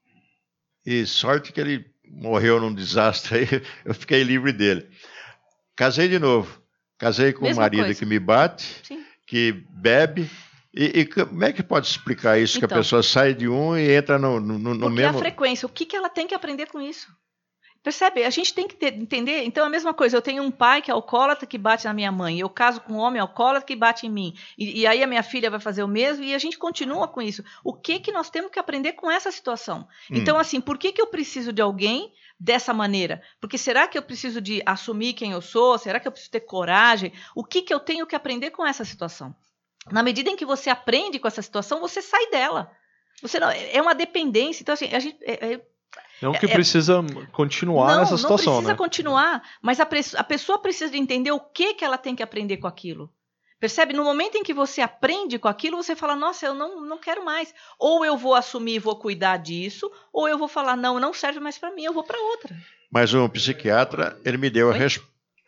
e sorte que ele morreu num desastre, aí eu fiquei livre dele. Casei de novo. Casei com Mesma um marido coisa. que me bate, Sim. que bebe. E, e como é que pode explicar isso? Então, que a pessoa sai de um e entra no, no, no porque mesmo... é a frequência. O que, que ela tem que aprender com isso? Percebe? A gente tem que ter, entender. Então, a mesma coisa. Eu tenho um pai que é alcoólatra que bate na minha mãe. Eu caso com um homem alcoólatra que bate em mim. E, e aí a minha filha vai fazer o mesmo e a gente continua com isso. O que, que nós temos que aprender com essa situação? Hum. Então, assim, por que, que eu preciso de alguém dessa maneira? Porque será que eu preciso de assumir quem eu sou? Será que eu preciso ter coragem? O que, que eu tenho que aprender com essa situação? Na medida em que você aprende com essa situação, você sai dela. Você não, é uma dependência. Então, assim, a gente... É, é, Não que é, precisa continuar não, nessa situação, né? Não precisa continuar, mas a, a pessoa precisa de entender o que, que ela tem que aprender com aquilo. Percebe? No momento em que você aprende com aquilo, você fala, nossa, eu não, não quero mais. Ou eu vou assumir e vou cuidar disso, ou eu vou falar, não, não serve mais para mim, eu vou para outra. Mas um psiquiatra, ele me deu a resposta.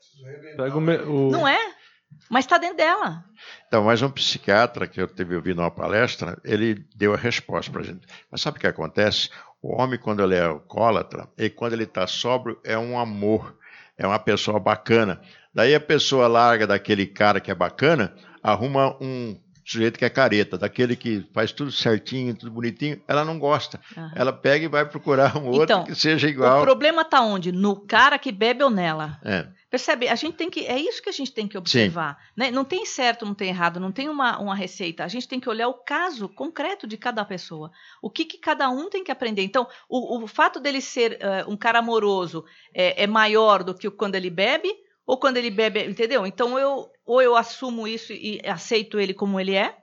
O... Não é? Mas está dentro dela. Então, mas um psiquiatra que eu tive ouvindo uma palestra, ele deu a resposta para a gente. Mas sabe o que acontece? O homem, quando ele é alcoólatra, e quando ele está sóbrio, é um amor, é uma pessoa bacana. Daí a pessoa larga daquele cara que é bacana, arruma um sujeito que é careta, daquele que faz tudo certinho, tudo bonitinho, ela não gosta. Uhum. Ela pega e vai procurar um outro então, que seja igual. O problema está onde? No cara que bebe ou nela. É. Percebe? A gente tem que, é isso que a gente tem que observar. Né? Não tem certo, não tem errado, não tem uma, uma receita. A gente tem que olhar o caso concreto de cada pessoa. O que, que cada um tem que aprender. Então, o, o fato dele ser uh, um cara amoroso é, é maior do que quando ele bebe, ou quando ele bebe, entendeu? Então, eu, ou eu assumo isso e aceito ele como ele é,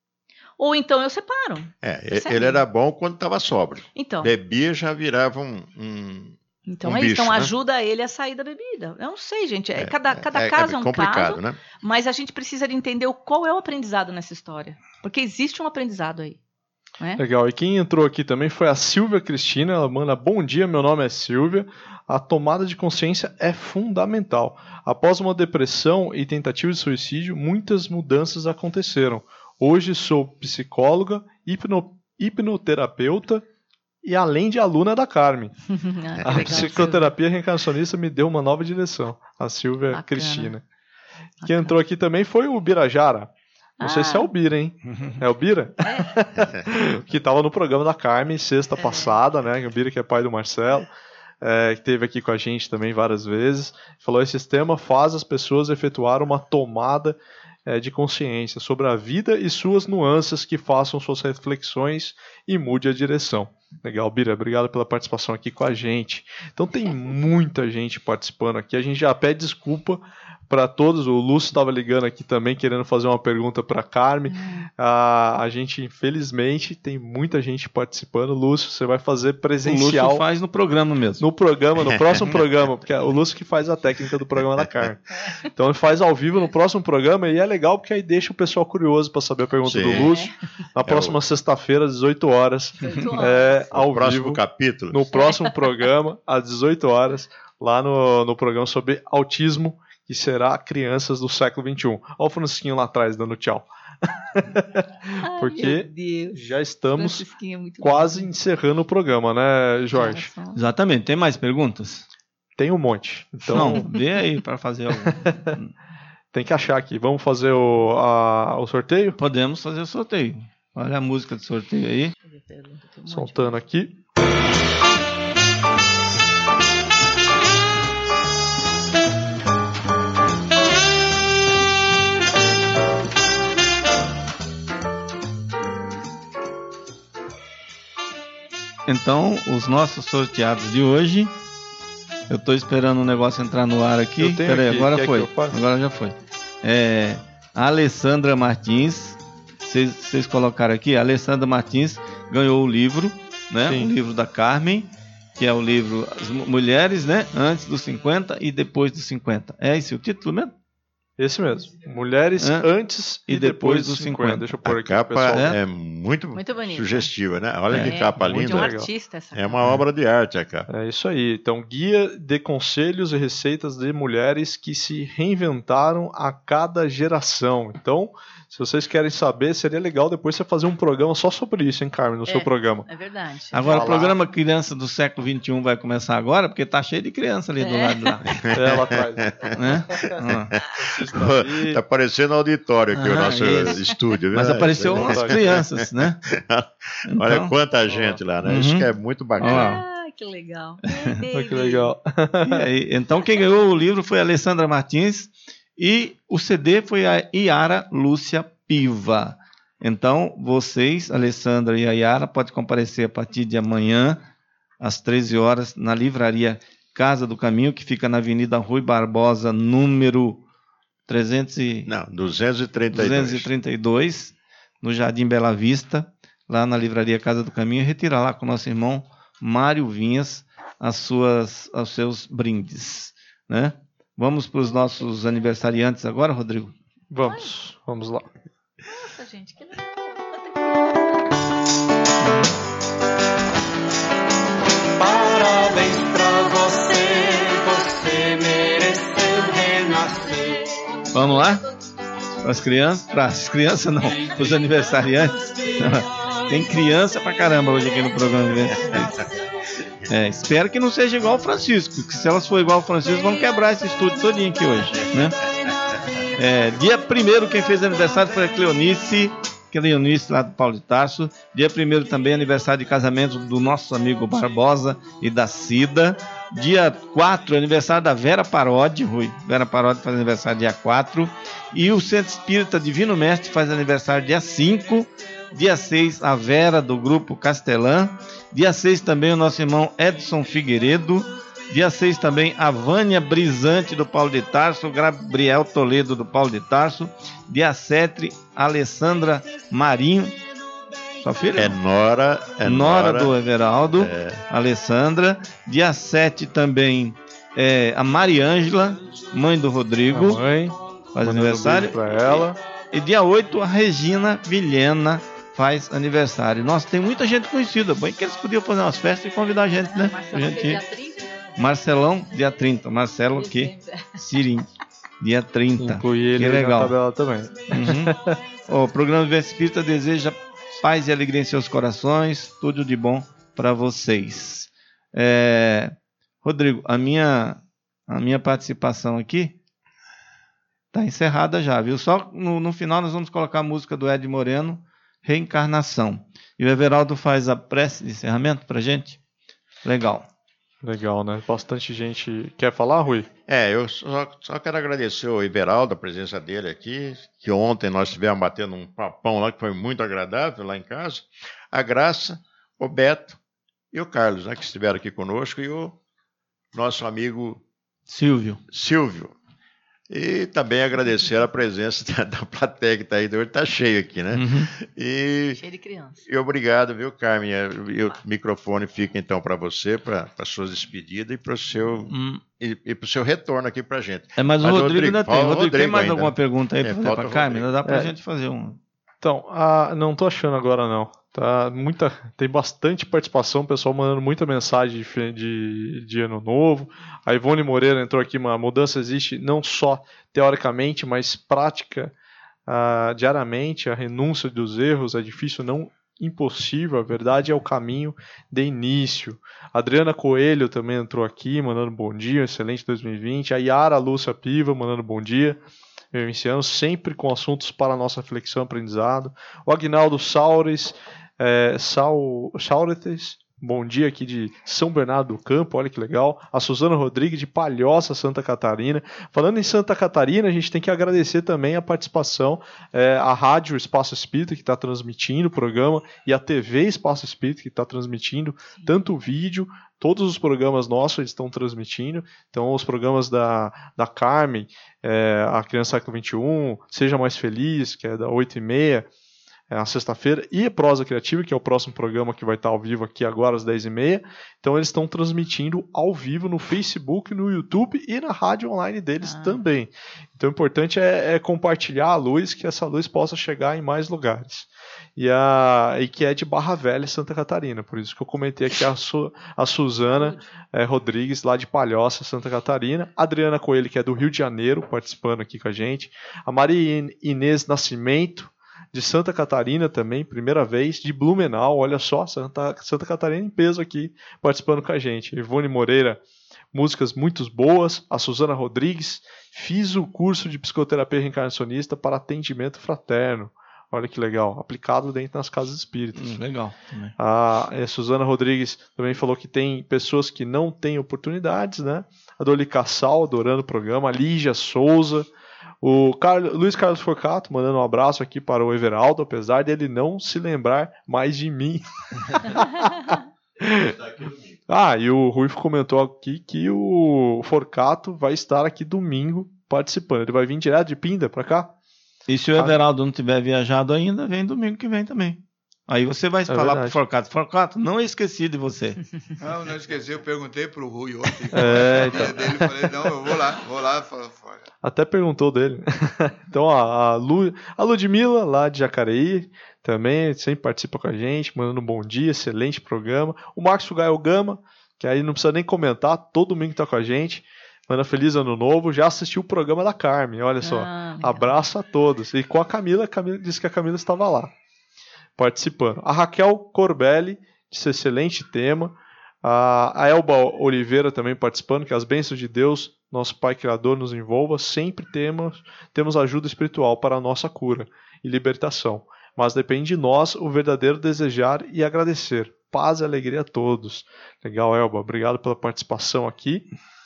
ou então eu separo. É, percebe? Ele era bom quando estava sóbrio. Então, bebia, já virava um... um... Então um é isso, bicho, então né? ajuda ele a sair da bebida. Eu não sei, gente, é, é, cada, cada é, caso é é um complicado, caso, né? Mas a gente precisa de entender o, qual é o aprendizado nessa história. Porque existe um aprendizado aí. Né? Legal, e quem entrou aqui também foi a Silvia Cristina, ela manda, bom dia, meu nome é Silvia, a tomada de consciência é fundamental. Após uma depressão e tentativa de suicídio, muitas mudanças aconteceram. Hoje sou psicóloga, hipno, hipnoterapeuta, e além de aluna da Carmen. Ah, a legal, psicoterapia Silvia. Reencarnacionista me deu uma nova direção. A Silvia Bacana. Cristina. Bacana. Quem entrou aqui também foi o Birajara. Não ah. sei se é o Bira, hein? É o Bira? É. Que estava no programa da Carmen sexta é. passada, né? O Bira que é pai do Marcelo. É, que esteve aqui com a gente também várias vezes. Falou, esse sistema faz as pessoas efetuar uma tomada é, de consciência sobre a vida e suas nuances que façam suas reflexões e mude a direção. Legal, Bira, obrigado pela participação aqui com a gente. Então tem muita gente participando aqui, a gente já pede desculpa para todos. O Lúcio estava ligando aqui também, querendo fazer uma pergunta para Carmen. A, a gente, infelizmente, tem muita gente participando. Lúcio, você vai fazer presencial. O Lúcio faz no programa mesmo. No programa, no próximo programa, porque é o Lúcio que faz a técnica do programa da Carmen. Então ele faz ao vivo no próximo programa, e é legal porque aí deixa o pessoal curioso para saber a pergunta Sim. do Lúcio. Na próxima é o... sexta-feira, às dezoito horas, é, ao próximo vivo, capítulo. No próximo programa, às dezoito horas, lá no, no programa sobre autismo, que será Crianças do Século vinte e um. Olha o Francisquinho lá atrás dando tchau. Ai, porque já estamos é quase bom. encerrando o programa, né, Jorge? Exatamente. Tem mais perguntas? Tem um monte. Então... Não, dê aí para fazer algum. Tem que achar aqui. Vamos fazer o, a, o sorteio? Podemos fazer o sorteio. Olha a música de sorteio aí. Soltando aqui. Então, os nossos sorteados de hoje. Eu estou esperando o negócio entrar no ar aqui. Peraí, agora foi. Agora já foi. É, a Alessandra Martins. Vocês colocaram aqui. A Alessandra Martins ganhou o livro, né? Sim. O livro da Carmen, que é o livro As Mulheres, né? Antes dos cinquenta e depois dos cinquenta. É esse o título mesmo? Esse mesmo. Mulheres é. antes e, e depois, depois dos cinquenta. cinquenta. Deixa eu pôr a aqui. A capa é, é muito, muito sugestiva, né? Olha é, que capa linda. Um artista essa é uma obra de arte a capa. É isso aí. Então, guia de conselhos e receitas de mulheres que se reinventaram a cada geração. Então, se vocês querem saber, seria legal depois você fazer um programa só sobre isso, hein, Carmen, no é, seu programa. É verdade. Agora, Falar. o programa Criança do Século vinte e um vai começar agora, porque tá cheio de criança ali é. do lado lá. É, lá atrás. Né? Ah. Tá parecendo auditório aqui, ah, o nosso isso. estúdio. Mas né? apareceu é. umas crianças, né? Então, olha quanta gente lá, né? Uhum. Isso que é muito bacana. Ah, que legal. Que legal. E aí, então, quem ganhou o livro foi a Alessandra Martins e o C D foi a Yara Lúcia Piva. Então, vocês, Alessandra e a Yara, podem comparecer a partir de amanhã, às treze horas, na livraria Casa do Caminho, que fica na Avenida Rui Barbosa, número trezentos e... Não, duzentos e trinta e dois. duzentos e trinta e dois, no Jardim Bela Vista, lá na livraria Casa do Caminho, e retira lá com o nosso irmão Mário Vinhas as suas, os seus brindes, né? Vamos para os nossos aniversariantes agora, Rodrigo? Vamos, Ai. vamos lá. Nossa, gente, que legal. Parabéns pra você, você mereceu renascer. Vamos lá? Para as crianças? Para as crianças não, para os aniversariantes. Tem criança pra caramba hoje aqui no programa. É, espero que não seja igual ao Francisco, porque se elas for igual ao Francisco, vamos quebrar esse estúdio todinho aqui hoje, né? É, dia primeiro, quem fez aniversário foi a Cleonice, Cleonice lá do Paulo de Tarso. Dia primeiro também aniversário de casamento do nosso amigo Barbosa e da Cida. Dia quatro, aniversário da Vera Parodi, Rui. Vera Parodi faz aniversário dia quatro. E o Centro Espírita Divino Mestre faz aniversário dia cinco. Dia seis, a Vera do Grupo Castelã. Dia seis também o nosso irmão Edson Figueiredo. Dia seis também a Vânia Brisante do Paulo de Tarso, Gabriel Toledo do Paulo de Tarso. Dia sete, Alessandra Marinho. Sua filha? É Nora. É Nora, Nora do Everaldo. É. Alessandra. Dia sete também é, a Mariângela, mãe do Rodrigo. A mãe. Faz aniversário. Para ela. E, e dia oito, a Regina Vilhena faz aniversário. Nossa, tem muita gente conhecida. Bem que eles podiam fazer umas festas e convidar a gente, né? A gente... Marcelão, dia trinta. Marcelo que Sirim, dia trinta. Inclui ele que legal. Na tabela também. Uhum. O programa Vivência Espírita deseja paz e alegria em seus corações. Tudo de bom para vocês. É... Rodrigo, a minha, a minha participação aqui está encerrada já, viu? Só no, no final nós vamos colocar a música do Ed Moreno, Reencarnação. E o Everaldo faz a prece de encerramento para gente. Legal. Legal, né? Bastante gente quer falar, Rui? É, eu só, só quero agradecer ao Everaldo, a presença dele aqui, que ontem nós estivemos batendo um papão lá, que foi muito agradável lá em casa. A Graça, o Beto e o Carlos, né, que estiveram aqui conosco, e o nosso amigo Silvio. Silvio. E também agradecer a presença da, da plateia que está aí, hoje está cheio aqui, né? Uhum. E, Cheio de criança. E obrigado, viu, Carmen? E o microfone fica então para você, para as suas despedidas e para o seu, hum. e, e pro seu retorno aqui para a gente. É, mas, mas o Rodrigo, Rodrigo ainda tem. Rodrigo, Rodrigo, tem mais ainda. alguma pergunta aí é, para a Carmen? Não dá para a é. gente fazer um. Então, ah, não estou achando agora não. Tá muita, tem bastante participação, o pessoal mandando muita mensagem de, de, de ano novo. A Ivone Moreira entrou aqui, uma mudança existe não só teoricamente, mas prática uh, diariamente. A renúncia dos erros é difícil, não impossível. A verdade é o caminho de início. A Adriana Coelho também entrou aqui, mandando bom dia, excelente dois mil e vinte. A Yara Lúcia Piva mandando bom dia. Vivenciando sempre com assuntos para a nossa reflexão e aprendizado. O Agnaldo Saures, é, Sau, Sauretes, bom dia aqui de São Bernardo do Campo, olha que legal. A Suzana Rodrigues de Palhoça, Santa Catarina. Falando em Santa Catarina, a gente tem que agradecer também a participação, é, a Rádio Espaço Espírita, que está transmitindo o programa, e a T V Espaço Espírita, que está transmitindo tanto o vídeo. Todos os programas nossos eles estão transmitindo. Então, os programas da, da Carmen, é, a Criança Século vinte e um, Seja Mais Feliz, que é da oito e meia, é, a sexta-feira, e a Prosa Criativa, que é o próximo programa que vai estar ao vivo aqui agora às dez e meia. Então, eles estão transmitindo ao vivo no Facebook, no YouTube e na rádio online deles ah. também. Então, o importante é, é compartilhar a luz, que essa luz possa chegar em mais lugares. E, a, e que é de Barra Velha, Santa Catarina. Por isso que eu comentei aqui a, Su, a Suzana é, Rodrigues, lá de Palhoça, Santa Catarina. A Adriana Coelho, que é do Rio de Janeiro, participando aqui com a gente. A Maria Inês Nascimento, de Santa Catarina também, primeira vez. De Blumenau, olha só, Santa, Santa Catarina em peso aqui, participando com a gente. Ivone Moreira, músicas muito boas. A Suzana Rodrigues, fiz o curso de psicoterapia reencarnacionista para atendimento fraterno. Olha que legal, aplicado dentro das casas espíritas. Hum, legal. Também. A, a Suzana Rodrigues também falou que tem pessoas que não têm oportunidades, né? A Doli Cassal, adorando o programa. A Lígia Souza. O Carlos, Luiz Carlos Forcato, mandando um abraço aqui para o Everaldo, apesar dele não se lembrar mais de mim. Ah, e o Rui comentou aqui que o Forcato vai estar aqui domingo participando. Ele vai vir direto de Pinda para cá. E se o Everaldo não tiver viajado ainda, vem domingo que vem também. Aí você vai é falar verdade. Pro Forcato. Forcato, não esqueci de você. Não, não esqueci. Eu perguntei pro Rui ontem. É, então. dele, falei, não, eu vou lá, vou lá. Até perguntou dele. Então, a, a, Lu, a Ludmilla, lá de Jacareí, também sempre participa com a gente, mandando um bom dia, excelente programa. O Marcos Gael Gama, que aí não precisa nem comentar, todo domingo tá com a gente. Manda feliz ano novo, já assistiu o programa da Carmen, olha só. Ah, abraço a todos. E com a Camila, a Camila disse que a Camila estava lá, participando. A Raquel Corbelli, disse excelente tema. A, a Elba Oliveira também participando, que as bênçãos de Deus, nosso Pai Criador, nos envolva. Sempre temos, temos ajuda espiritual para a nossa cura e libertação. Mas depende de nós o verdadeiro desejar e agradecer. Paz e alegria a todos. Legal, Elba. Obrigado pela participação aqui.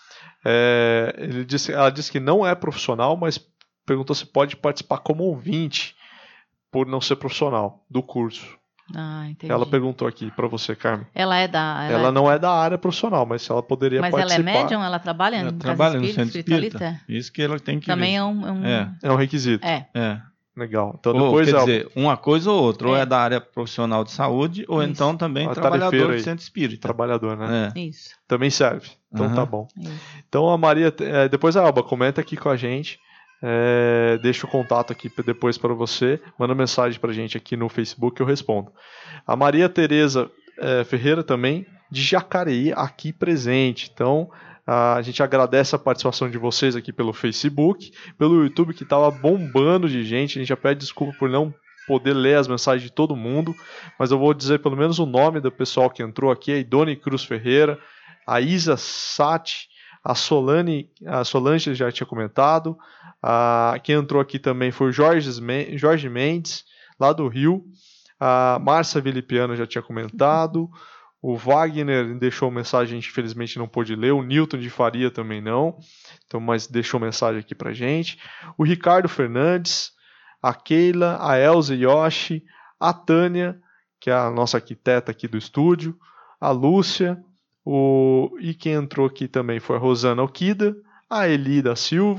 É, ele disse, ela disse que não é profissional, mas perguntou se pode participar como ouvinte, por não ser profissional do curso. Ah, entendi. Ela perguntou aqui para você, Carmen. Ela é da. Ela, ela é... não é da área profissional, mas se ela poderia mas participar. Mas ela é médium? Ela trabalha ela no trabalha casa no centro espírita. Isso que ela tem que. Também é um, é um. É. É um requisito. É. É. Legal. Então, ou, depois quer ela... dizer, uma coisa ou outra, é. ou é da área profissional de saúde, ou Isso. então também a trabalhador do centro espírita. Trabalhador, né? É. Isso. Também serve. Então uhum. tá bom. Isso. Então a Maria, é, depois a Alba comenta aqui com a gente, é, deixa o contato aqui depois para você, manda mensagem pra gente aqui no Facebook que eu respondo. A Maria Tereza é, Ferreira também, de Jacareí, aqui presente. Então a gente agradece a participação de vocês aqui pelo Facebook, pelo YouTube que estava bombando de gente. A gente já pede desculpa por não poder ler as mensagens de todo mundo, mas eu vou dizer pelo menos o nome do pessoal que entrou aqui: a Idone Cruz Ferreira, a Isa Sati, a Solane, a Solange já tinha comentado, a, quem entrou aqui também foi o Jorge, Jorge Mendes, lá do Rio, a Márcia Vilipiano já tinha comentado, o Wagner deixou mensagem, a gente infelizmente não pôde ler. O Newton de Faria também não. Então, mas deixou mensagem aqui pra gente. O Ricardo Fernandes, a Keila, a Elza Yoshi, a Tânia, que é a nossa arquiteta aqui do estúdio, a Lúcia, o... e quem entrou aqui também foi a Rosana Okida, a Eli da Silva,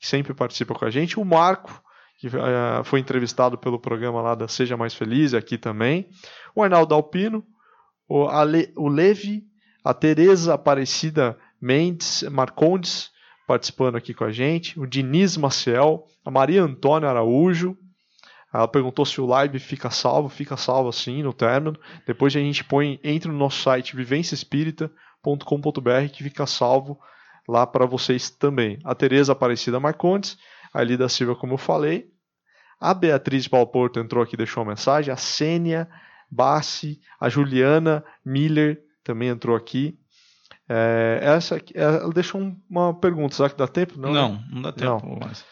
que sempre participa com a gente, o Marco, que uh, foi entrevistado pelo programa lá da Seja Mais Feliz, aqui também, o Arnaldo Alpino, o, Ale, o Levi, a Tereza Aparecida Mendes Marcondes, participando aqui com a gente, o Diniz Maciel, a Maria Antônia Araújo. Ela perguntou se o live fica salvo, fica salvo sim no término. Depois a gente põe, entra no nosso site vivência espírita ponto com ponto b r que fica salvo lá para vocês também. A Tereza Aparecida Marcondes, a Lida Silva, como eu falei, a Beatriz Paulo Porto entrou aqui e deixou uma mensagem, a Sênia Bassi, a Juliana Miller também entrou aqui. É, essa aqui, ela deixou uma pergunta, será que dá tempo? Não, não, né? não dá tempo. Não. Mas...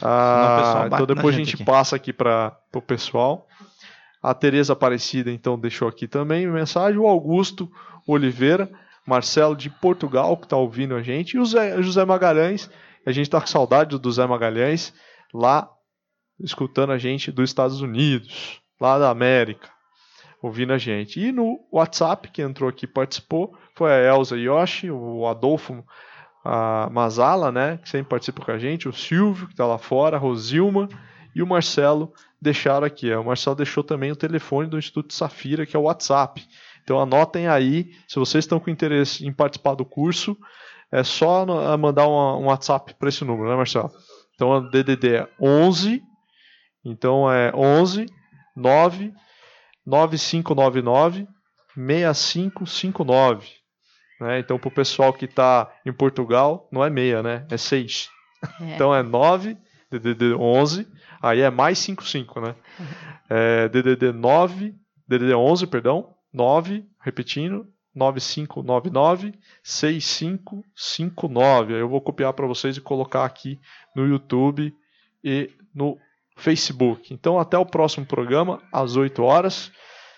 Ah, então depois a gente aqui. passa aqui para o pessoal. A Tereza Aparecida então deixou aqui também mensagem. O Augusto Oliveira, Marcelo de Portugal, que está ouvindo a gente, e o Zé, José Magalhães. A gente está com saudade do Zé Magalhães lá escutando a gente dos Estados Unidos, lá da América, ouvindo a gente. E no WhatsApp, que entrou aqui e participou, foi a Elza Yoshi, o Adolfo a Mazala, né, que sempre participa com a gente, o Silvio, que está lá fora, a Rosilma e o Marcelo deixaram aqui. O Marcelo deixou também o telefone do Instituto Safira, que é o WhatsApp. Então anotem aí, se vocês estão com interesse em participar do curso, é só mandar um WhatsApp para esse número, né, Marcelo? Então o D D D é onze, então é onze nove nove cinco nove nove seis cinco cinco nove. Né? Então, para o pessoal que está em Portugal, não é meia, né? É seis. É. Então, é nove, D D D onze, aí é mais cinquenta e cinco, né? É D D D nove, D D D onze, perdão, nove, repetindo, nove cinco nove nove seis cinco cinco nove. Aí eu vou copiar para vocês e colocar aqui no YouTube e no Facebook. Então, até o próximo programa, às oito horas.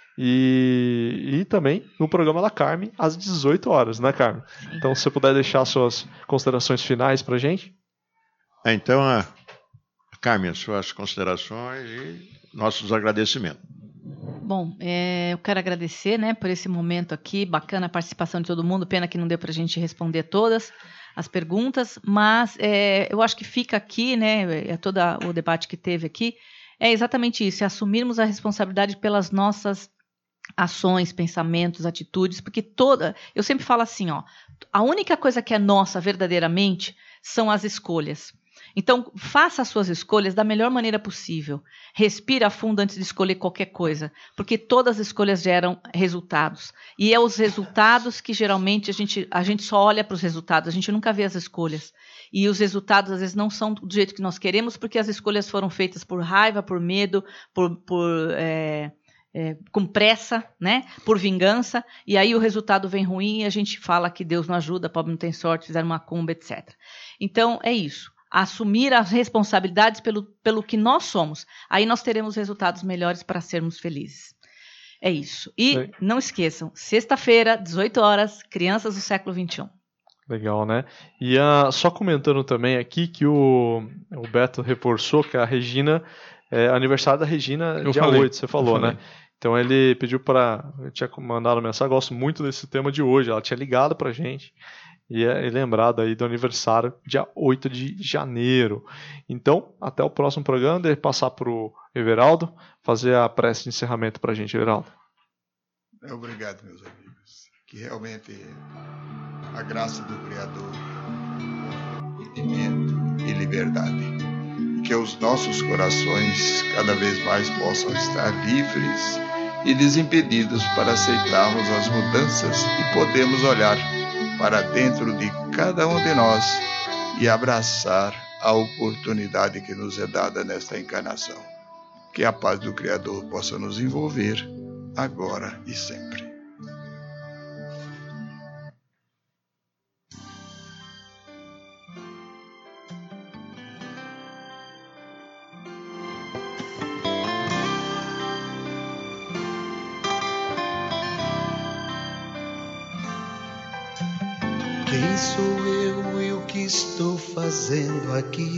E, e também no programa da Carmen às dezoito horas, né, Carmen? Então, se você puder deixar suas considerações finais para a gente. É, então, a Carmen, as suas considerações e nossos agradecimentos. Bom, é, eu quero agradecer, né, por esse momento aqui, bacana a participação de todo mundo, pena que não deu para a gente responder todas as perguntas, mas é, eu acho que fica aqui, né, é, todo o debate que teve aqui, é exatamente isso, é assumirmos a responsabilidade pelas nossas ações, pensamentos, atitudes, porque toda, eu sempre falo assim, ó, a única coisa que é nossa verdadeiramente são as escolhas. Então, faça as suas escolhas da melhor maneira possível. Respira fundo antes de escolher qualquer coisa, porque todas as escolhas geram resultados. E é os resultados que geralmente a gente, a gente só olha para os resultados, a gente nunca vê as escolhas. E os resultados às vezes não são do jeito que nós queremos, porque as escolhas foram feitas por raiva, por medo, por... por é, É, com pressa, né, por vingança, e aí o resultado vem ruim e a gente fala que Deus não ajuda, pobre não tem sorte, fizeram uma cumba, etcétera. Então, é isso. Assumir as responsabilidades pelo, pelo que nós somos. Aí nós teremos resultados melhores para sermos felizes. É isso. E Sim. não esqueçam, sexta-feira, dezoito horas, Crianças do Século vinte e um. Legal, né? E uh, só comentando também aqui que o, o Beto reforçou que a Regina, é aniversário da Regina, eu dia falei, oito, você falou, né? Então ele pediu para... Eu tinha mandado mensagem, gosto muito desse tema de hoje. Ela tinha ligado para a gente e é lembrado aí do aniversário, dia oito de janeiro. Então, até o próximo programa, de passar para o Everaldo fazer a prece de encerramento para a gente, Everaldo. Obrigado, meus amigos. Que realmente a graça do Criador, entendimento e liberdade. Que os nossos corações cada vez mais possam estar livres e desimpedidos para aceitarmos as mudanças e podermos olhar para dentro de cada um de nós e abraçar a oportunidade que nos é dada nesta encarnação. Que a paz do Criador possa nos envolver agora e sempre. Quem sou eu e o que estou fazendo aqui?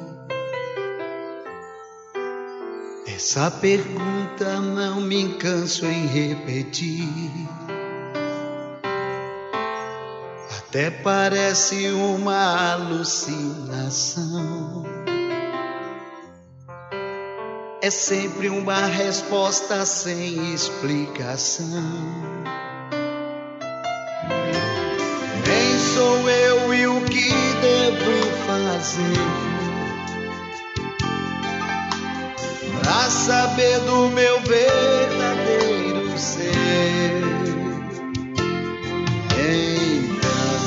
Essa pergunta não me canso em repetir. Até parece uma alucinação. é sempre uma resposta sem explicação. Quem sou eu e o que devo fazer pra saber do meu verdadeiro ser? Então,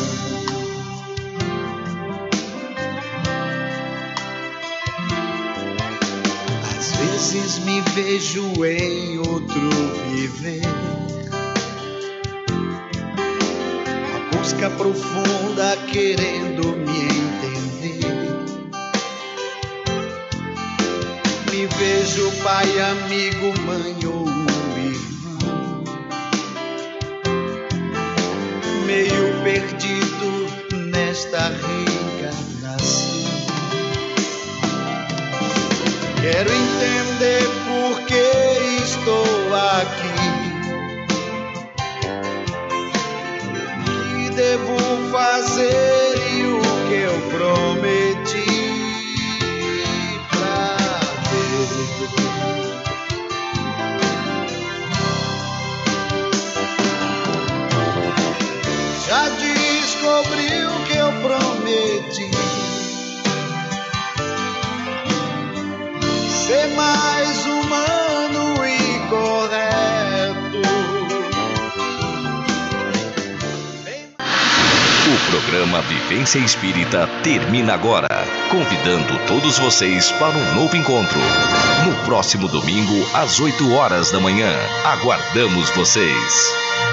às vezes me vejo em outro viver, busca profunda querendo me entender. Me vejo pai, amigo, mãe ou irmão, meio perdido nesta reencarnação. Quero entender por que estou aqui, devo fazer e o que eu prometi pra ver. Já descobri o que eu prometi, ser mais humano e correto. O programa Vivência Espírita termina agora, convidando todos vocês para um novo encontro. No próximo domingo, às oito horas da manhã. Aguardamos vocês.